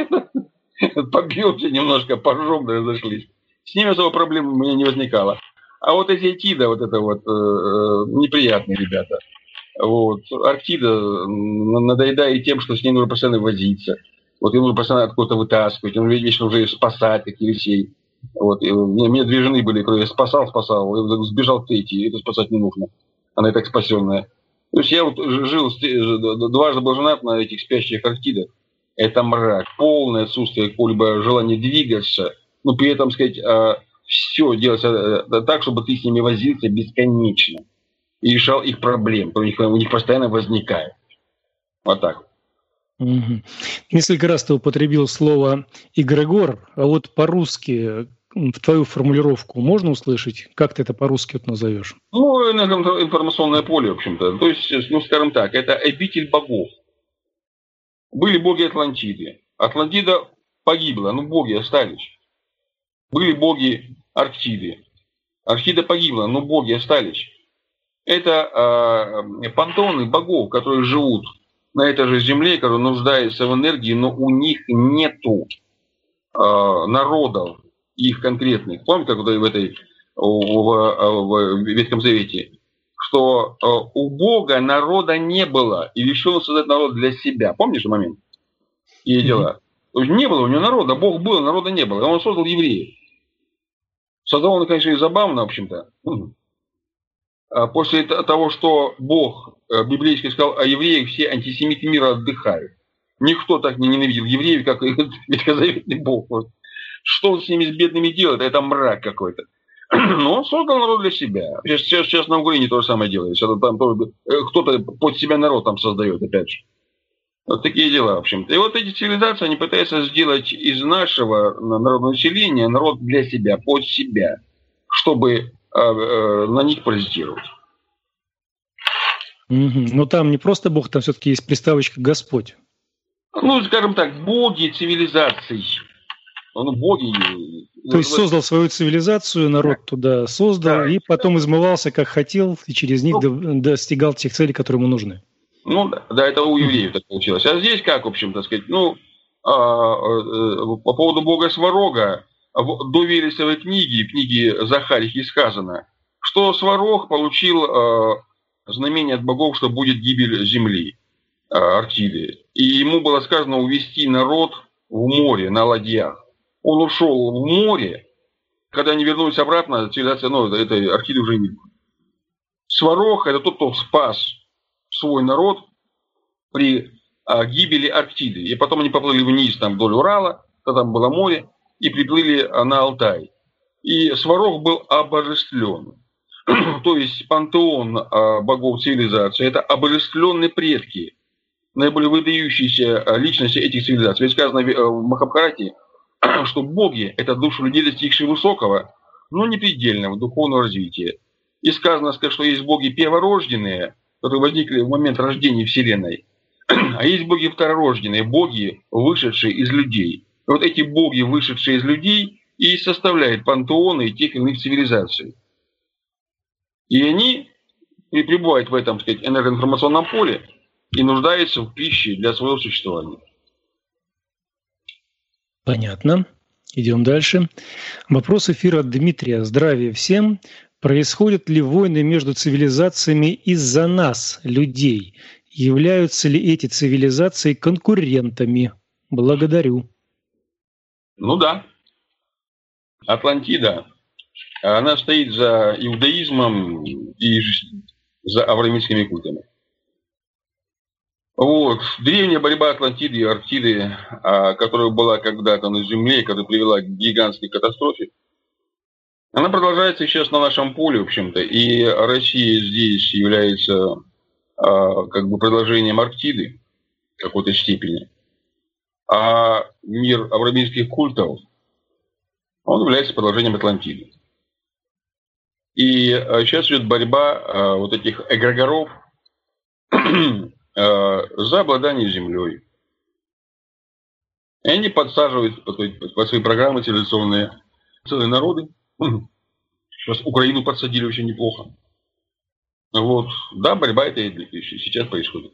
побьемся немножко, пожжем, да разошлись. С ними особо проблем у меня не возникало. А вот Азиатида, вот это вот неприятные ребята. Вот. Арктида надоедает тем, что с ней нужно постоянно возиться. Вот им нужно постоянно откуда-то вытаскивать, им вечно уже спасать, как Елисей. Вот. И мне 2 жены были, которые я спасал, и сбежал третий, это спасать не нужно. Она и так спасенная. То есть я вот жил, дважды был женат на этих спящих Арктидах. Это мрак, полное отсутствие какого-либо желания двигаться. Но при этом, сказать, все делать так, чтобы ты с ними возился бесконечно. И решал их проблем, у них постоянно возникает. Вот так. Угу. Несколько раз ты употребил слово «эгрегор», а вот по-русски в твою формулировку можно услышать? Как ты это по-русски вот назовешь? Ну, информационное поле, в общем-то. То есть, ну, скажем так, это обитель богов. Были боги Атлантиды. Атлантида погибла, но боги остались. Были боги Арктиды. Арктида погибла, но боги остались. Это пантеоны богов, которые живут на этой же земле, которые нуждаются в энергии, но у них нету народов, их конкретных. Помните, как в Ветхом Завете, что у Бога народа не было, и решил создать народ для себя. Помнишь момент? И дела. То есть не было у него народа, Бог был, народа не было. И он создал евреев. Создал он, конечно, и забавно, в общем-то. После того, что Бог библейский сказал о евреях, все антисемиты мира отдыхают. Никто так не ненавидел евреев, как ветхозаветный Бог. Что он с ними, с бедными делает? Это мрак какой-то. Но он создал народ для себя. Сейчас на Украине то же самое делает. Там кто-то под себя народ там создает, опять же. Вот такие дела, в общем-то. И вот эти цивилизации, они пытаются сделать из нашего народного населения народ для себя, под себя, чтобы на них паразитировать. Но там не просто Бог, там все-таки есть приставочка «Господь». Ну, скажем так, боги цивилизаций. Ну, боги... То есть создал свою цивилизацию, народ туда создал, и потом измывался, как хотел, и через них достигал тех целей, которые ему нужны. Ну, да, это у евреев так получилось. А здесь как, в общем, так сказать, по поводу бога Сварога, до Велесовой книги Захарихи сказано, что Сварог получил знамение от богов, что будет гибель земли, Арктиды. И ему было сказано увести народ в море на ладьях. Он ушел в море, когда они вернулись обратно, цивилизация, этой Арктиды уже не было. Сварог – это тот, кто спас свой народ при гибели Арктиды. И потом они поплыли вниз там, вдоль Урала, там было море, и приплыли на Алтай. И Сварог был обожествлен. То есть пантеон богов цивилизации – это обожествленные предки, наиболее выдающиеся личности этих цивилизаций. Ведь сказано в Махабхарате, что боги – это души людей, достигшие высокого, но не предельного духовного развития. И сказано, что есть боги перворожденные, которые возникли в момент рождения Вселенной, а есть боги второрожденные, боги, вышедшие из людей. И вот эти боги, вышедшие из людей, и составляют пантеоны тех или иных цивилизаций. И они пребывают в этом, так сказать, энергоинформационном поле и нуждаются в пище для своего существования. Понятно. Идем дальше. Вопрос эфира от Дмитрия. Здравия всем. Происходят ли войны между цивилизациями из-за нас, людей? Являются ли эти цивилизации конкурентами? Благодарю. Ну да. Атлантида, она стоит за иудаизмом и за авраамитскими культами. Вот. Древняя борьба Атлантиды и Арктиды, которая была когда-то на Земле, которая привела к гигантской катастрофе, она продолжается сейчас на нашем поле, в общем-то. И Россия здесь является как бы продолжением Арктиды в какой-то степени. А мир авраамитских культов, он является продолжением Атлантиды. И сейчас идет борьба вот этих эгрегоров за обладание землей. И они подсаживают по свои программы цивилизационные целые народы. Сейчас Украину подсадили очень неплохо. Вот. Да, борьба это сейчас происходит.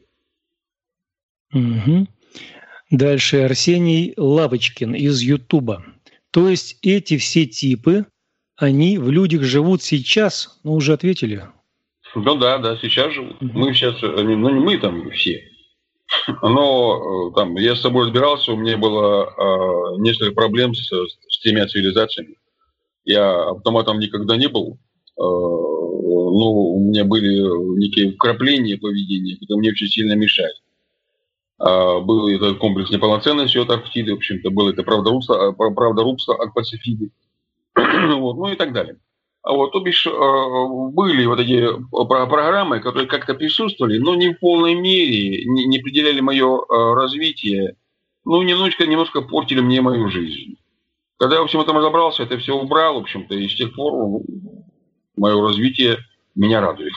Угу. Дальше Арсений Лавочкин из Ютуба. То есть эти все типы, они в людях живут сейчас? Ну, уже ответили. Ну да, сейчас живут. Мы сейчас, ну не мы там все. Но там я с собой разбирался, у меня было несколько проблем с тремя цивилизациями. Я автоматом никогда не был. Но у меня были некие вкрапления поведения, которые мне очень сильно мешают. Был этот комплекс неполноценности от Арктиды, в общем-то, было это правдорубство от Пацифиды, вот, ну и так далее. Вот, то бишь, были вот эти программы, которые как-то присутствовали, но не в полной мере, не определяли мое развитие, ну, немножко портили мне мою жизнь. Когда я во всем этом разобрался, это все убрал, в общем-то, и с тех пор мое развитие меня радует.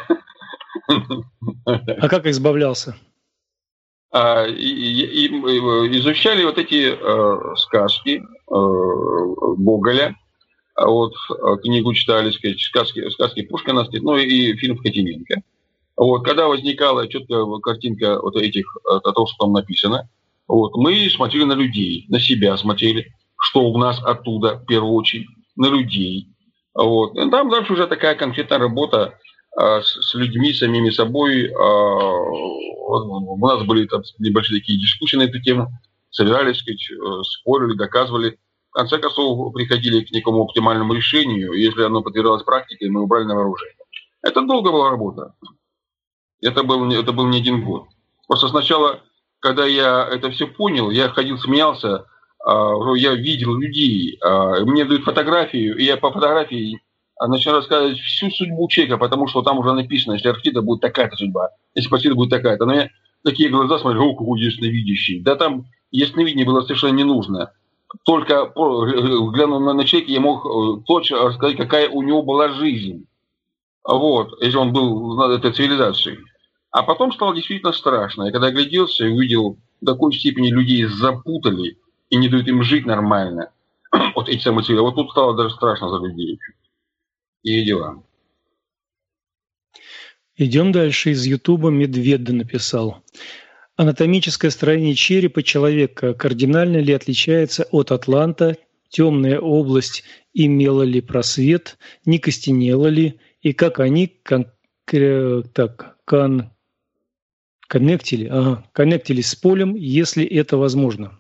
А как избавлялся? Изучали вот эти сказки Гоголя, вот книгу читали, сказки Пушкина, ну и фильм Хотименко. Вот, когда возникала четкая картинка вот этих, того, что там написано, вот, мы смотрели на людей, на себя смотрели, что у нас оттуда, в первую очередь, на людей. Вот. И там дальше уже такая конкретная работа с людьми, самими собой. У нас были там небольшие такие дискуссии на эту тему, собирались, сказать, спорили, доказывали. В конце концов, приходили к некому оптимальному решению. Если оно подтверждалось практикой, мы убрали на вооружение. Это долго была работа. Это был не один год. Просто сначала, когда я это все понял, я ходил, смеялся, я видел людей, мне дают фотографию, и я по фотографии начинаю рассказывать всю судьбу человека, потому что там уже написано, если Арктида будет такая-то судьба, если Пацифида будет такая-то. Но такие глаза, смотрю, о, какой ясновидящий. Да там ясновидение было совершенно не нужно. Только глянув на человека, я мог точно рассказать, какая у него была жизнь. Вот, если он был над этой цивилизацией. А потом стало действительно страшно. И когда огляделся и увидел, в такой степени людей запутали и не дают им жить нормально. Вот эти самые цивилизации. Вот тут стало даже страшно за людей. И дела. Идем дальше. Из Ютуба Медведа написал. Анатомическое строение черепа человека кардинально ли отличается от атланта? Темная область имела ли просвет? Не костенела ли? И как они коннектились с полем, если это возможно?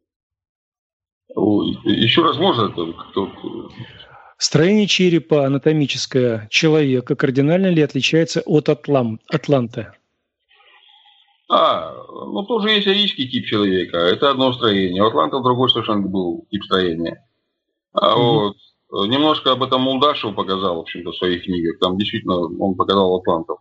Еще раз можно? Строение черепа анатомическое человека кардинально ли отличается от атланта? Тоже есть арийский тип человека. Это одно строение. У атланта другой совершенно был тип строения. Вот. Немножко об этом Молдашев показал, в общем-то, в своих книгах. Там действительно он показал атлантов.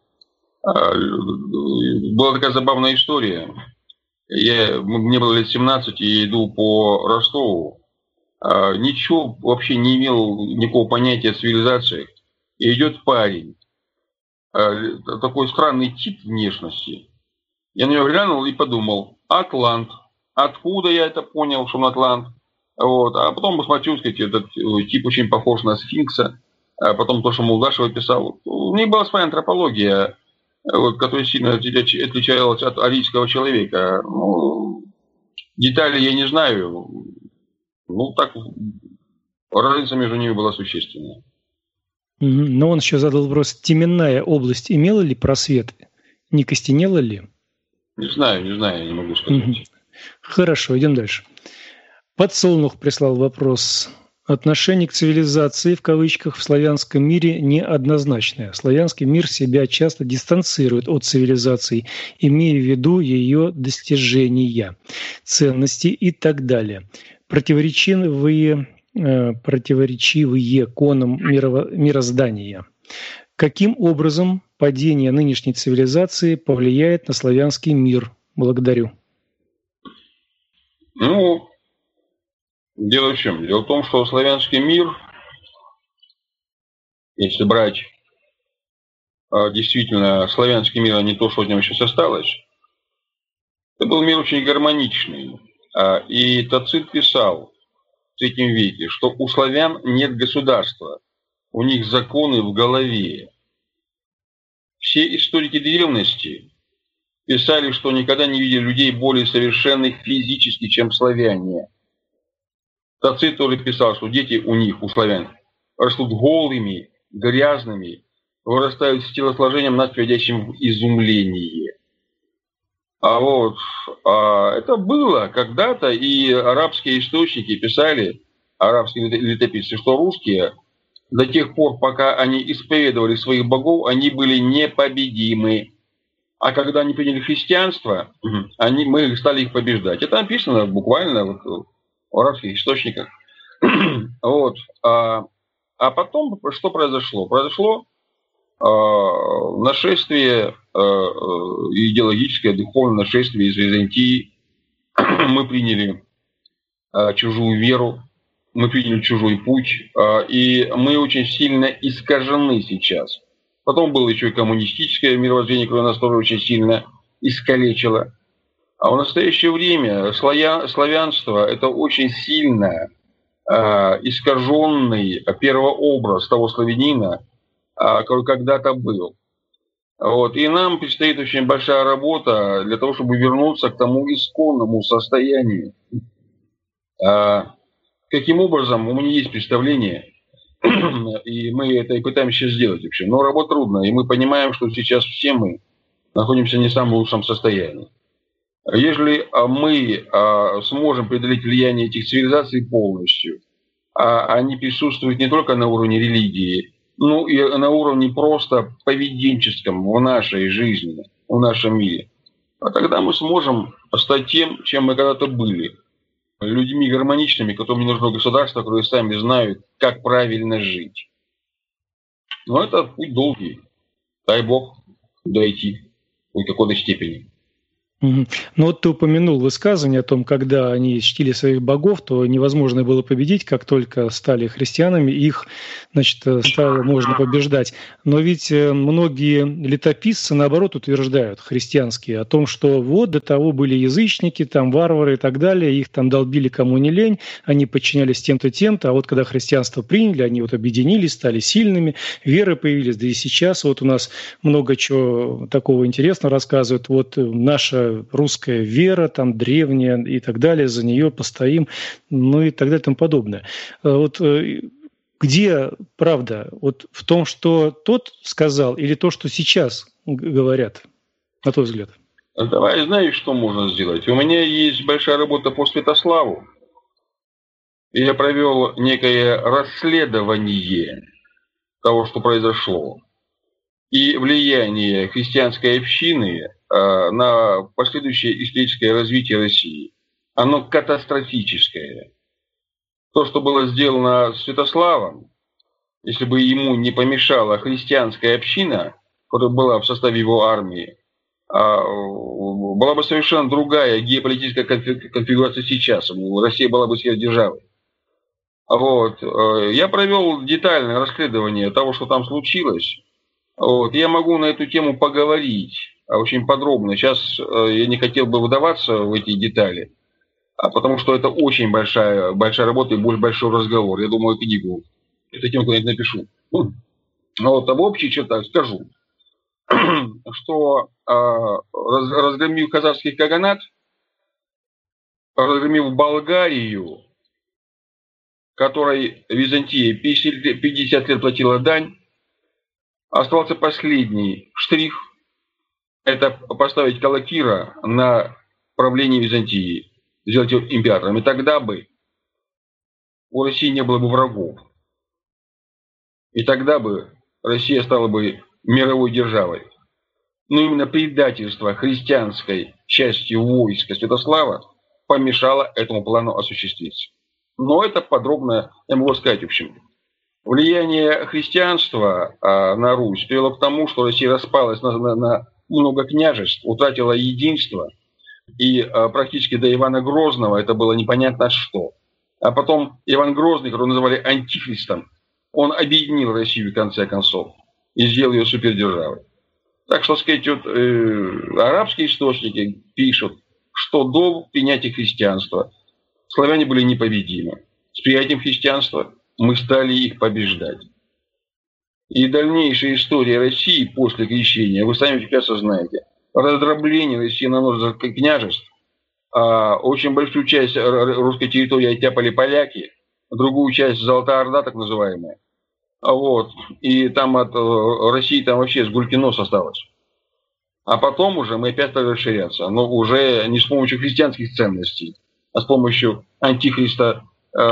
Была такая забавная история. Мне было лет 17, и я иду по Ростову. Ничего вообще не имел никакого понятия о цивилизациях. И идет парень. Такой странный тип внешности. Я на него глянул и подумал, атлант. Откуда я это понял, что он атлант? Вот. А потом посмотрю, сказать, этот тип очень похож на сфинкса. А потом то, что Молдашев писал. У них была своя антропология, вот, которая сильно отличалась от арийского человека. Детали я не знаю. Так, разница между ними была существенная. Но он еще задал вопрос, теменная область имела ли просвет? Не костенела ли? Не знаю, я не могу сказать. Хорошо, идем дальше. Подсолнух прислал вопрос. Отношение к цивилизации, в кавычках, в славянском мире неоднозначное. Славянский мир себя часто дистанцирует от цивилизации, имея в виду ее достижения, ценности и так далее. Противоречивые конам мироздания. Каким образом падение нынешней цивилизации повлияет на славянский мир? Благодарю. Дело в чем? Дело в том, что славянский мир, если брать действительно славянский мир, а не то, что от него сейчас осталось, это был мир очень гармоничный. И Тацит писал в III веке, что у славян нет государства, у них законы в голове. Все историки древности писали, что никогда не видели людей более совершенных физически, чем славяне. Тацит тоже писал, что дети у них, у славян, растут голыми, грязными, вырастают с телосложением, нас приводящим в изумление. Это было когда-то, и арабские источники писали, арабские летописцы, что русские до тех пор, пока они исповедовали своих богов, они были непобедимы. А когда они приняли христианство, мы стали их побеждать. Это написано буквально в арабских источниках. А потом что произошло? Произошло нашествие, идеологическое, духовное нашествие из Византии. Мы приняли чужую веру, мы приняли чужой путь, и мы очень сильно искажены сейчас. Потом было еще и коммунистическое мировоззрение, которое нас тоже очень сильно искалечило. А в настоящее время славянство – это очень сильно искаженный первообраз того славянина, который когда-то был. И нам предстоит очень большая работа для того, чтобы вернуться к тому исконному состоянию. Каким образом, у меня есть представление, и мы это и пытаемся сейчас сделать вообще. Но работа трудная, и мы понимаем, что сейчас все мы находимся не в самом лучшем состоянии. Если мы сможем преодолеть влияние этих цивилизаций полностью, они присутствуют не только на уровне религии, но и на уровне просто поведенческом в нашей жизни, в нашем мире, тогда мы сможем стать тем, чем мы когда-то были. Людьми гармоничными, которым не нужно государство, которые сами знают, как правильно жить. Но это путь долгий. Дай Бог дойти в какой-то степени. Мгм. Ну вот ты упомянул высказывание о том, когда они чтили своих богов, то невозможно было победить, как только стали христианами, их, значит, стало можно побеждать. Но ведь многие летописцы, наоборот, утверждают, христианские, о том, что вот до того были язычники, там варвары и так далее, их там долбили кому не лень, они подчинялись тем-то, а вот когда христианство приняли, они вот объединились, стали сильными, веры появились, да и сейчас вот у нас много чего такого интересного рассказывают. Вот наша русская вера, там древняя и так далее, за нее постоим, ну и так далее и тому подобное. Вот где правда? Вот в том, что тот сказал, или то, что сейчас говорят, на твой взгляд? Давай, знаешь, что можно сделать? У меня есть большая работа по Святославу. Я провел некое расследование того, что произошло. И влияние христианской общины на последующее историческое развитие России, оно катастрофическое. То, что было сделано Святославом, если бы ему не помешала христианская община, которая была в составе его армии, была бы совершенно другая геополитическая конфигурация сейчас. Россия была бы сверхдержавой. Вот. Я провел детальное расследование того, что там случилось. Вот. Я могу на эту тему поговорить очень подробно. Сейчас я не хотел бы выдаваться в эти детали, потому что это очень большая работа и большой разговор. Я думаю, книгу эту тему куда-нибудь напишу. Вот. А в общих чертах скажу, что разгромив казахский каганат, разгромив Болгарию, которой Византия 50 лет платила дань, остался последний штрих – это поставить Калакира на правление Византии, сделать его императором. И тогда бы у России не было бы врагов. И тогда бы Россия стала бы мировой державой. Но именно предательство христианской части войска Святослава помешало этому плану осуществиться. Но это подробно я могу сказать, в общем. Влияние христианства на Русь привело к тому, что Россия распалась на много княжеств, утратила единство, и практически до Ивана Грозного это было непонятно что. А потом Иван Грозный, которого называли антихристом, он объединил Россию в конце концов и сделал ее супердержавой. Так что, сказать, вот, арабские источники пишут, что до принятия христианства славяне были непобедимы. С принятием христианства мы стали их побеждать. И дальнейшая история России после крещения, вы сами прекрасно знаете, раздробление России на множество княжеств, очень большую часть русской территории оттяпали поляки, другую часть Золотая Орда, так называемая. Вот. И там от России там вообще с гульки нос осталось. А потом уже мы опять стали расширяться, но уже не с помощью христианских ценностей, а с помощью антихриста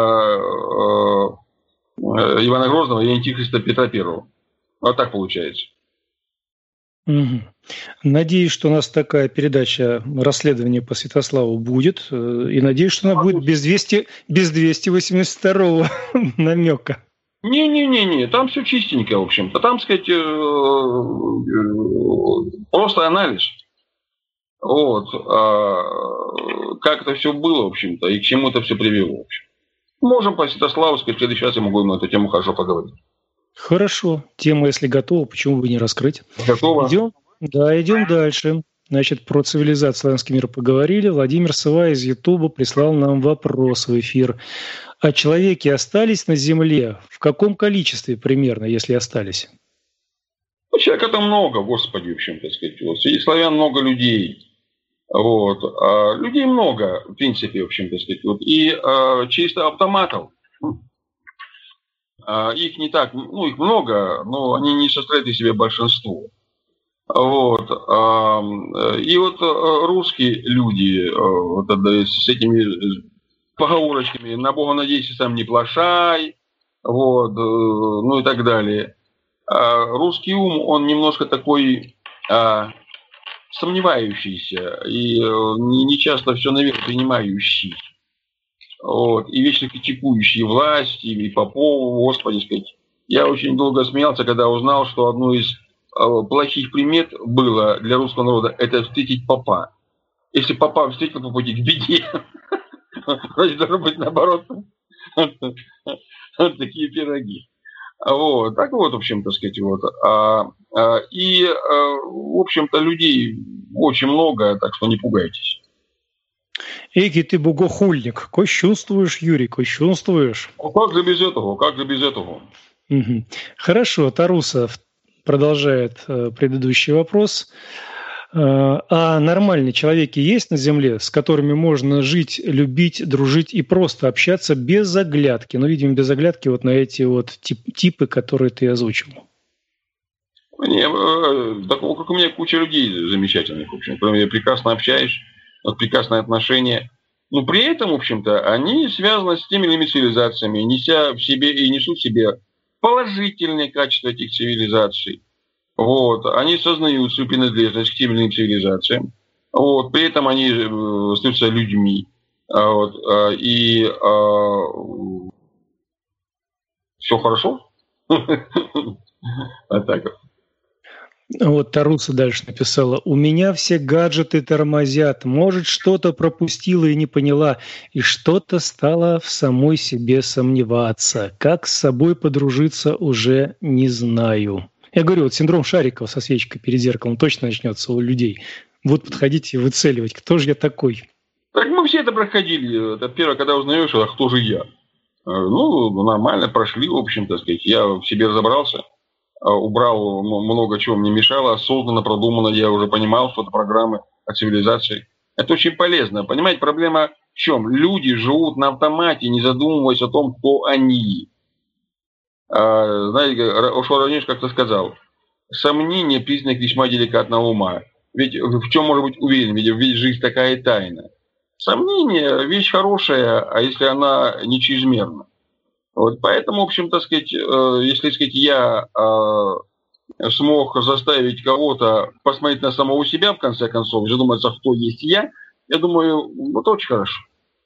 Ивана Грозного и антихриста Петра Первого. Вот так получается. Угу. Надеюсь, что у нас такая передача расследования по Святославу будет. И надеюсь, что она будет без 282-го намека. Не, там все чистенько, в общем-то. Там, сказать, просто анализ. Вот. Как это все было, в общем-то, и к чему это все привело. В общем. Можем по Святославу, сказать, в следующий раз я могу на эту тему хорошо поговорить. Хорошо. Тема, если готова, почему бы не раскрыть? Готово. Идем дальше. Значит, про цивилизацию славянский мир поговорили. Владимир Сыва из Ютуба прислал нам вопрос в эфир. А человеки остались на Земле? В каком количестве примерно, если остались? Ну, человека-то много, господи, в общем-то, сказать. Вот. Среди славян много людей. Вот. Людей много, в принципе, в общем-то, сказать. Вот. И чисто автоматов. Их не так, ну, их много, но они не составляют из себя большинство. Вот. И вот русские люди вот, с этими поговорочками «на Бога надейся, сам не плашай», вот, ну и так далее. Русский ум, он немножко такой сомневающийся и не часто все наверх принимающий. Вот, и вечно критикующий власть, и попов, господи, сказать. Я очень долго смеялся, когда узнал, что одно из плохих примет было для русского народа – это встретить попа. Если попал, встретил по пути к беде. Вроде должно быть наоборот. Вот такие пироги. Вот. Так вот, в общем, так сказать, вот. В общем-то, людей очень много, так что не пугайтесь. Эки ты богохульник. Кощунствуешь, Юрий, кощунствуешь. Как же без этого? Как же без этого? Угу. Хорошо, Тарусов продолжает предыдущий вопрос. А нормальные человеки есть на Земле, с которыми можно жить, любить, дружить и просто общаться без оглядки? Ну, видимо, без оглядки вот на эти вот типы, которые ты озвучил. Такого, как у меня, куча людей замечательных, в общем. Я прекрасно общаюсь, прекрасные отношения. Но при этом, в общем-то, они связаны с теми или иными цивилизациями, неся в себе и несут в себе положительные качества этих цивилизаций. Вот. Они сознают свою принадлежность к тем или иным цивилизациям. Вот. При этом они остаются людьми. Вот. Все хорошо? А так вот. Вот Таруса дальше написала: «У меня все гаджеты тормозят. Может, что-то пропустила и не поняла, и что-то стало в самой себе сомневаться. Как с собой подружиться, уже не знаю». Я говорю, вот синдром Шарикова со свечкой перед зеркалом точно начнется у людей. Вот подходите и выцеливать, кто же я такой. Так мы все это проходили. Это первое, когда узнаешь, а кто же я. Ну, нормально прошли, в общем-то, сказать. Я в себе разобрался. Убрал много чего мне мешало, осознанно, продуманно, я уже понимал, что это программы от цивилизации. Это очень полезно. Понимаете, проблема в чем? Люди живут на автомате, не задумываясь о том, кто они. Знаете, Ошо Раниш как-то сказал: сомнение – признак весьма деликатного ума. Ведь в чем может быть уверен? Ведь жизнь такая тайна. Сомнение – вещь хорошая, а если она не чрезмерна. Вот поэтому, в общем, так сказать, если, сказать, я смог заставить кого-то посмотреть на самого себя, в конце концов, задуматься, кто есть я думаю, вот очень хорошо.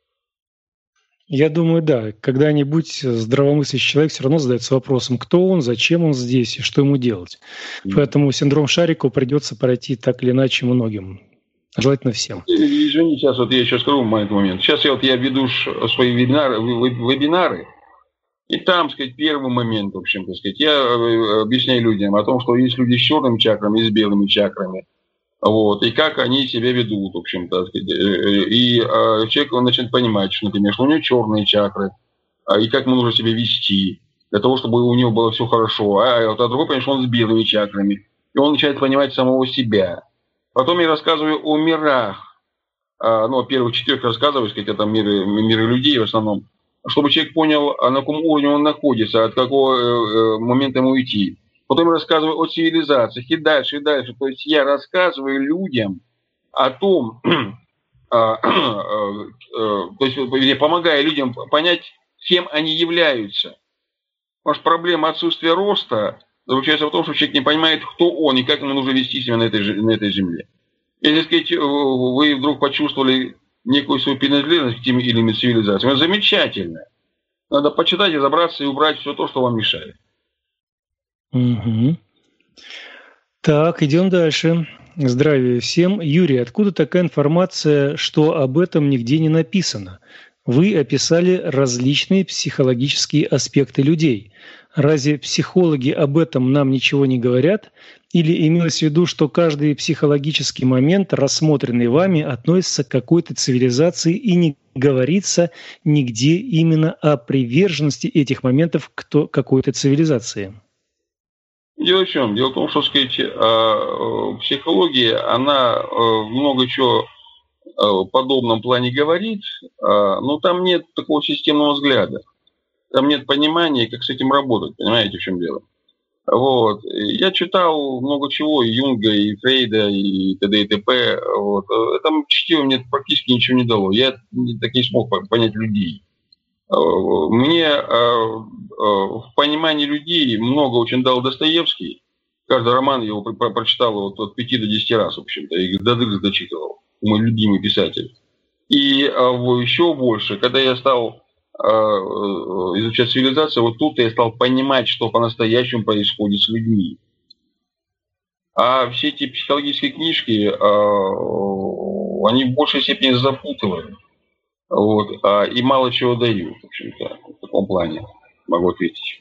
Я думаю, да. Когда-нибудь здравомыслящий человек все равно задается вопросом, кто он, зачем он здесь и что ему делать. Поэтому синдром Шарикова придется пройти так или иначе многим. Желательно всем. Извини, сейчас вот я еще скажу маленький момент. Сейчас я веду свои вебинары. И там, сказать, первый момент, в общем, так сказать, я объясняю людям о том, что есть люди с черными чакрами и с белыми чакрами, вот, и как они себя ведут, в общем-то, сказать, и человек начинает понимать, что, например, что у него черные чакры, и как ему нужно себя вести, для того, чтобы у него было все хорошо, а другой, понимает, что он с белыми чакрами, и он начинает понимать самого себя. Потом я рассказываю о мирах, о первых 4 рассказываю, сказать, это миры людей в основном, чтобы человек понял, на каком уровне он находится, от какого момента ему идти. Потом я рассказываю о цивилизациях и дальше, и дальше. То есть я рассказываю людям о том, то есть я помогаю людям понять, кем они являются. Потому что проблема отсутствия роста заключается в том, что человек не понимает, кто он и как ему нужно вести себя на этой земле. Если, сказать, вы вдруг почувствовали некую свою принадлежность к тем или иным цивилизациям, это замечательно. Надо почитать, разобраться и убрать все то, что вам мешает. Угу. Так, идем дальше. Здравия всем. Юрий, откуда такая информация, что об этом нигде не написано? Вы описали различные психологические аспекты людей. Разве психологи об этом нам ничего не говорят? Или имелось в виду, что каждый психологический момент, рассмотренный вами, относится к какой-то цивилизации и не говорится нигде именно о приверженности этих моментов к какой-то цивилизации? Дело в чем? Дело в том, что, сказать, психология, она много чего в подобном плане говорит, но там нет такого системного взгляда. Там нет понимания, как с этим работать. Понимаете, в чем дело? Вот. Я читал много чего, и Юнга, и Фрейда, и т.д. и т.п. Вот. Там чтиво мне практически ничего не дало. Я так не смог понять людей. Мне в понимании людей много очень дал Достоевский. Каждый роман я его прочитал от 5 до 10 раз, в общем-то, и до дыр дочитывал. Мой любимый писатель. И еще больше, когда я стал изучать цивилизацию, вот тут я стал понимать, что по-настоящему происходит с людьми. А все эти психологические книжки, они в большей степени запутывают. Вот, и мало чего дают, в общем-то, в таком плане, могу ответить.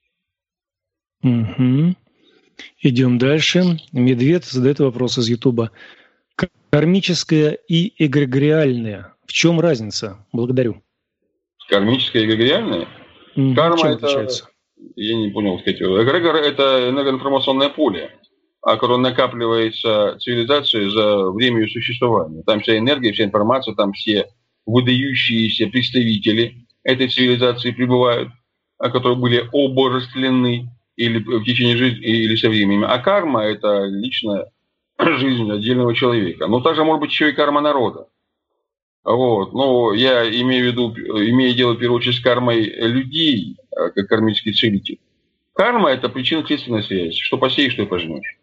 Угу. Идем дальше. Медведь задает вопрос из Ютуба. Кармическое и эгрегориальное. В чем разница? Благодарю. Кармическое и эгрегориальное? Карма чем это... отличается? Я не понял, сказать. Эгрегор – это энергоинформационное поле, которое накапливается цивилизацией за время ее существования. Там вся энергия, вся информация, там все выдающиеся представители этой цивилизации пребывают, которые были обожествлены или в течение жизни, или со временем. А карма – это личная жизнь отдельного человека. Но также может быть еще и карма народа. Вот. Но я имею в виду, имея дело в первую очередь с кармой людей, как кармический целитель. Карма – это причинно-следственная связь. Что посеешь, что и пожнешь.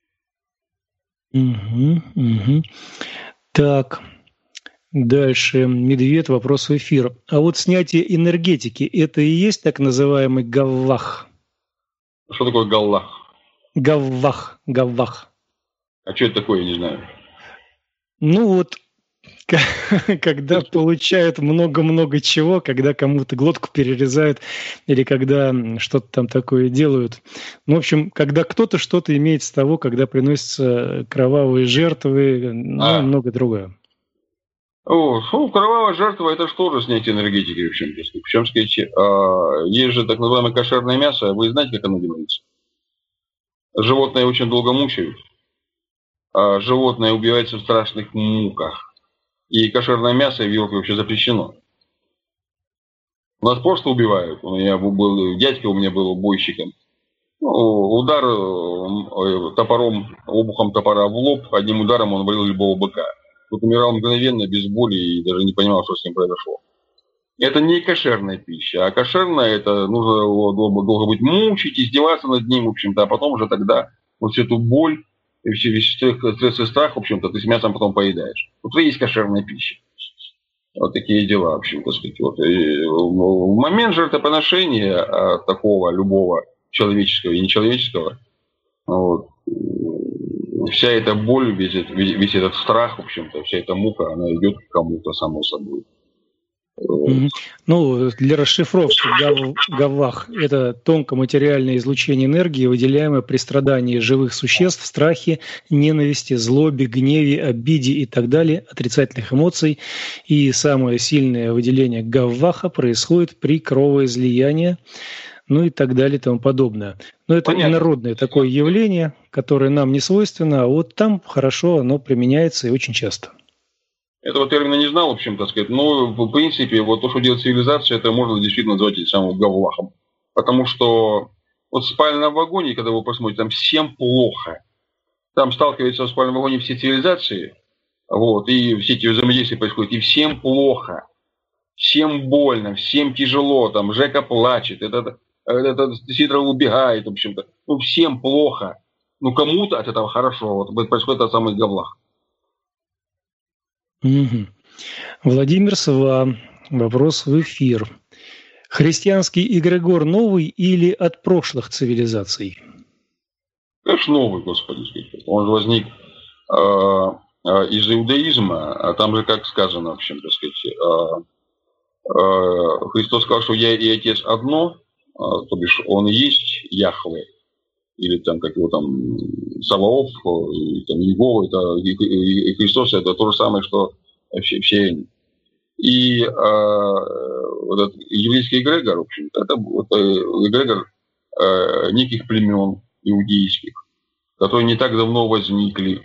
Угу. Так, дальше. Медведь, вопрос в эфир. А вот снятие энергетики – это и есть так называемый гаввах? Что такое галлах? Гаввах. А что это такое, я не знаю. Ну вот, когда получают много-много чего, когда кому-то глотку перерезают или когда что-то там такое делают. Ну, в общем, когда кто-то что-то имеет с того, когда приносятся кровавые жертвы, ну, и многое другое. Кровавая жертва – это что же снятие энергетики, в общем-то. Причем, сказать, есть же так называемое кошерное мясо. Вы знаете, как оно делается? Животное очень долго мучают. Животное убивается в страшных муках. И кошерное мясо в Европе вообще запрещено. У нас просто убивают. У меня был дядька, у меня был бойщиком. Удар топором, обухом топора в лоб, одним ударом он валил любого быка. Тут умирал мгновенно, без боли, и даже не понимал, что с ним произошло. Это не кошерная пища, а кошерная – это нужно его долго быть мучить, издеваться над ним, в общем-то, а потом уже тогда вот всю эту боль, весь стресс и страх, в общем-то, ты с мясом потом поедаешь. Вот это и есть кошерная пища. Вот такие дела, в общем-то, сказать. Вот. В момент жертвоприношения такого, любого человеческого и нечеловеческого, вот, вся эта боль, весь этот страх, в общем-то, вся эта мука, она идет к кому-то, само собой. Ну, для расшифровки гаввах – это тонкоматериальное излучение энергии, выделяемое при страдании живых существ, страхе, ненависти, злобе, гневе, обиде и так далее, отрицательных эмоций. И самое сильное выделение гавваха происходит при кровоизлиянии, ну и так далее и тому подобное. Но это инородное такое явление, которое нам не свойственно, а вот там хорошо оно применяется и очень часто. Этого термина не знал, в общем-то сказать. Но, в принципе, вот то, что делает цивилизация, это можно действительно назвать этим самым гавлахом. Потому что вот в спальном вагоне, когда вы посмотрите, там всем плохо. Там сталкиваются в спальном вагоне все цивилизации, вот, и все эти взаимодействия происходят, и всем плохо. Всем больно, всем тяжело. Там Жека плачет, этот Сидоров убегает, в общем-то. Ну, всем плохо. Ну, кому-то от этого хорошо. Вот происходит тот самый гавлах. Угу. Владимир Сва. Вопрос в эфир. Христианский эгрегор новый или от прошлых цивилизаций? Конечно, новый, Господи. Он же возник из иудаизма, а там же, как сказано, в общем, так сказать, Христос сказал, что я и Отец одно, то бишь Он и есть Яхве, или там, как его там, Саваоф, и там Иегова, и Христос, это то же самое, что все они. И вот этот еврейский эгрегор, в общем-то, это эгрегор неких племен иудейских, которые не так давно возникли,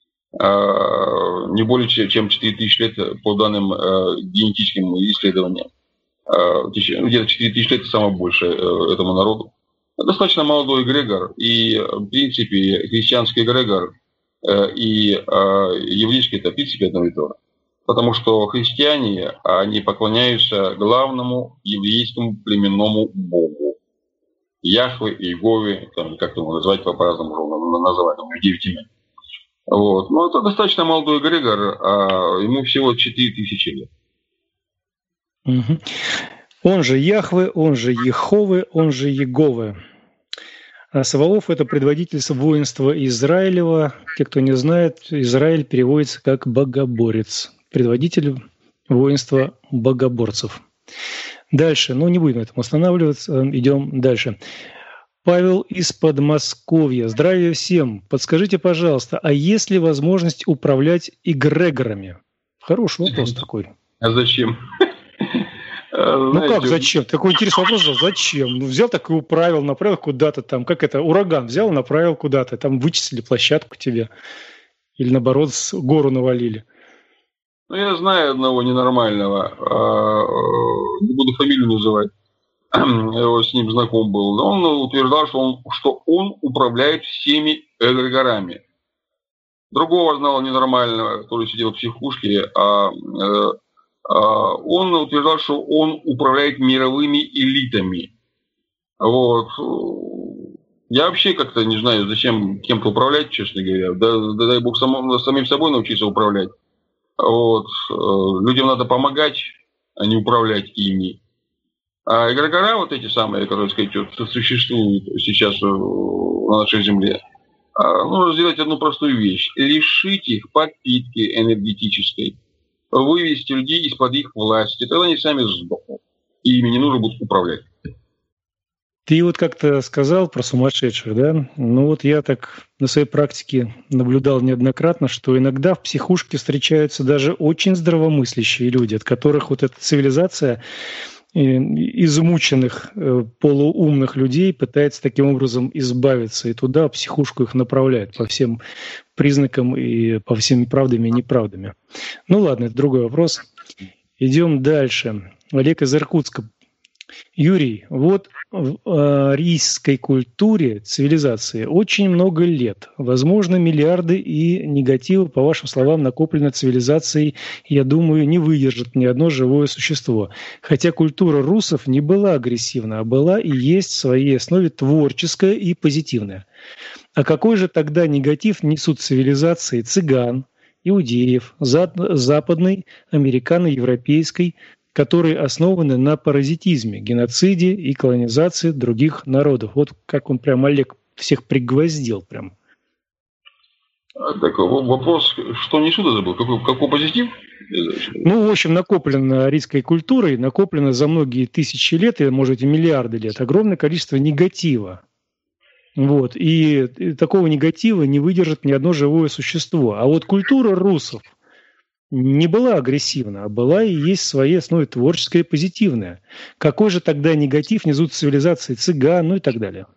не более чем 4000 лет по данным генетическим исследованиям. Где-то 4000 лет – это самое большее этому народу. Достаточно молодой эгрегор, и в принципе христианский эгрегор и еврейский – это в принципе одно и то же. Потому что христиане, они поклоняются главному еврейскому племенному богу. Яхве, Иегове, как его назвать по-разному называть, у него 9 имен. Вот. Но это достаточно молодой эгрегор, а ему всего 4000 лет. Угу. Он же Яхве, он же Ехове, он же Егове. Саволов – это предводитель воинства Израилева. Те, кто не знает, Израиль переводится как «богоборец». Предводитель воинства богоборцев. Дальше, не будем на этом останавливаться, идем дальше. Павел из Подмосковья. Здравия всем. Подскажите, пожалуйста, а есть ли возможность управлять эгрегорами? Хороший вопрос такой. А зачем? Как зачем? Такой интересный вопрос. Зачем? Взял так и управил, направил куда-то там. Как это? Ураган взял, направил куда-то. Там вычислили площадку тебе. Или наоборот, гору навалили. Я знаю одного ненормального. Не буду фамилию называть. Я с ним знаком был. Но он утверждал, что он управляет всеми эгрегорами. Другого знал ненормального, который сидел в психушке, он утверждал, что он управляет мировыми элитами. Я вообще как-то не знаю, зачем кем-то управлять, честно говоря. Дай бог самим собой научиться управлять. Людям надо помогать, а не управлять ими. А эгрегора эти самые, которые, существуют сейчас на нашей земле, нужно сделать одну простую вещь. Лишить их подпитки энергетической. Вывести людей из-под их власти. Тогда они сами сдохнут. И ими не нужно будет управлять. Ты как-то сказал про сумасшедших, да? Я так на своей практике наблюдал неоднократно, что иногда в психушке встречаются даже очень здравомыслящие люди, от которых эта цивилизация измученных, полуумных людей пытается таким образом избавиться. И туда, в психушку, их направляют по всем признакам и по всеми правдами и неправдами. Ладно, это другой вопрос. Идем дальше. Олег из Иркутска. Юрий, в арийской культуре, цивилизации очень много лет. Возможно, миллиарды и негатива, по вашим словам, накоплено цивилизацией, я думаю, не выдержит ни одно живое существо. Хотя культура русов не была агрессивна, а была и есть в своей основе творческая и позитивная. А какой же тогда негатив несут цивилизации цыган, иудеев, западной, американо-европейской, которые основаны на паразитизме, геноциде и колонизации других народов? Как он прям, Олег, всех пригвоздил прям. Так, вопрос, что несут, это был? Какой позитив? В общем, накоплено арийской культурой, накоплено за многие тысячи лет, или, может быть, миллиарды лет, огромное количество негатива. И такого негатива не выдержит ни одно живое существо. А культура русов не была агрессивна, а была и есть в своей основе творческая и позитивная. Какой же тогда негатив несут цивилизации цыган, и так далее?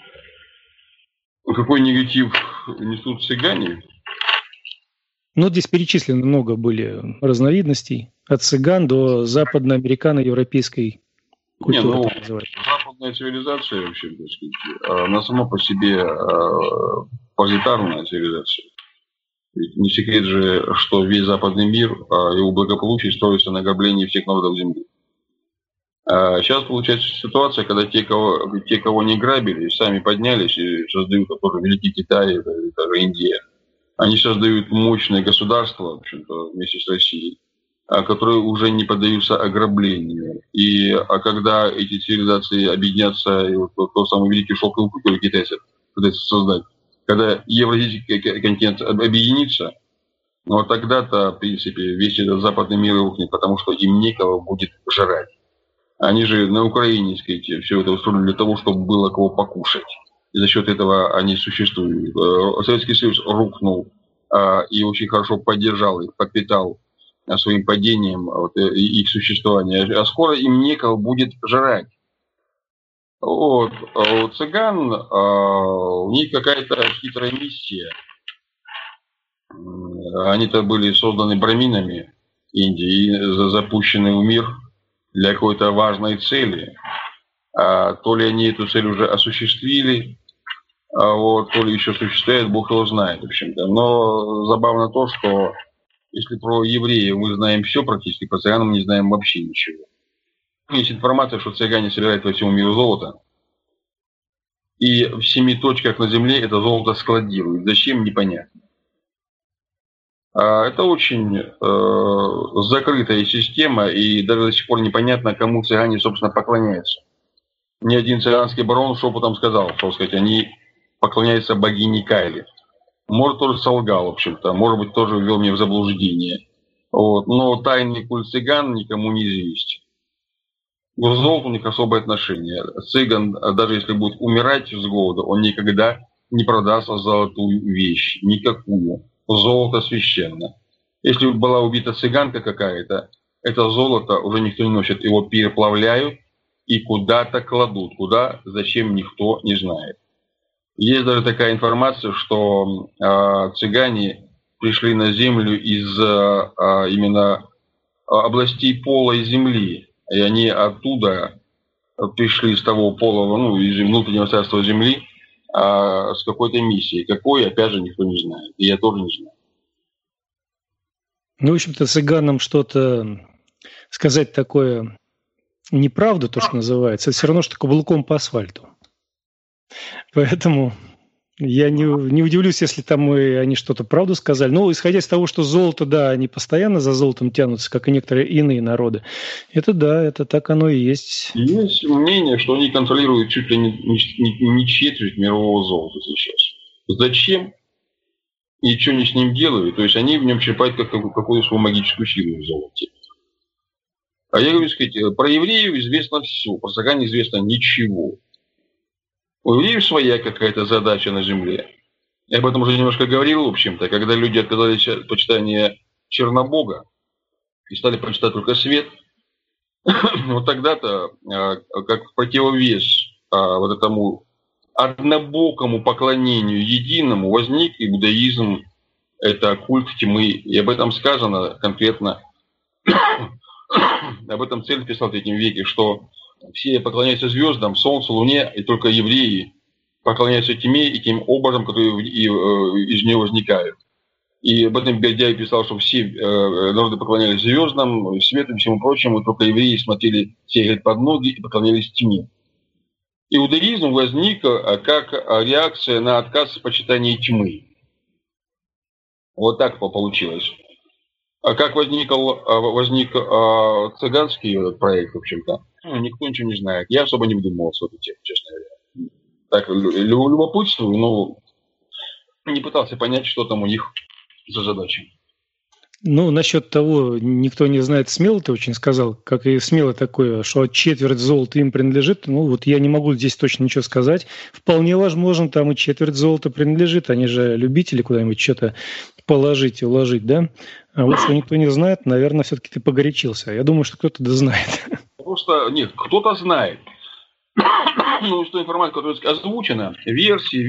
Какой негатив несут цыгане? Здесь перечислено много были разновидностей. От цыган до западноамерикано-европейской культуры. Западная цивилизация, вообще, она сама по себе паразитарная цивилизация. Ведь не секрет же, что весь западный мир, его благополучие строится на ограблении всех народов Земли. Сейчас получается ситуация, когда те, кого не грабили, сами поднялись и создают, тоже Великий Китай, даже Индия. Они создают мощное государство, в общем-то, вместе с Россией, которые уже не поддаются ограблению. Когда эти цивилизации объединятся, и тот самый Великий Шелковый путь, который китайцы пытаются создать, когда евразийский континент объединится, тогда-то, в принципе, весь этот западный мир рухнет, потому что им некого будет жрать. Они же на Украине, все это устроили для того, чтобы было кого покушать. И за счет этого они существуют. Советский Союз рухнул и очень хорошо поддержал их, подпитал своим падением их существование. А скоро им некого будет жрать. У цыган у них какая-то хитрая миссия. Они-то были созданы браминами Индии и запущены в мир для какой-то важной цели. То ли они эту цель уже осуществили, то ли еще осуществляют, Бог его знает, в общем-то. Но забавно то, что если про евреев мы знаем все практически, про цыган мы не знаем вообще ничего. Есть информация, что цыгане собирают во всем миру золото, и в 7 точках на земле это золото складируют. Зачем, непонятно. Это очень закрытая система, и даже до сих пор непонятно, кому цыгане, собственно, поклоняются. Ни один цыганский барон шепотом сказал, что сказать, они поклоняются богине Кайли. Может, тоже солгал, в общем-то, может быть, тоже ввел меня в заблуждение. Вот. Но тайный культ цыган никому не известен. К золоту у них особое отношение. Цыган, даже если будет умирать с голода, он никогда не продаст золотую вещь, никакую. Золото священно. Если была убита цыганка какая-то, это золото уже никто не носит. Его переплавляют и куда-то кладут. Куда, зачем, никто не знает. Есть даже такая информация, что цыгане пришли на землю из именно областей полой земли. И они оттуда пришли с того полого, из внутреннего царства земли, с какой-то миссией. Какой, опять же, никто не знает. И я тоже не знаю. В общем-то, цыганам что-то сказать такое неправду, то, что называется, это все равно, что каблуком по асфальту. Поэтому я не удивлюсь, если там они что-то правду сказали. Но исходя из того, что золото, да, они постоянно за золотом тянутся, как и некоторые иные народы. Это да, это так оно и есть. Есть мнение, что они контролируют чуть ли не четверть мирового золота сейчас. Зачем? И что они с ним делают? То есть они в нем черпают какую-то свою магическую силу в золоте. А я говорю, сказать, про евреев известно все, про цыган известно ничего. У евреев своя какая-то задача на земле. Я об этом уже немножко говорил, в общем-то, когда люди отказались от почитания Чернобога и стали почитать только свет, вот тогда-то, как противовес вот этому однобокому поклонению единому, возник иудаизм, это культ тьмы. И об этом сказано конкретно, об этом Цель писал в III веке, что все поклоняются звездам, солнцу, луне, и только евреи поклоняются тьме и тем образом, которые из нее возникают. И об этом Бердяев писал, что все народы поклонялись звездам, свету и всему прочему, только евреи смотрели все под ноги и поклонялись тьме. Иудаизм возник как реакция на отказ в почитании тьмы. Вот так получилось. А как возник цыганский этот проект, в общем-то, никто ничего не знает. Я особо не вдумывался в эту тему, честно говоря. Так, любопытствую, но не пытался понять, что там у них за задача. Насчет того, никто не знает, смело ты очень сказал, как и смело такое, что четверть золота им принадлежит. Я не могу здесь точно ничего сказать. Вполне возможно, там и четверть золота принадлежит. Они же любители куда-нибудь что-то положить и уложить, да? А вот что никто не знает, наверное, все-таки ты погорячился. Я думаю, что кто-то да знает. Просто, нет, кто-то знает. Что информация, которая озвучена, версии,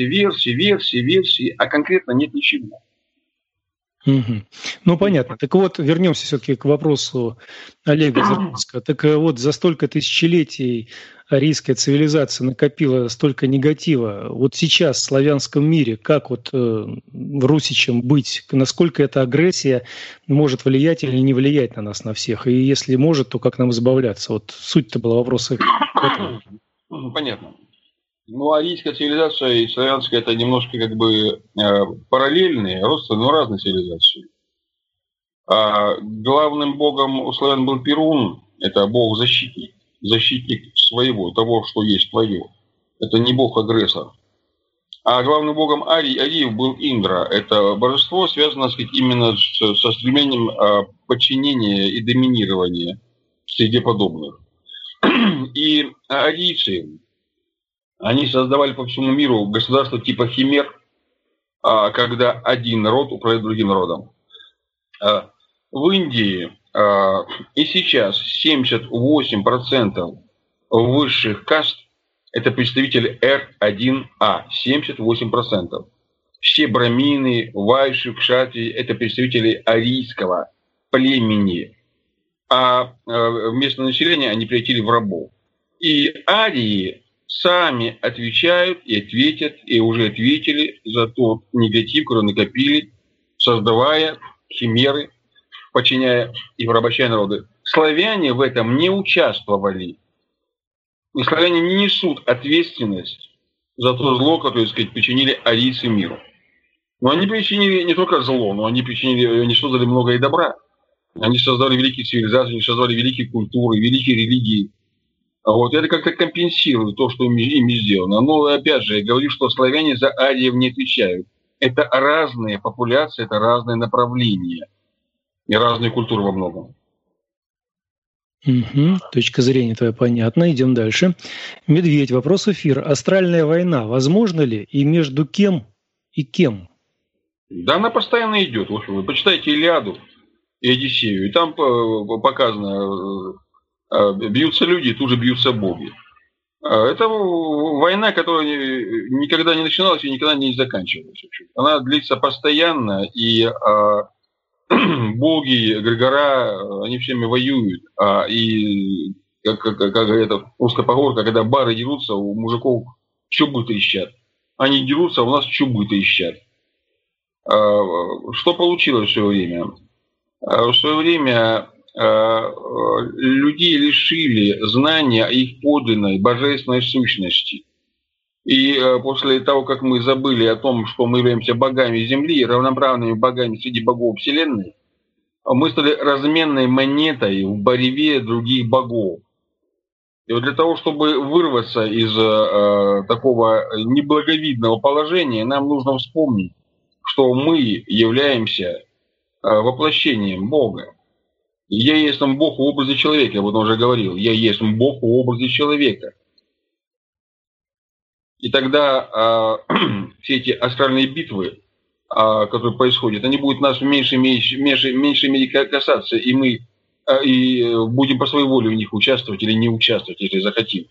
а конкретно нет ничего. Угу. Понятно. Так вот, вернемся все-таки к вопросу Олега Зернинского. Так вот, за столько тысячелетий арийская цивилизация накопила столько негатива. Вот сейчас в славянском мире, как русичам быть? Насколько эта агрессия может влиять или не влиять на нас, на всех? И если может, то как нам избавляться? Вот суть-то была вопроса. Понятно. Арийская цивилизация и славянская — это немножко параллельные, родственные, но разные цивилизации. Главным богом у славян был Перун, это бог-защитник, защитник своего, того, что есть твое. Это не бог-агрессор. А главным богом ариев был Индра. Это божество связано, именно со стремлением подчинения и доминирования среди подобных. И арийцы, они создавали по всему миру государство типа химер, когда один народ управляет другим народом. В Индии и сейчас 78% высших каст – это представители R1A, 78%. Все брамины, вайши, кшатри – это представители арийского племени. А местное население они превратили в рабов. И арии сами отвечают и ответят, и уже ответили за тот негатив, который накопили, создавая химеры, подчиняя и порабощая народы. Славяне в этом не участвовали. И славяне не несут ответственность за то зло, которое, причинили арийцы миру. Но они причинили не только зло, но они создали много и добра. Они создали великие цивилизации, они создали великие культуры, великие религии. Вот, это как-то компенсирует то, что ими сделано. Но, опять же, я говорю, что славяне за ариев не отвечают. Это разные популяции, это разные направления. И разные культуры во многом. Угу. Точка зрения твоя понятна. Идем дальше. Медведь. Вопрос эфира. Астральная война возможна ли и между кем и кем? Да, она постоянно идет. В общем, вы почитайте Илиаду и Одиссею, и там показано, бьются люди, тут же бьются боги. Это война, которая никогда не начиналась и никогда не заканчивалась. Она длится постоянно, и боги, эгрегора, они все время воюют. И, как говорят, русская поговорка, когда бары дерутся, у мужиков чубы трещат. Они дерутся, а у нас чубы трещат. Что получилось в свое время? В свое время людей лишили знания о их подлинной божественной сущности. И после того, как мы забыли о том, что мы являемся богами Земли, равноправными богами среди богов Вселенной, мы стали разменной монетой в борьбе других богов. И вот для того, чтобы вырваться из такого неблаговидного положения, нам нужно вспомнить, что мы являемся воплощением Бога. Я есть Бог в образе человека, я об этом уже говорил. Я есть Бог в образе человека. И тогда все эти астральные битвы, которые происходят, они будут нас в меньшей мере касаться, и мы будем по своей воле в них участвовать или не участвовать, если захотим.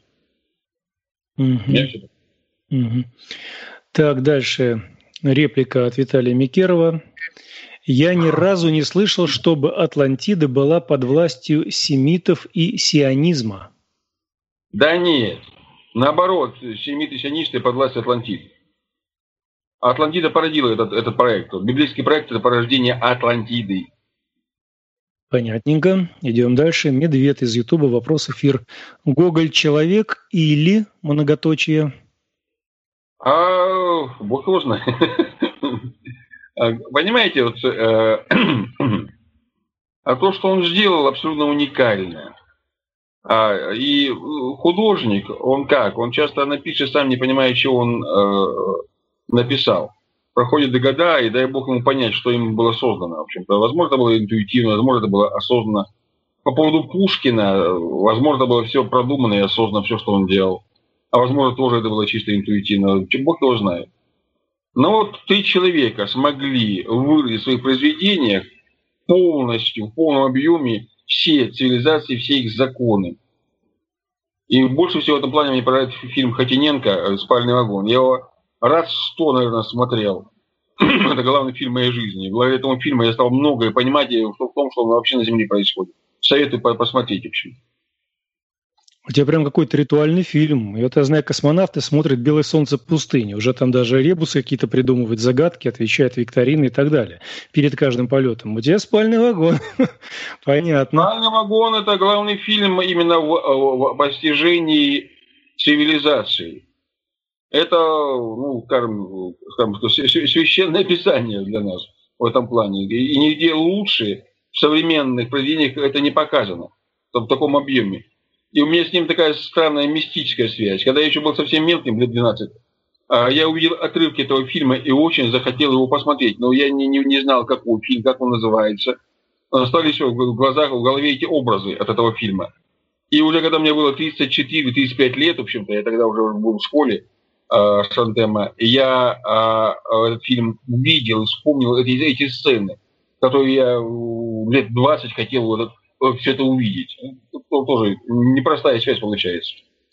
Так, дальше реплика от Виталия Микерова. Я ни разу не слышал, чтобы Атлантида была под властью семитов и сионизма. Да нет. Наоборот, семиты и сионисты под властью Атлантиды. Атлантида породила этот проект. Библейский проект – это порождение Атлантиды. Понятненько. Идем дальше. Медведь из Ютуба. Вопрос эфир. Гоголь человек или многоточие? Бог его знает. Понимаете, вот, то, что он сделал, абсолютно уникально. И художник, он как? Он часто напишет, сам не понимая, что он написал. Проходят года, и дай Бог ему понять, что им было создано. В общем-то, возможно, это было интуитивно, возможно, это было осознанно. По поводу Пушкина, возможно, было все продумано и осознанно, все, что он делал. А возможно, тоже это было чисто интуитивно. Бог его знает. Но вот 3 человека смогли выразить в своих произведениях полностью, в полном объеме все цивилизации, все их законы. И больше всего в этом плане мне понравился фильм Хотиненко «Спальный вагон». Я его раз 100, наверное, смотрел. Это главный фильм моей жизни. Благодаря этому фильму я стал многое понимать в том, что вообще на Земле происходит. Советую посмотреть вообще. У тебя прям какой-то ритуальный фильм. И вот я знаю, космонавты смотрят «Белое солнце пустыни». Уже там даже ребусы какие-то придумывают, загадки, отвечают викторины и так далее. Перед каждым полетом. У тебя «Спальный вагон». Понятно. «Спальный вагон» – это главный фильм именно в постижении цивилизации. Это, скажем, священное писание для нас в этом плане. И нигде лучше в современных произведениях это не показано в таком объеме. И у меня с ним такая странная мистическая связь. Когда я еще был совсем мелким, лет 12, я увидел отрывки этого фильма и очень захотел его посмотреть. Но я не знал, какой фильм, как он называется. Остались в глазах, в голове эти образы от этого фильма. И уже когда мне было 34-35 лет, в общем-то, я тогда уже был в школе Шантема, я этот фильм увидел и вспомнил эти сцены, которые я лет 20 хотел все это увидеть. Тоже непростая связь получается.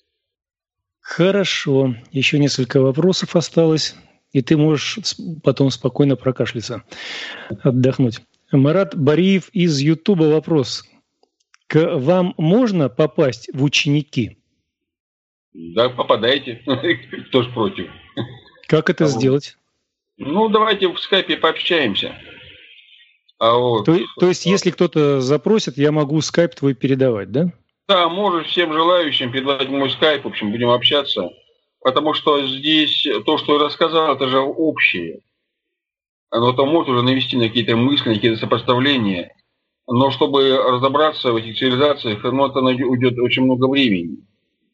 Хорошо. Еще несколько вопросов осталось, и ты можешь потом спокойно прокашляться, отдохнуть. Марат Бариев из Ютуба. Вопрос. К вам можно попасть в ученики? Да, попадайте. Кто ж против? Как это сделать? Давайте в скайпе пообщаемся. То есть, если кто-то запросит, я могу скайп твой передавать, да? Да, можешь всем желающим передавать мой скайп, в общем, будем общаться. Потому что здесь то, что я рассказал, это же общее. Оно там может уже навести на какие-то мысли, на какие-то сопоставления. Но чтобы разобраться в этих цивилизациях, это уйдет очень много времени.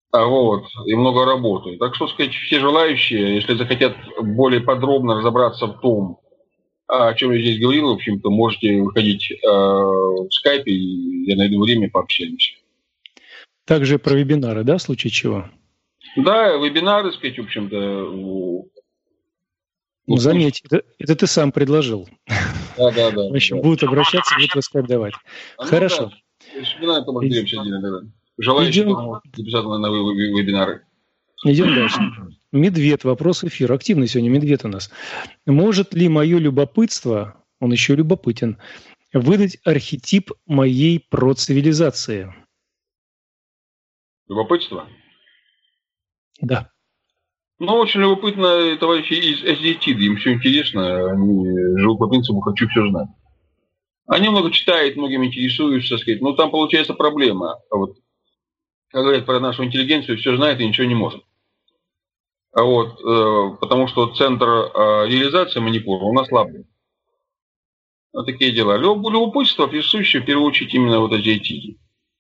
и много работаю. Так что, сказать, все желающие, если захотят более подробно разобраться в том, о чем я здесь говорил, в общем-то, можете выходить в скайпе, и я найду время, пообщаемся. Также про вебинары, да, в случае чего? Да, вебинары, сказать, в общем-то. Заметь, это ты сам предложил. Да. В общем, будут обращаться, будут раскодовать. Хорошо. Желающие могут записаться на вебинары. Идем дальше. Медведь, вопрос эфира. Активный сегодня медведь у нас. Может ли мое любопытство, он еще любопытен, выдать архетип моей процивилизации? Любопытство? Да. Очень любопытно товарищи из SDT, им все интересно, они живут по принципу «хочу все знать». Они много читают, многим интересуются, так сказать. Там получается проблема. Как говорят про нашу интеллигенцию, все знает и ничего не может. Потому что центр реализации манипула у нас слабый. Такие дела. Любопытство присуще в первую очередь именно SDT.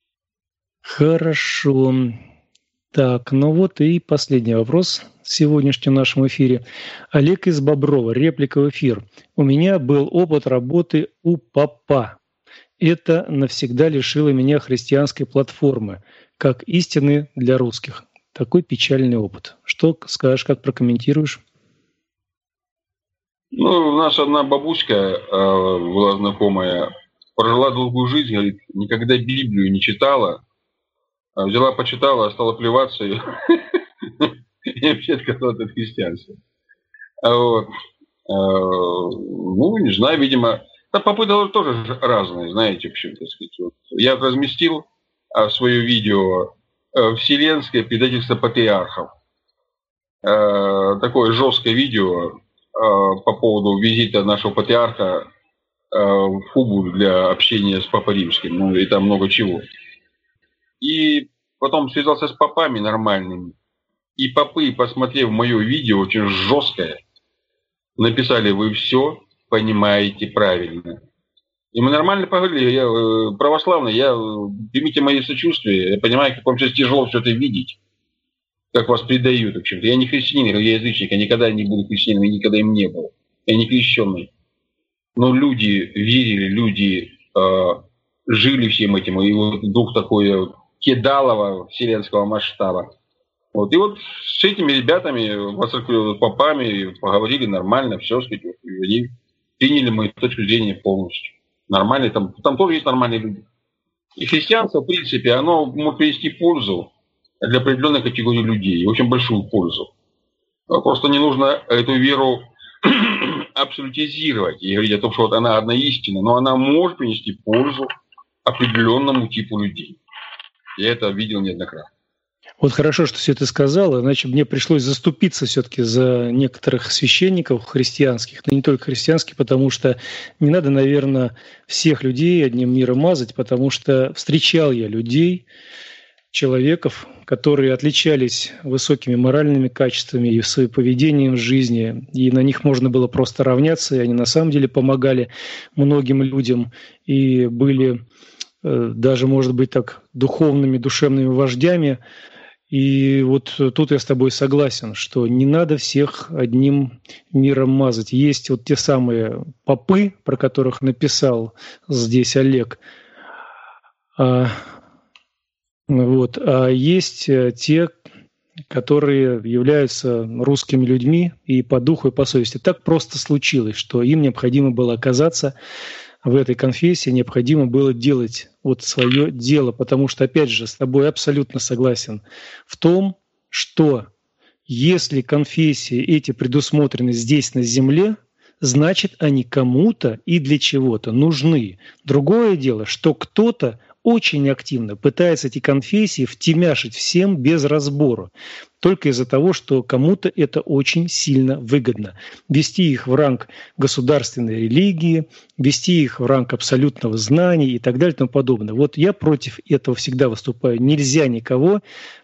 Хорошо. Так, и последний вопрос в сегодняшнем нашем эфире. Олег из Боброва, реплика в эфир. У меня был опыт работы у попа. Это навсегда лишило меня христианской платформы, как истины для русских. Такой печальный опыт. Что скажешь, как прокомментируешь? У нас одна бабуська была знакомая, прожила долгую жизнь, говорит, никогда Библию не читала, взяла, почитала, стала плеваться и вообще отказалась от христианства. Не знаю, видимо, попы тоже разные, знаете, в общем-то. Я разместил свое видео «Вселенское предательство патриархов». Такое жесткое видео по поводу визита нашего патриарха в Кубу для общения с Папой Римским. И там много чего. И потом связался с попами нормальными. И попы, посмотрев мое видео, очень жесткое, написали: вы все понимаете правильно. И мы нормально поговорили. Я православный, примите мои сочувствия. Я понимаю, как вам сейчас тяжело все это видеть. Как вас предают, в общем-то. Я не христианин, я язычник. Я никогда не буду христианином, я никогда им не был. Я не крещенный. Но люди верили, люди жили всем этим. И дух такой кидалова вселенского масштаба. И с этими ребятами, попами поговорили нормально, все, сказать, и приняли мою точку зрения полностью. Нормально, там тоже есть нормальные люди. И христианство, в принципе, оно может принести пользу для определенной категории людей, очень большую пользу. Просто не нужно эту веру абсолютизировать и говорить о том, что она одна истина, но она может принести пользу определенному типу людей. Я это видел неоднократно. Хорошо, что все это сказал, иначе мне пришлось заступиться все-таки за некоторых священников христианских, но не только христианских, потому что не надо, наверное, всех людей одним миром мазать, потому что встречал я людей, человеков, которые отличались высокими моральными качествами и своим поведением в жизни, и на них можно было просто равняться, и они на самом деле помогали многим людям и были даже, может быть, так духовными, душевными вождями. И тут я с тобой согласен, что не надо всех одним миром мазать. Есть те самые попы, про которых написал здесь Олег, а есть те, которые являются русскими людьми и по духу, и по совести. Так просто случилось, что им необходимо было оказаться в этой конфессии, необходимо было делать свое дело, потому что, опять же, с тобой абсолютно согласен в том, что если конфессии эти предусмотрены здесь, на земле, значит, они кому-то и для чего-то нужны. Другое дело, что кто-то очень активно пытается эти конфессии втемяшить всем без разбора, только из-за того, что кому-то это очень сильно выгодно. Ввести их в ранг государственной религии, ввести их в ранг абсолютного знания и так далее и тому подобное. Я против этого всегда выступаю. Нельзя никого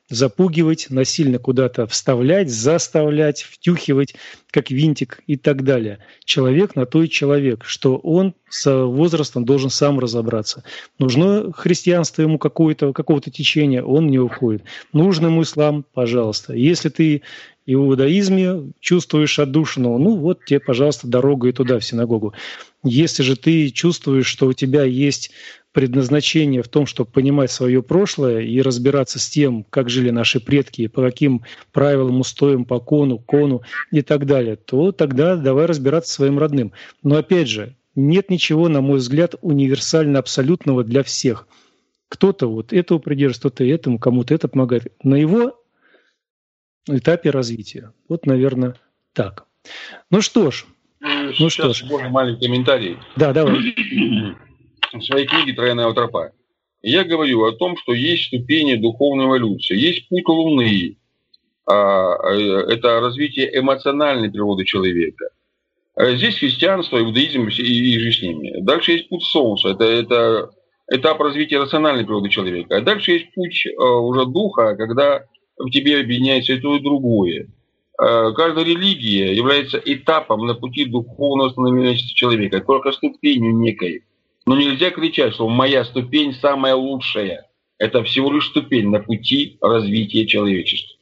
запугивать, насильно куда-то вставлять, заставлять, втюхивать, как винтик и так далее. Человек на то и человек, что он с возрастом должен сам разобраться. Нужно христианство ему какого-то течения, он не уходит. Нужен ему ислам, пожалуйста. Если ты в иудаизме чувствуешь отдушину, ну вот тебе, пожалуйста, дорога и туда, в синагогу. Если же ты чувствуешь, что у тебя есть предназначение в том, чтобы понимать свое прошлое и разбираться с тем, как жили наши предки, по каким правилам, устоям, по кону и так далее, то тогда давай разбираться со своим родным. Но опять же, нет ничего, на мой взгляд, универсально абсолютного для всех. Кто-то вот этого придерживается, кто-то этому, кому-то это помогает. На его этапе развития. Вот, наверное, так. Ну что ж. Сейчас можно маленький комментарий. Да, давай. В своей книге «Тройная тропа» я говорю о том, что есть ступени духовной эволюции, есть путь Луны, это развитие эмоциональной природы человека. Здесь христианство, иудаизм и же с ними. Дальше есть путь Солнца, это этап развития рациональной природы человека. А дальше есть путь уже духа, когда в тебе объединяется и то, и другое. Каждая религия является этапом на пути духовного становления человека, только ступенью некой. Но нельзя кричать, что моя ступень самая лучшая. Это всего лишь ступень на пути развития человечества.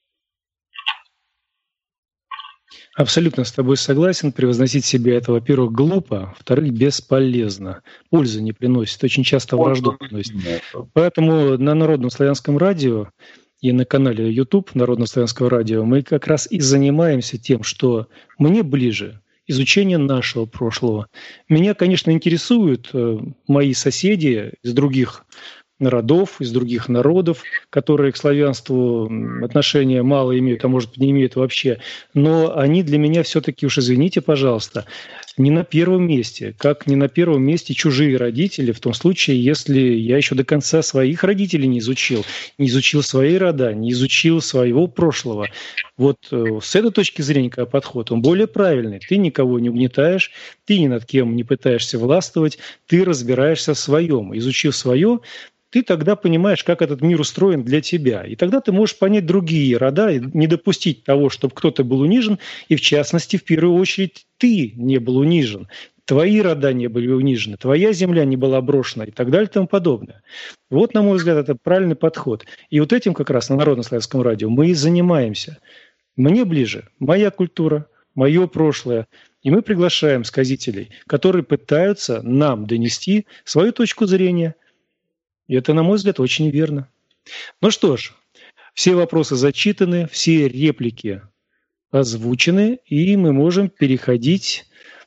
Абсолютно с тобой согласен. Превозносить себя это, во-первых, глупо, во-вторых, бесполезно. Пользы не приносит, очень часто вражду приносит. Поэтому на Народном славянском радио и на канале YouTube Народного славянского радио мы как раз и занимаемся тем, что мне ближе изучение нашего прошлого. Меня, конечно, интересуют мои соседи из других родов, из других народов, которые к славянству отношения мало имеют, а может не имеют вообще. Но они для меня все-таки, уж извините, пожалуйста, не на первом месте. Как не на первом месте чужие родители, в том случае, если я еще до конца своих родителей не изучил свои рода, не изучил своего прошлого. Вот с этой точки зрения подход, он более правильный. Ты никого не угнетаешь, ты ни над кем не пытаешься властвовать, ты разбираешься в своем. Изучив свое, ты тогда понимаешь, как этот мир устроен для тебя. И тогда ты можешь понять другие рода, и не допустить того, чтобы кто-то был унижен, и в частности, в первую очередь, ты не был унижен. Твои рода не были унижены, твоя земля не была брошена и так далее и тому подобное. Вот, на мой взгляд, это правильный подход. И вот этим как раз на Народном славянском радио мы и занимаемся. Мне ближе моя культура, мое прошлое. И мы приглашаем сказителей, которые пытаются нам донести свою точку зрения. И это, на мой взгляд, очень верно. Ну что ж, все вопросы зачитаны, все реплики озвучены, и мы можем переходить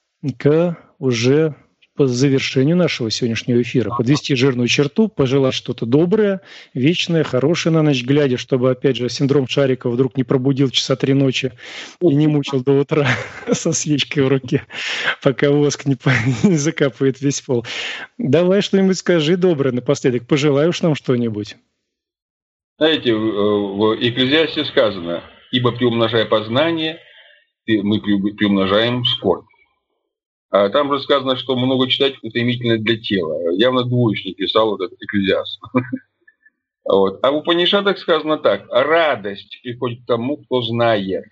к уже по завершению нашего сегодняшнего эфира. Подвести жирную черту, пожелать что-то доброе, вечное, хорошее на ночь глядя, чтобы, опять же, синдром Шарика вдруг не пробудил часа 3 ночи и не мучил до утра со свечкой в руке, пока воск не закапывает весь пол. Давай что-нибудь скажи доброе напоследок, пожелай уж нам что-нибудь. Знаете, в Экклезиасте сказано: «Ибо приумножая познание, мы приумножаем скорбь». А там же сказано, что много читать утомительно для тела. Явно двоечник писал вот этот Экклезиаст. Вот. А в Упанишадах сказано так: радость приходит к тому, кто знает.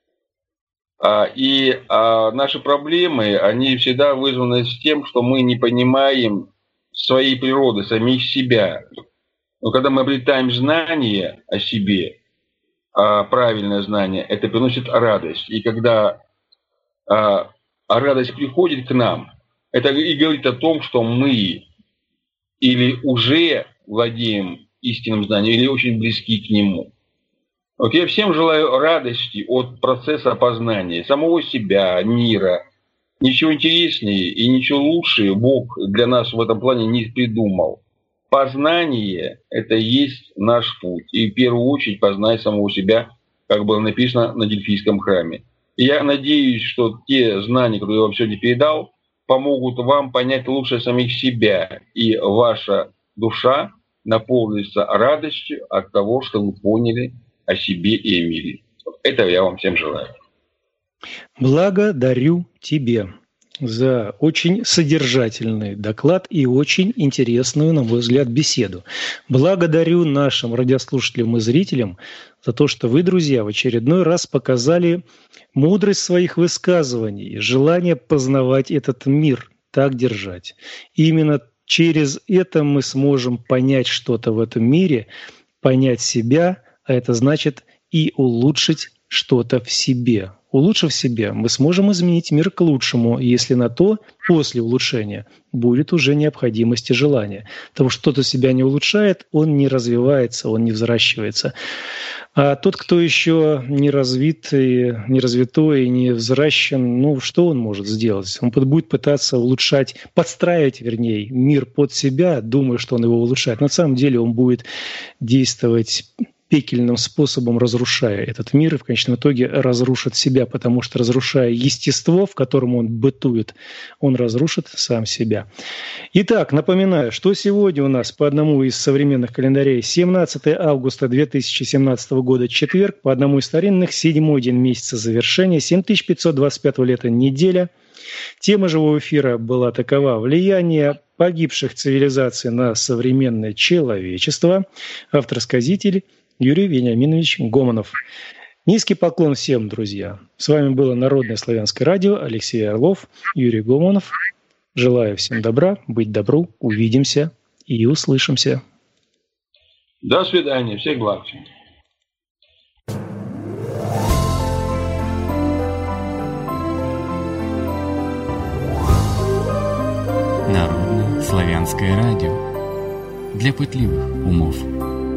И наши проблемы, они всегда вызваны с тем, что мы не понимаем своей природы, самих себя. Но когда мы обретаем знание о себе, правильное знание, это приносит радость. И когда радость приходит к нам, это и говорит о том, что мы или уже владеем истинным знанием, или очень близки к нему. Вот я всем желаю радости от процесса познания самого себя, мира. Ничего интереснее и ничего лучше Бог для нас в этом плане не придумал. Познание – это и есть наш путь. И в первую очередь познай самого себя, как было написано на Дельфийском храме. И я надеюсь, что те знания, которые я вам сегодня передал, помогут вам понять лучше самих себя. И ваша душа наполнится радостью от того, что вы поняли о себе и о мире. Это я вам всем желаю. Благодарю тебе. за очень содержательный доклад и очень интересную, на мой взгляд, беседу. Благодарю нашим радиослушателям и зрителям за то, что вы, друзья, в очередной раз показали мудрость своих высказываний, желание познавать этот мир, так держать. И именно через это мы сможем понять что-то в этом мире, понять себя, а это значит и улучшить что-то в себе. Улучшив себя, мы сможем изменить мир к лучшему, если на то после улучшения будет уже необходимость и желание. Потому что кто-то себя не улучшает, он не развивается, он не взращивается. А тот, кто еще не развитый, не развитой, не взращен, что он может сделать? Он будет пытаться улучшать, подстраивать, вернее, мир под себя, думая, что он его улучшает. На самом деле он будет действовать пекельным способом, разрушая этот мир, и в конечном итоге разрушит себя, потому что, разрушая естество, в котором он бытует, он разрушит сам себя. Итак, напоминаю, что сегодня у нас по одному из современных календарей 17 августа 2017 года, четверг, по одному из старинных, 7-й день месяца завершения, 7525 лета неделя. Тема живого эфира была такова: влияние погибших цивилизаций на современное человечество. Автор-сказитель Юрий Вениаминович Гомонов. Низкий поклон всем, друзья. С вами было Народное славянское радио, Алексей Орлов, Юрий Гомонов. Желаю всем добра, быть добру, увидимся и услышимся. До свидания, всех благ. Народное славянское радио для пытливых умов.